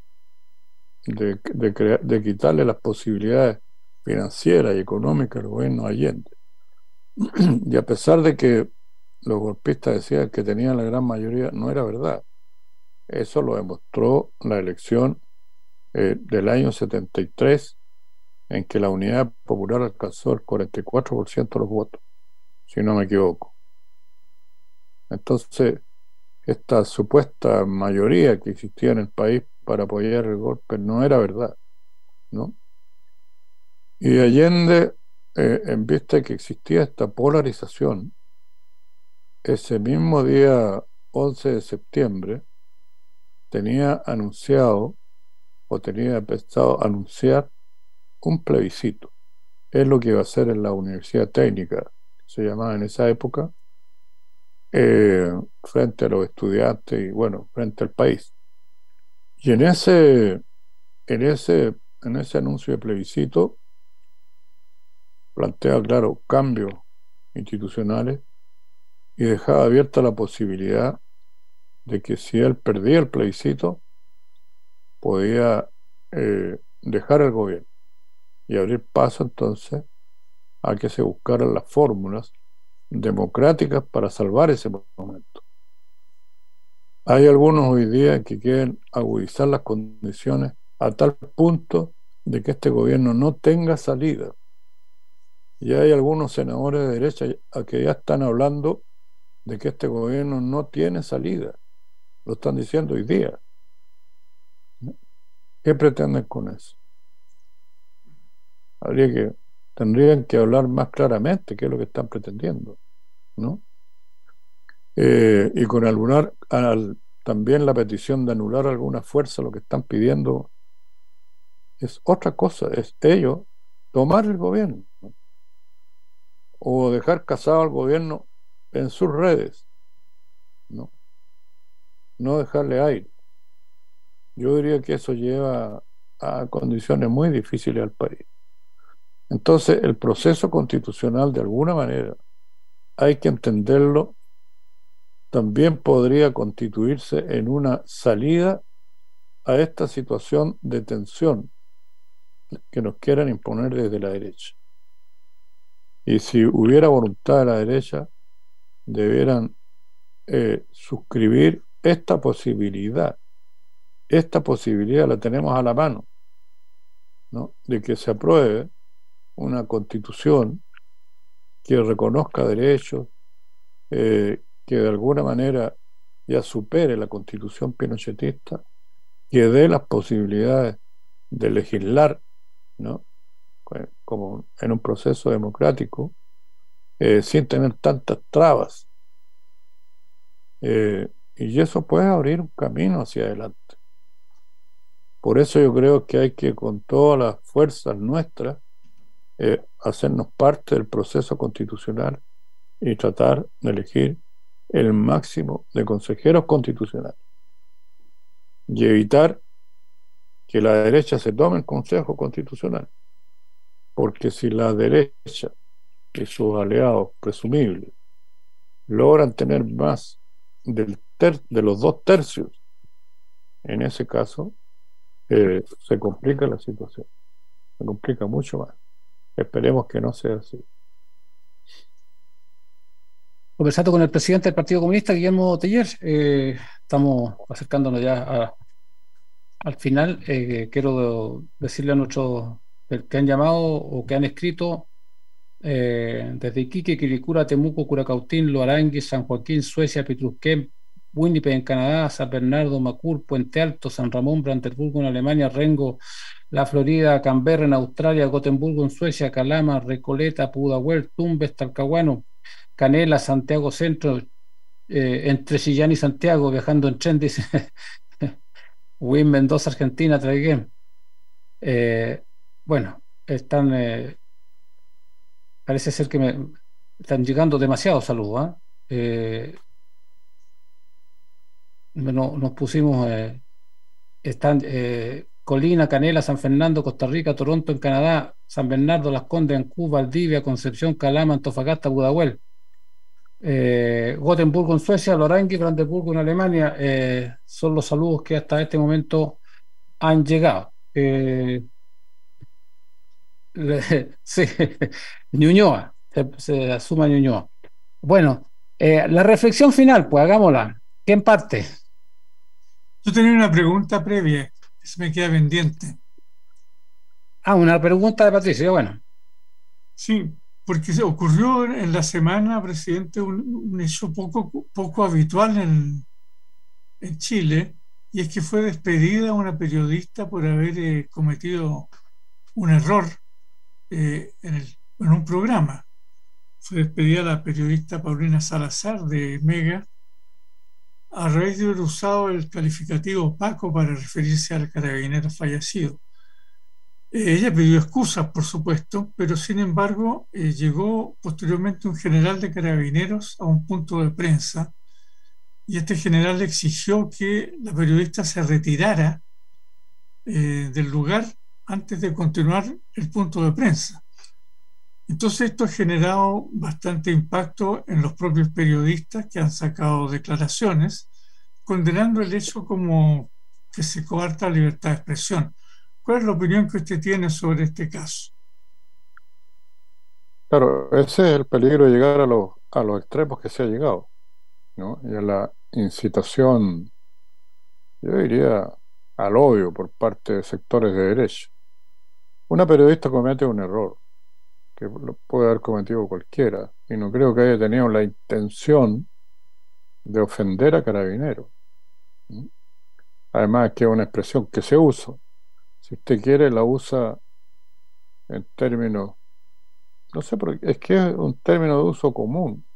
quitarle las posibilidades financieras y económicas al gobierno Allende. Y a pesar de que los golpistas decían que tenían la gran mayoría, no era verdad. Eso lo demostró la elección del año 73, en que la Unidad Popular alcanzó el 44% de los votos, si no me equivoco. Entonces, esta supuesta mayoría que existía en el país para apoyar el golpe no era verdad, ¿no? Y Allende, en vista de que existía esta polarización, ese mismo día 11 de septiembre tenía anunciado, o tenía pensado anunciar, un plebiscito. Es lo que iba a hacer en la Universidad Técnica, se llamaba en esa época, frente a los estudiantes y bueno, frente al país. Y en ese anuncio de plebiscito plantea, claro, cambios institucionales, y dejaba abierta la posibilidad de que si él perdía el plebiscito podía dejar el gobierno y abrir paso entonces a que se buscaran las fórmulas democráticas para salvar ese momento. Hay algunos hoy día que quieren agudizar las condiciones a tal punto de que este gobierno no tenga salida. Y hay algunos senadores de derecha que ya están hablando de que este gobierno no tiene salida. Lo están diciendo hoy día. ¿Qué pretenden con eso? Tendrían que hablar más claramente qué es lo que están pretendiendo, ¿no? Y con también la petición de anular alguna fuerza, lo que están pidiendo es otra cosa, es ellos tomar el gobierno, ¿no? O dejar casado al gobierno en sus redes, no dejarle aire. Yo diría que eso lleva a condiciones muy difíciles al país. Entonces, el proceso constitucional, de alguna manera, hay que entenderlo, también podría constituirse en una salida a esta situación de tensión que nos quieran imponer desde la derecha. Y si hubiera voluntad de la derecha, debieran suscribir esta posibilidad. Esta posibilidad la tenemos a la mano, ¿no? De que se apruebe una constitución que reconozca derechos, que de alguna manera ya supere la constitución pinochetista, que dé las posibilidades de legislar, ¿no? Como en un proceso democrático, sin tener tantas trabas. Y eso puede abrir un camino hacia adelante. Por eso yo creo que hay que, con todas las fuerzas nuestras, hacernos parte del proceso constitucional y tratar de elegir el máximo de consejeros constitucionales y evitar que la derecha se tome el Consejo Constitucional, porque si la derecha y sus aliados presumibles logran tener más de los 2/3, en ese caso se complica la situación, se complica mucho más. Esperemos que no sea así. Conversando con el presidente del Partido Comunista, Guillermo Teller, estamos acercándonos ya al final. Quiero decirle a nuestros que han llamado o que han escrito desde Iquique, Quilicura, Temuco, Curacautín, Loarangui, San Joaquín, Suecia, Pitrusquén, Winnipeg en Canadá, San Bernardo, Macul, Puente Alto, San Ramón, Brandenburgo en Alemania, Rengo, La Florida, Canberra en Australia, Gotemburgo en Suecia, Calama, Recoleta, Pudahuel, Tumbes, Talcahuano, Canela, Santiago Centro, entre Chillán y Santiago, viajando en tren, dice Win Mendoza, Argentina, Traiguén. Bueno, parece ser que están llegando demasiados saludos. Nos pusimos, están Colina, Canela, San Fernando, Costa Rica, Toronto en Canadá, San Bernardo, Las Condes, Ancú, Valdivia, Concepción, Calama, Antofagasta, Pudahuel, Gotemburgo en Suecia, Loarangui, Brandenburgo en Alemania. Son los saludos que hasta este momento han llegado. Sí, Ñuñoa, se asuma Ñuñoa. Bueno, la reflexión final, pues hagámosla. ¿Quién parte? Yo tenía una pregunta previa que se me queda pendiente. Una pregunta de Patricio, bueno. Sí, porque se ocurrió en la semana, presidente, un hecho poco habitual en Chile, y es que fue despedida una periodista por haber cometido un error en un programa. Fue despedida la periodista Paulina Salazar de Mega a raíz de haber usado el calificativo opaco para referirse al carabinero fallecido. Ella pidió excusas, por supuesto, pero sin embargo llegó posteriormente un general de carabineros a un punto de prensa y este general exigió que la periodista se retirara del lugar antes de continuar el punto de prensa. Entonces esto ha generado bastante impacto en los propios periodistas que han sacado declaraciones condenando el hecho como que se coarta la libertad de expresión. ¿Cuál es la opinión que usted tiene sobre este caso? Claro, ese es el peligro de llegar a los extremos que se ha llegado, ¿no? Y a la incitación, yo diría, al odio por parte de sectores de derecha. Una periodista comete un error que lo puede haber cometido cualquiera, y no creo que haya tenido la intención de ofender a carabineros. Además, que es una expresión que se usa. Si usted quiere, la usa en términos, no sé, porque es que es un término de uso común.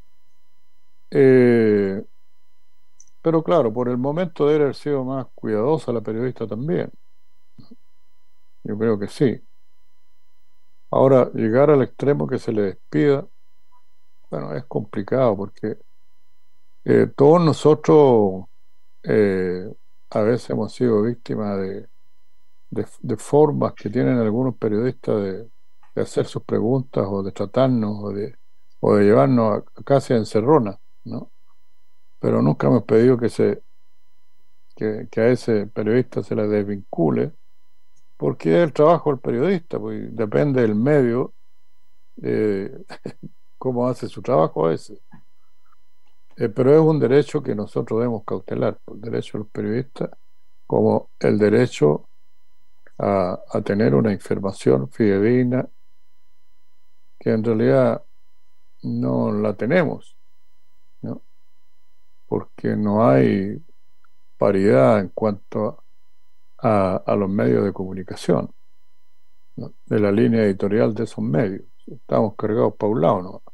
Pero claro, por el momento debe haber sido más cuidadosa la periodista también. Yo creo que sí. Ahora, llegar al extremo que se le despida, bueno, es complicado porque todos nosotros a veces hemos sido víctimas de formas que tienen algunos periodistas de hacer sus preguntas o de tratarnos o de llevarnos a casi a encerrona, ¿no? Pero nunca hemos pedido que se que a ese periodista se le desvincule, porque es el trabajo del periodista, pues depende del medio, cómo hace su trabajo a veces. Pero es un derecho que nosotros debemos cautelar, el derecho de los periodistas, como el derecho a tener una información fidedigna, que en realidad no la tenemos, ¿no? Porque no hay paridad en cuanto a los medios de comunicación, ¿no? De la línea editorial de esos medios. Estamos cargados para un lado, ¿no?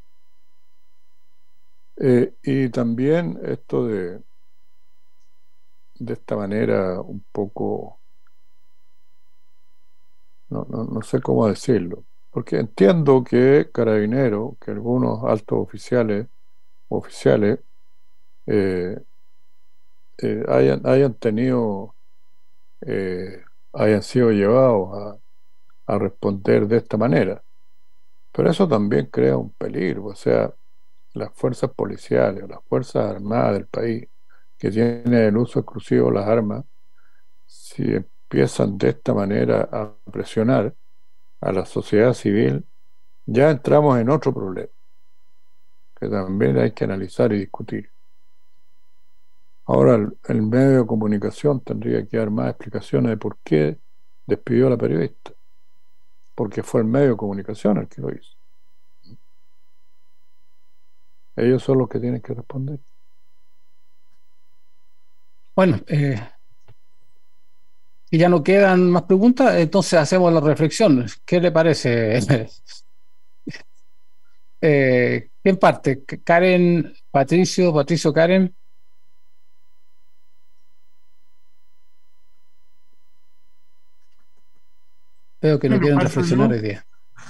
Y también esto de esta manera un poco, no sé cómo decirlo, porque entiendo que Carabineros, que algunos altos oficiales hayan tenido, hayan sido llevados a responder de esta manera, pero eso también crea un peligro. O sea, las fuerzas policiales o las fuerzas armadas del país, que tienen el uso exclusivo de las armas, si empiezan de esta manera a presionar a la sociedad civil, ya entramos en otro problema que también hay que analizar y discutir. Ahora el medio de comunicación tendría que dar más explicaciones de por qué despidió a la periodista, porque fue el medio de comunicación el que lo hizo. Ellos son los que tienen que responder. Bueno, y ya no quedan más preguntas, entonces hacemos la reflexión. ¿Qué le parece? ¿Quién parte? Karen, Patricio, Karen. Veo que no quieren reflexionar hoy día.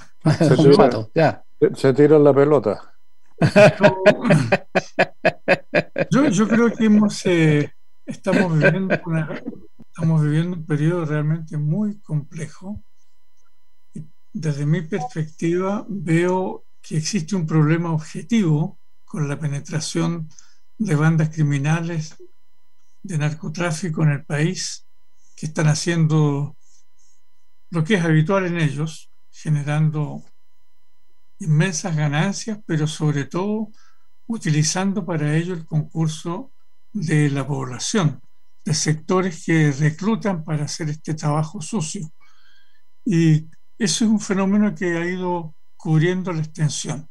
Se tiran la pelota. Yo creo que estamos viviendo un periodo realmente muy complejo. Desde mi perspectiva, veo que existe un problema objetivo con la penetración de bandas criminales de narcotráfico en el país, que están haciendo lo que es habitual en ellos, generando inmensas ganancias, pero sobre todo utilizando para ello el concurso de la población, de sectores que reclutan para hacer este trabajo sucio. Y eso es un fenómeno que ha ido cubriendo la extensión.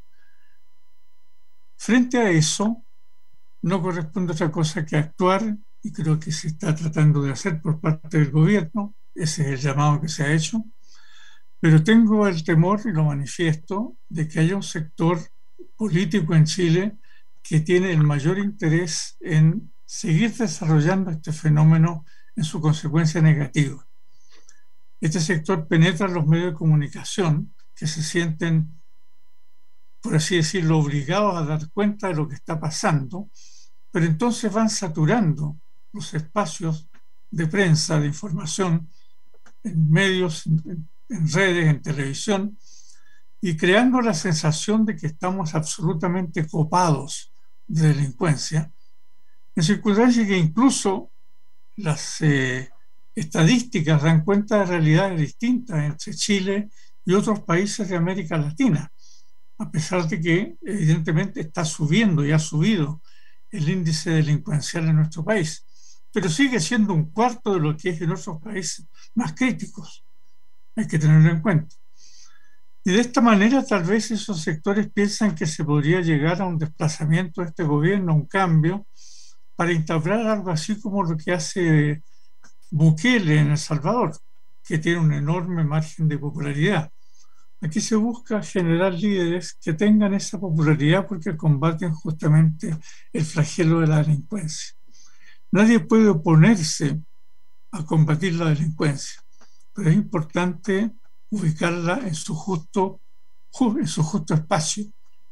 Frente a eso, no corresponde otra cosa que actuar, y creo que se está tratando de hacer por parte del gobierno. Ese es el llamado que se ha hecho. Pero tengo el temor, y lo manifiesto, de que haya un sector político en Chile que tiene el mayor interés en seguir desarrollando este fenómeno en su consecuencia negativa. Este sector penetra los medios de comunicación, que se sienten, por así decirlo, obligados a dar cuenta de lo que está pasando, pero entonces van saturando los espacios de prensa, de información, en medios, en redes, en televisión, y creando la sensación de que estamos absolutamente copados de delincuencia, en circunstancias que incluso las estadísticas dan cuenta de realidades distintas entre Chile y otros países de América Latina, a pesar de que evidentemente está subiendo y ha subido el índice delincuencial en nuestro país, pero sigue siendo un cuarto de lo que es en otros países más críticos. Hay que tenerlo en cuenta. Y de esta manera tal vez esos sectores piensan que se podría llegar a un desplazamiento de este gobierno, a un cambio, para instaurar algo así como lo que hace Bukele en El Salvador, que tiene un enorme margen de popularidad. Aquí se busca generar líderes que tengan esa popularidad porque combaten justamente el flagelo de la delincuencia. Nadie puede oponerse a combatir la delincuencia, pero es importante ubicarla en su justo espacio.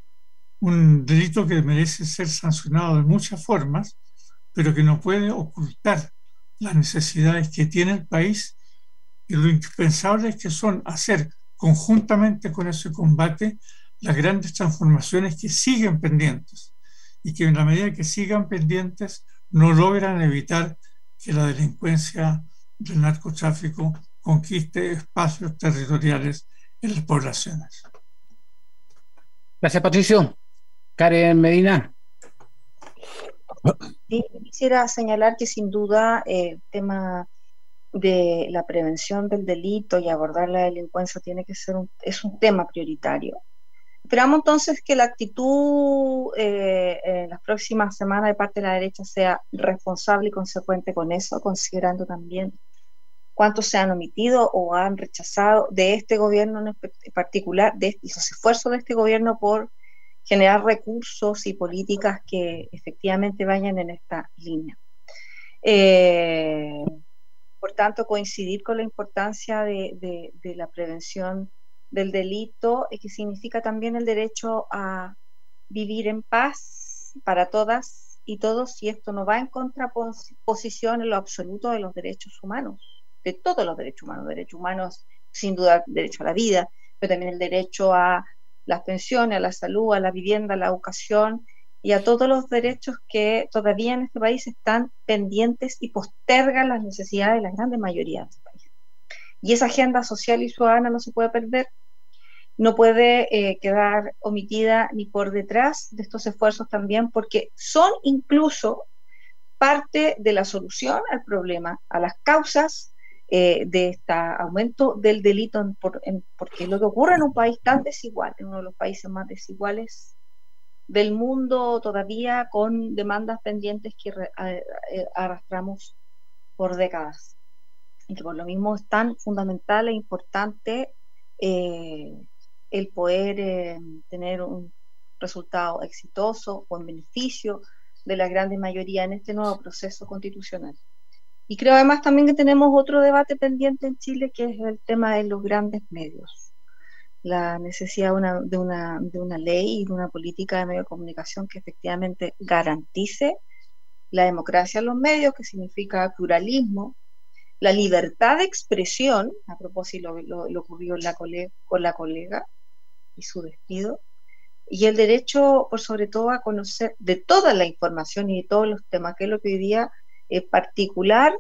Un delito que merece ser sancionado de muchas formas, pero que no puede ocultar las necesidades que tiene el país y lo indispensables que son hacer conjuntamente con ese combate las grandes transformaciones que siguen pendientes y que en la medida que sigan pendientes no logran evitar que la delincuencia del narcotráfico conquiste espacios territoriales en las poblaciones. Gracias, Patricio. Karen Medina. Sí, quisiera señalar que sin duda el tema de la prevención del delito y abordar la delincuencia tiene que ser es un tema prioritario. Esperamos entonces que la actitud en las próximas semanas de parte de la derecha sea responsable y consecuente con eso, considerando también cuántos se han omitido o han rechazado de este gobierno en particular, de esos esfuerzos de este gobierno por generar recursos y políticas que efectivamente vayan en esta línea. Por tanto, coincidir con la importancia de la prevención del delito, que significa también el derecho a vivir en paz para todas y todos, y esto no va en contraposición en lo absoluto de los derechos humanos, de todos los derechos humanos, sin duda el derecho a la vida, pero también el derecho a las pensiones, a la salud, a la vivienda, a la educación y a todos los derechos que todavía en este país están pendientes y postergan las necesidades de la gran mayoría de este país. Y esa agenda social y ciudadana no se puede perder, no puede quedar omitida ni por detrás de estos esfuerzos también, porque son incluso parte de la solución al problema, a las causas de este aumento del delito, porque lo que ocurre en un país tan desigual, en uno de los países más desiguales del mundo todavía, con demandas pendientes que arrastramos por décadas, y que por lo mismo es tan fundamental e importante el poder tener un resultado exitoso o en beneficio de la gran mayoría en este nuevo proceso constitucional. Y creo además también que tenemos otro debate pendiente en Chile, que es el tema de los grandes medios, la necesidad de una ley y de una política de medio de comunicación que efectivamente garantice la democracia en los medios, que significa pluralismo, la libertad de expresión, a propósito lo ocurrió con la colega y su despido, y el derecho, por sobre todo, a conocer de toda la información y de todos los temas, que es lo que hoy día en particular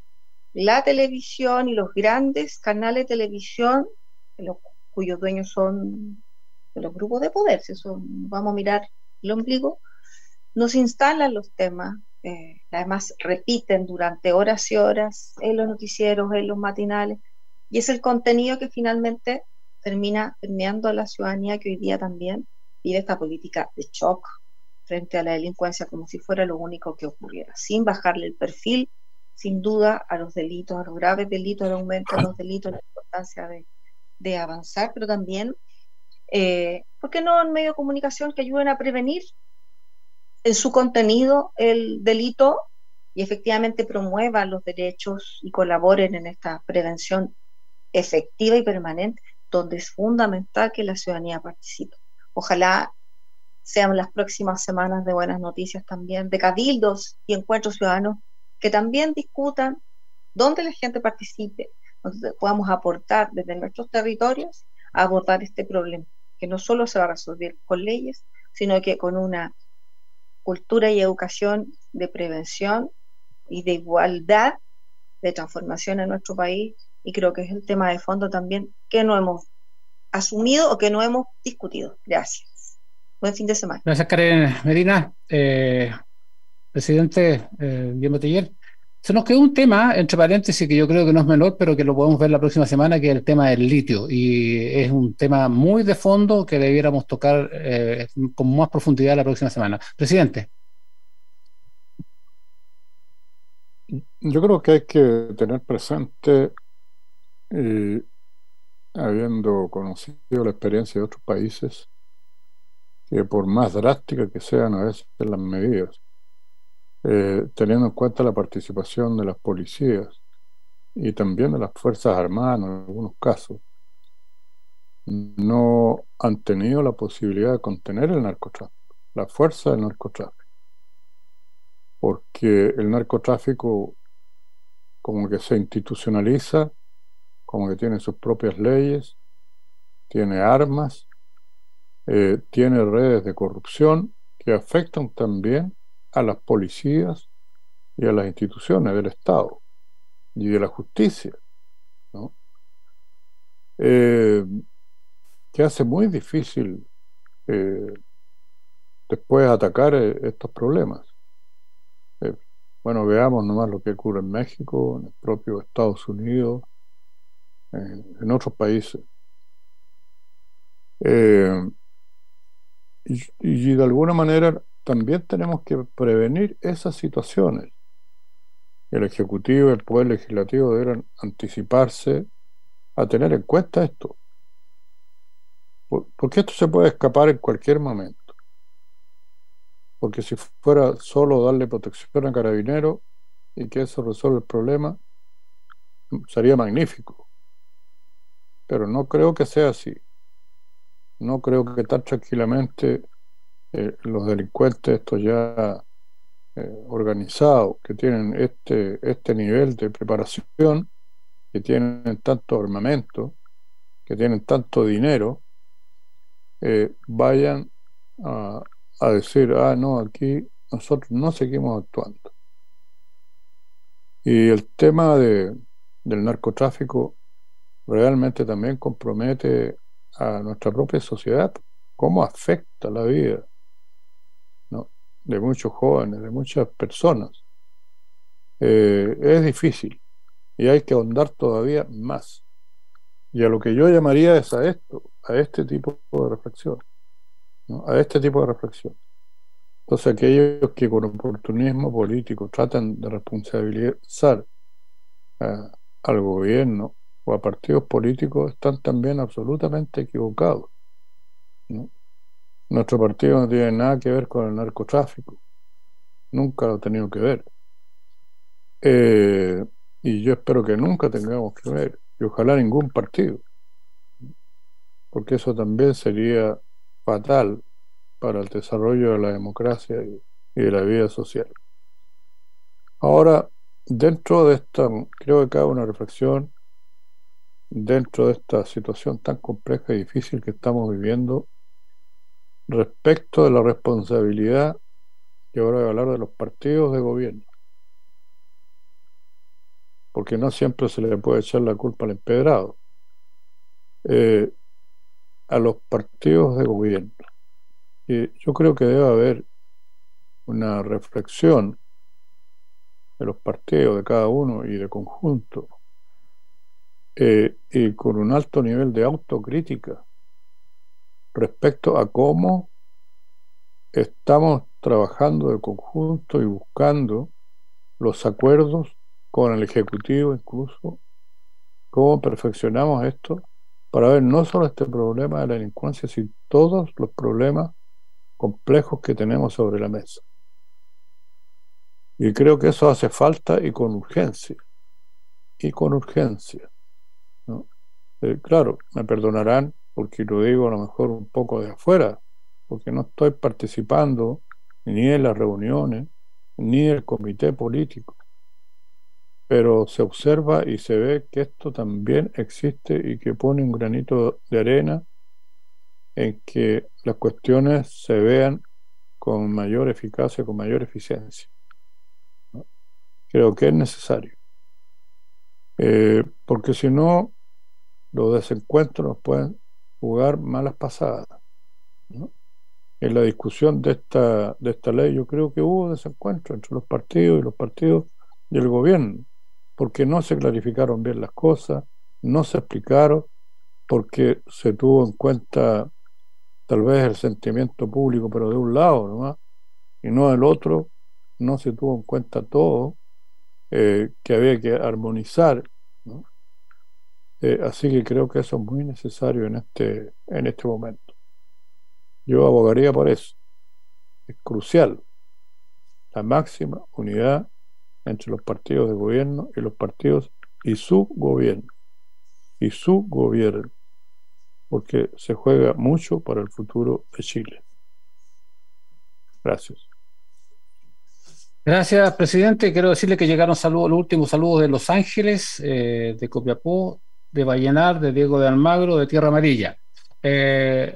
la televisión y los grandes canales de televisión, cuyos dueños son de los grupos de poder, si eso vamos a mirar el ombligo, nos instalan los temas, además repiten durante horas y horas en los noticieros, en los matinales, y es el contenido que finalmente termina permeando a la ciudadanía, que hoy día también vive esta política de shock frente a la delincuencia como si fuera lo único que ocurriera, sin bajarle el perfil, sin duda, a los delitos, a los graves delitos, al aumento de los delitos, la importancia de avanzar, pero también, ¿por qué no en medio de comunicación que ayuden a prevenir en su contenido el delito y efectivamente promuevan los derechos y colaboren en esta prevención efectiva y permanente, donde es fundamental que la ciudadanía participe? Ojalá sean las próximas semanas de buenas noticias también, de cabildos y encuentros ciudadanos que también discutan, donde la gente participe, donde podamos aportar desde nuestros territorios a abordar este problema, que no solo se va a resolver con leyes, sino que con una cultura y educación de prevención y de igualdad, de transformación en nuestro país, y creo que es el tema de fondo también que no hemos asumido o que no hemos discutido. Gracias. Buen fin de semana. Gracias, Karen Medina. Presidente Guillermo Teller, se nos quedó un tema, entre paréntesis, que yo creo que no es menor, pero que lo podemos ver la próxima semana, que es el tema del litio, y es un tema muy de fondo que debiéramos tocar con más profundidad la próxima semana. Presidente. Yo creo que hay que tener presente, habiendo conocido la experiencia de otros países, que por más drásticas que sean a veces las medidas, teniendo en cuenta la participación de las policías y también de las Fuerzas Armadas en algunos casos, no han tenido la posibilidad de contener el narcotráfico, la fuerza del narcotráfico, porque el narcotráfico como que se institucionaliza, como que tiene sus propias leyes, tiene armas, tiene redes de corrupción que afectan también a las policías y a las instituciones del Estado y de la justicia, ¿no? Que hace muy difícil después atacar estos problemas. Bueno, veamos nomás lo que ocurre en México, en el propio Estados Unidos, en otros países. Y de alguna manera también tenemos que prevenir esas situaciones. El Ejecutivo y el Poder Legislativo deben anticiparse a tener en cuenta esto. Porque esto se puede escapar en cualquier momento. Porque si fuera solo darle protección a Carabineros y que eso resuelva el problema, sería magnífico. Pero no creo que sea así. No creo que tan tranquilamente los delincuentes, estos ya organizados, que tienen este nivel de preparación, que tienen tanto armamento, que tienen tanto dinero, vayan a decir, no, aquí nosotros no seguimos actuando. Y el tema del narcotráfico realmente también compromete a nuestra propia sociedad, cómo afecta la vida, ¿no?, de muchos jóvenes, de muchas personas. Es difícil y hay que ahondar todavía más. Y a lo que yo llamaría es a este tipo de reflexión, ¿no?, a este tipo de reflexión. Entonces, aquellos que con oportunismo político tratan de responsabilizar al gobierno o a partidos políticos están también absolutamente equivocados, ¿no? Nuestro partido no tiene nada que ver con el narcotráfico, nunca lo ha tenido que ver, y yo espero que nunca tengamos que ver, y ojalá ningún partido, porque eso también sería fatal para el desarrollo de la democracia y de la vida social. Ahora, dentro de esta, creo que cabe una reflexión dentro de esta situación tan compleja y difícil que estamos viviendo respecto de la responsabilidad, que ahora voy a hablar de los partidos de gobierno, porque no siempre se le puede echar la culpa al empedrado, a los partidos de gobierno. Y yo creo que debe haber una reflexión de los partidos, de cada uno y de conjunto, y con un alto nivel de autocrítica respecto a cómo estamos trabajando de conjunto y buscando los acuerdos con el Ejecutivo, incluso cómo perfeccionamos esto para ver no solo este problema de la delincuencia, sino todos los problemas complejos que tenemos sobre la mesa. Y creo que eso hace falta y con urgencia, ¿no? Claro, me perdonarán porque lo digo a lo mejor un poco de afuera, porque no estoy participando ni en las reuniones, ni en el comité político, pero se observa y se ve que esto también existe y que pone un granito de arena en que las cuestiones se vean con mayor eficacia, con mayor eficiencia, ¿no? Creo que es necesario, porque si no, los desencuentros nos pueden jugar malas pasadas, ¿no? En la discusión de esta ley yo creo que hubo desencuentros entre los partidos y el gobierno, porque no se clarificaron bien las cosas, no se explicaron, porque se tuvo en cuenta tal vez el sentimiento público, pero de un lado nomás, y no del otro. No se tuvo en cuenta todo, que había que armonizar, ¿no? Así que creo que eso es muy necesario en este momento. Yo abogaría por eso. Es crucial la máxima unidad entre los partidos de gobierno y los partidos y su gobierno, porque se juega mucho para el futuro de Chile. Gracias. Gracias, presidente. Quiero decirle que llegaron los últimos saludos de Los Ángeles, de Copiapó, de Vallenar, de Diego de Almagro, de Tierra Amarilla.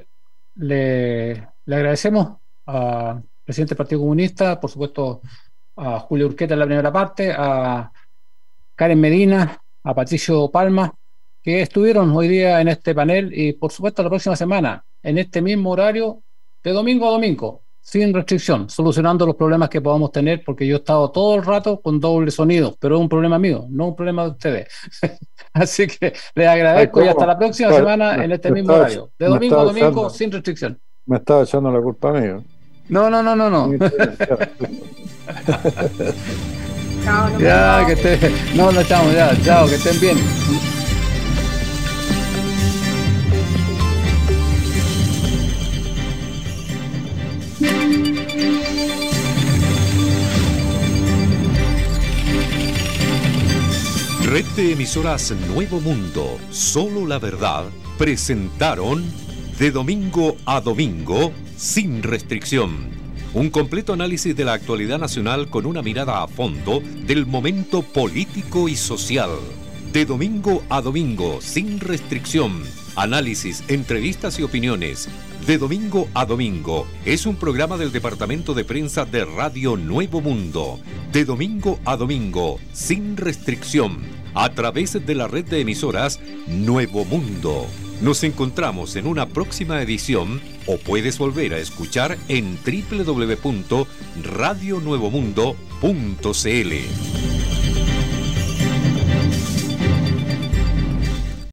Le agradecemos al presidente del Partido Comunista, por supuesto, a Julio Urqueta en la primera parte, a Karen Medina, a Patricio Palma, que estuvieron hoy día en este panel, y por supuesto la próxima semana, en este mismo horario, de domingo a domingo, sin restricción, solucionando los problemas que podamos tener, porque yo he estado todo el rato con doble sonido, pero es un problema mío, no un problema de ustedes. Así que les agradezco y hasta la próxima semana en este mismo horario, de domingo a domingo, sin restricción. Me estaba echando la culpa a mí. No. Chao, ya, que estén. No, chao, ya, chao, que estén bien. Red de emisoras Nuevo Mundo, Solo la Verdad, presentaron De Domingo a Domingo, sin restricción. Un completo análisis de la actualidad nacional con una mirada a fondo del momento político y social. De domingo a domingo, sin restricción. Análisis, entrevistas y opiniones. De domingo a domingo es un programa del Departamento de Prensa de Radio Nuevo Mundo. De domingo a domingo, sin restricción, a través de la red de emisoras Nuevo Mundo. Nos encontramos en una próxima edición o puedes volver a escuchar en www.radionuevomundo.cl.